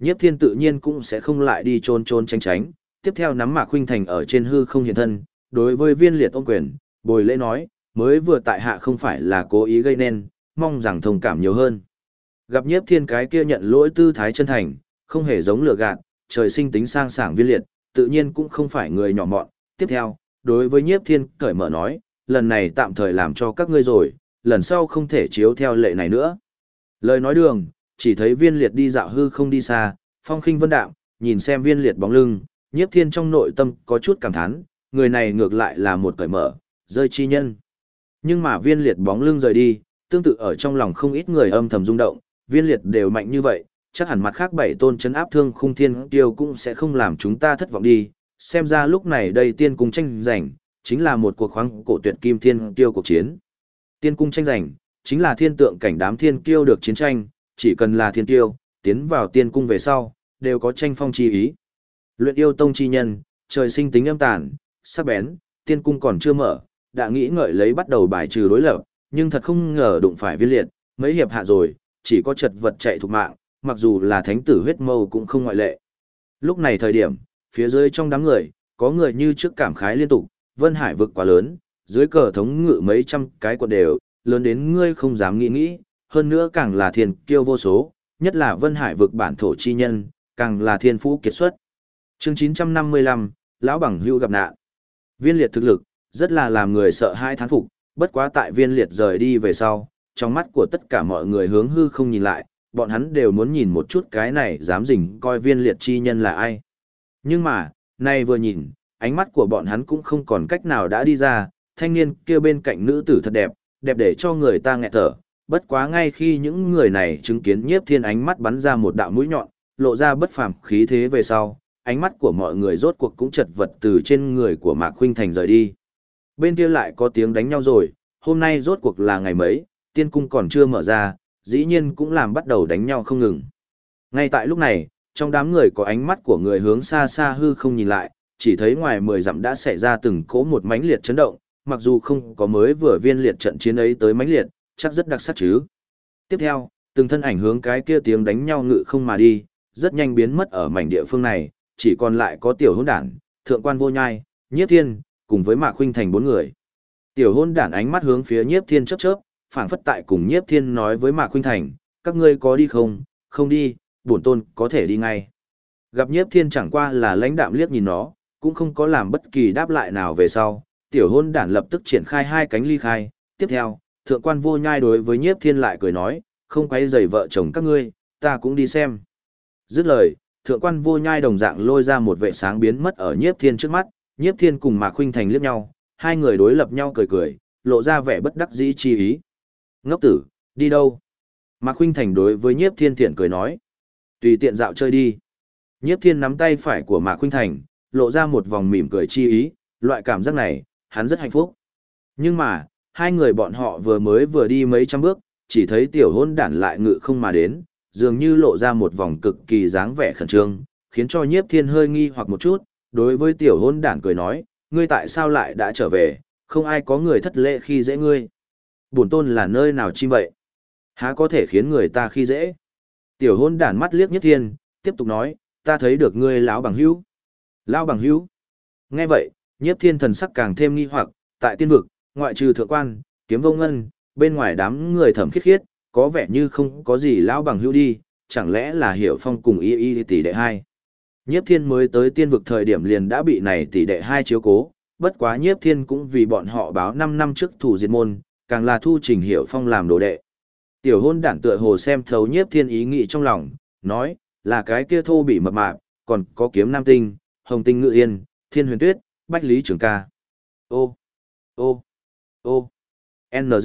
Nhiếp Thiên tự nhiên cũng sẽ không lại đi trốn trốn tránh tránh, tiếp theo nắm Mạc Khuynh Thành ở trên hư không hiện thân, đối với Viên Liệt ôm quyền, bồi lễ nói, mới vừa tại hạ không phải là cố ý gây nên, mong rằng thông cảm nhiều hơn. Gặp Nhiếp Thiên cái kia nhận lỗi tư thái chân thành, không hề giống lừa gạt, trời sinh tính sang sảng Viên Liệt, tự nhiên cũng không phải người nhỏ mọn. Tiếp theo, đối với Nhiếp Thiên cởi mở nói, lần này tạm thời làm cho các ngươi rồi, lần sau không thể chiếu theo lệ này nữa. Lời nói đường, chỉ thấy Viên Liệt đi dạo hư không đi xa, phong khinh vân đạm, nhìn xem Viên Liệt bóng lưng, Nhiếp Thiên trong nội tâm có chút cảm thán, người này ngược lại là một cởi mở, rơi chi nhân. Nhưng mà Viên Liệt bóng lưng rời đi, tương tự ở trong lòng không ít người âm thầm rung động, Viên Liệt đều mạnh như vậy, chắc hẳn mặt khác bảy tôn chấn áp thương khung thiên kiêu cũng sẽ không làm chúng ta thất vọng đi, xem ra lúc này đây tiên cung tranh giành, chính là một cuộc khoáng cổ tuyệt kim thiên kiêu cuộc chiến. Tiên cung tranh giành, chính là thiên tượng cảnh đám thiên kiêu được chiến tranh, chỉ cần là thiên kiêu, tiến vào tiên cung về sau, đều có tranh phong chi ý. Luyện yêu tông chi nhân, trời sinh tính âm tàn, sắc bén, tiên cung còn chưa mở, đã nghĩ ngợi lấy bắt đầu bài trừ đối lập, nhưng thật không ngờ đụng phải Viên Liệt, mấy hiệp hạ rồi, chỉ có chật vật chạy thục mạng, mặc dù là thánh tử huyết mâu cũng không ngoại lệ. Lúc này thời điểm, phía dưới trong đám người, có người như trước cảm khái liên tục, Vân Hải vực quá lớn, dưới cờ thống ngự mấy trăm cái quận đều, lớn đến ngươi không dám nghĩ, hơn nữa càng là thiên kiêu vô số, nhất là Vân Hải vực bản thổ chi nhân, càng là thiên phú kiệt xuất. Chương 955, lão bằng hữu gặp nạn. Viên Liệt thực lực, rất là làm người sợ hai thán phục, bất quá tại Viên Liệt rời đi về sau, trong mắt của tất cả mọi người hướng hư không nhìn lại, bọn hắn đều muốn nhìn một chút cái này dám rình coi Viên Liệt chi nhân là ai. Nhưng mà, nay vừa nhìn, ánh mắt của bọn hắn cũng không còn cách nào đã đi ra, thanh niên kia bên cạnh nữ tử thật đẹp, đẹp để cho người ta nghẹt thở. Bất quá ngay khi những người này chứng kiến Nhiếp Thiên ánh mắt bắn ra một đạo mũi nhọn, lộ ra bất phàm khí thế về sau, ánh mắt của mọi người rốt cuộc cũng chật vật từ trên người của Mạc Khuynh Thành rời đi. Bên kia lại có tiếng đánh nhau rồi, hôm nay rốt cuộc là ngày mấy, tiên cung còn chưa mở ra, dĩ nhiên cũng làm bắt đầu đánh nhau không ngừng. Ngay tại lúc này, trong đám người có ánh mắt của người hướng xa xa hư không nhìn lại, chỉ thấy ngoài 10 dặm đã xảy ra từng cỗ một mãnh liệt chấn động, mặc dù không có mới vừa Viên Liệt trận chiến ấy tới mãnh liệt, chắc rất đặc sắc chứ. Tiếp theo, từng thân ảnh hướng cái kia tiếng đánh nhau ngự không mà đi, rất nhanh biến mất ở mảnh địa phương này, chỉ còn lại có tiểu hôn đản, thượng quan vô nhai, Nhiếp Thiên, cùng với Mạc Khuynh Thành 4 người. Tiểu hôn đản ánh mắt hướng phía Nhiếp Thiên chớp chớp, phảng phất tại cùng Nhiếp Thiên nói với Mạc Khuynh Thành, các ngươi có đi không, không đi, bổn tôn có thể đi ngay. Gặp Nhiếp Thiên chẳng qua là lãnh đạm liếc nhìn nó, cũng không có làm bất kỳ đáp lại nào về sau, tiểu hôn đản lập tức triển khai hai cánh ly khai, tiếp theo, thượng quan vô nhai đối với Nhiếp Thiên lại cười nói, không quấy rầy vợ chồng các ngươi, ta cũng đi xem. Dứt lời, thượng quan vô nhai đồng dạng lôi ra một vệ sáng biến mất ở Nhiếp Thiên trước mắt, Nhiếp Thiên cùng Mạc Khuynh Thành liếc nhau, hai người đối lập nhau cười cười, lộ ra vẻ bất đắc dĩ chi ý. Ngốc tử, đi đâu? Mạc Khuynh Thành đối với Nhiếp Thiên thiện cười nói, tùy tiện dạo chơi đi. Nhiếp Thiên nắm tay phải của Mạc Khuynh Thành, lộ ra một vòng mỉm cười chi ý, loại cảm giác này, hắn rất hạnh phúc. Nhưng mà, hai người bọn họ vừa đi mấy trăm bước, chỉ thấy tiểu hôn đản lại ngự không mà đến, dường như lộ ra một vòng cực kỳ dáng vẻ khẩn trương, khiến cho Nhiếp Thiên hơi nghi hoặc một chút, đối với tiểu hôn đản cười nói, ngươi tại sao lại đã trở về, không ai có người thất lễ khi dễ ngươi. Bổn tôn là nơi nào chi vậy? Há có thể khiến người ta khi dễ? Tiểu hôn đản mắt liếc Nhiếp Thiên, tiếp tục nói, ta thấy được ngươi lão bằng hữu. Lão bằng hữu? Nghe vậy, Nhiếp Thiên thần sắc càng thêm nghi hoặc, tại tiên vực, ngoại trừ thượng quan, kiếm vô ngân, bên ngoài đám người thẩm khiết khiết, có vẻ như không có gì lão bằng hữu đi, chẳng lẽ là Hiểu Phong cùng y tỷ đệ hai. Nhiếp Thiên mới tới tiên vực thời điểm liền đã bị này tỷ đệ hai chiếu cố, bất quá Nhiếp Thiên cũng vì bọn họ báo 5 năm trước thủ diệt môn, càng là thu Trình Hiểu Phong làm đồ đệ. Tiểu hôn đản tựa hồ xem thấu Nhiếp Thiên ý nghĩ trong lòng, nói, là cái kia thô bị mập mạp, còn có kiếm nam tinh, hồng tinh ngự yên, thiên huyền tuyết, bách lý trường ca. Ô, ô, ô, NG.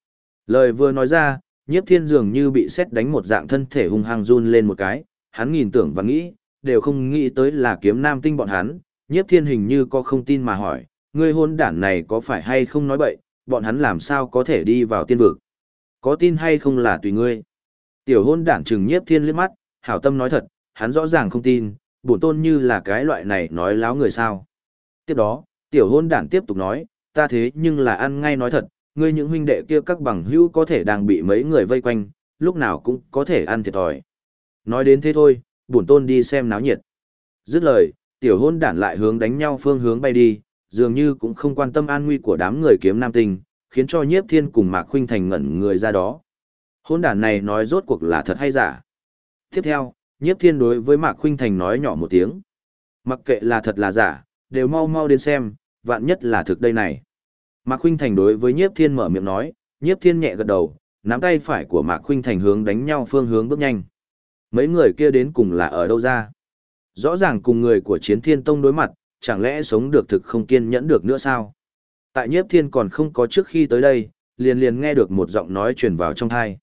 Lời vừa nói ra, Nhiếp Thiên dường như bị sét đánh một dạng thân thể hung hăng run lên một cái, hắn nghìn tưởng và nghĩ, đều không nghĩ tới là kiếm nam tinh bọn hắn. Nhiếp Thiên hình như có không tin mà hỏi, ngươi hôn đản này có phải hay không nói bậy, bọn hắn làm sao có thể đi vào tiên vực? Có tin hay không là tùy ngươi. Tiểu hôn đản trừng Nhiếp Thiên liếc mắt, hảo tâm nói thật, hắn rõ ràng không tin, bổn tôn như là cái loại này nói láo người sao. Tiếp đó, tiểu hôn đản tiếp tục nói, ta thế nhưng là ăn ngay nói thật, ngươi những huynh đệ kia các bằng hữu có thể đang bị mấy người vây quanh, lúc nào cũng có thể ăn thiệt thòi. Nói đến thế thôi, bổn tôn đi xem náo nhiệt. Dứt lời, tiểu hôn đản lại hướng đánh nhau phương hướng bay đi, dường như cũng không quan tâm an nguy của đám người kiếm nam tinh, khiến cho Nhiếp Thiên cùng Mạc Khuynh Thành ngẩn người ra đó. Hôn đản này nói rốt cuộc là thật hay giả? Tiếp theo, Nhiếp Thiên đối với Mạc Khuynh Thành nói nhỏ một tiếng. Mặc kệ là thật là giả, đều mau mau đến xem, vạn nhất là thực đây này. Mạc Khuynh Thành đối với Nhiếp Thiên mở miệng nói, Nhiếp Thiên nhẹ gật đầu, nắm tay phải của Mạc Khuynh Thành hướng đánh nhau phương hướng bước nhanh. Mấy người kia đến cùng là ở đâu ra? Rõ ràng cùng người của Chiến Thiên Tông đối mặt, chẳng lẽ sống được thực không kiên nhẫn được nữa sao? Tại Nhiếp Thiên còn không có trước khi tới đây, liền nghe được một giọng nói truyền vào trong tai.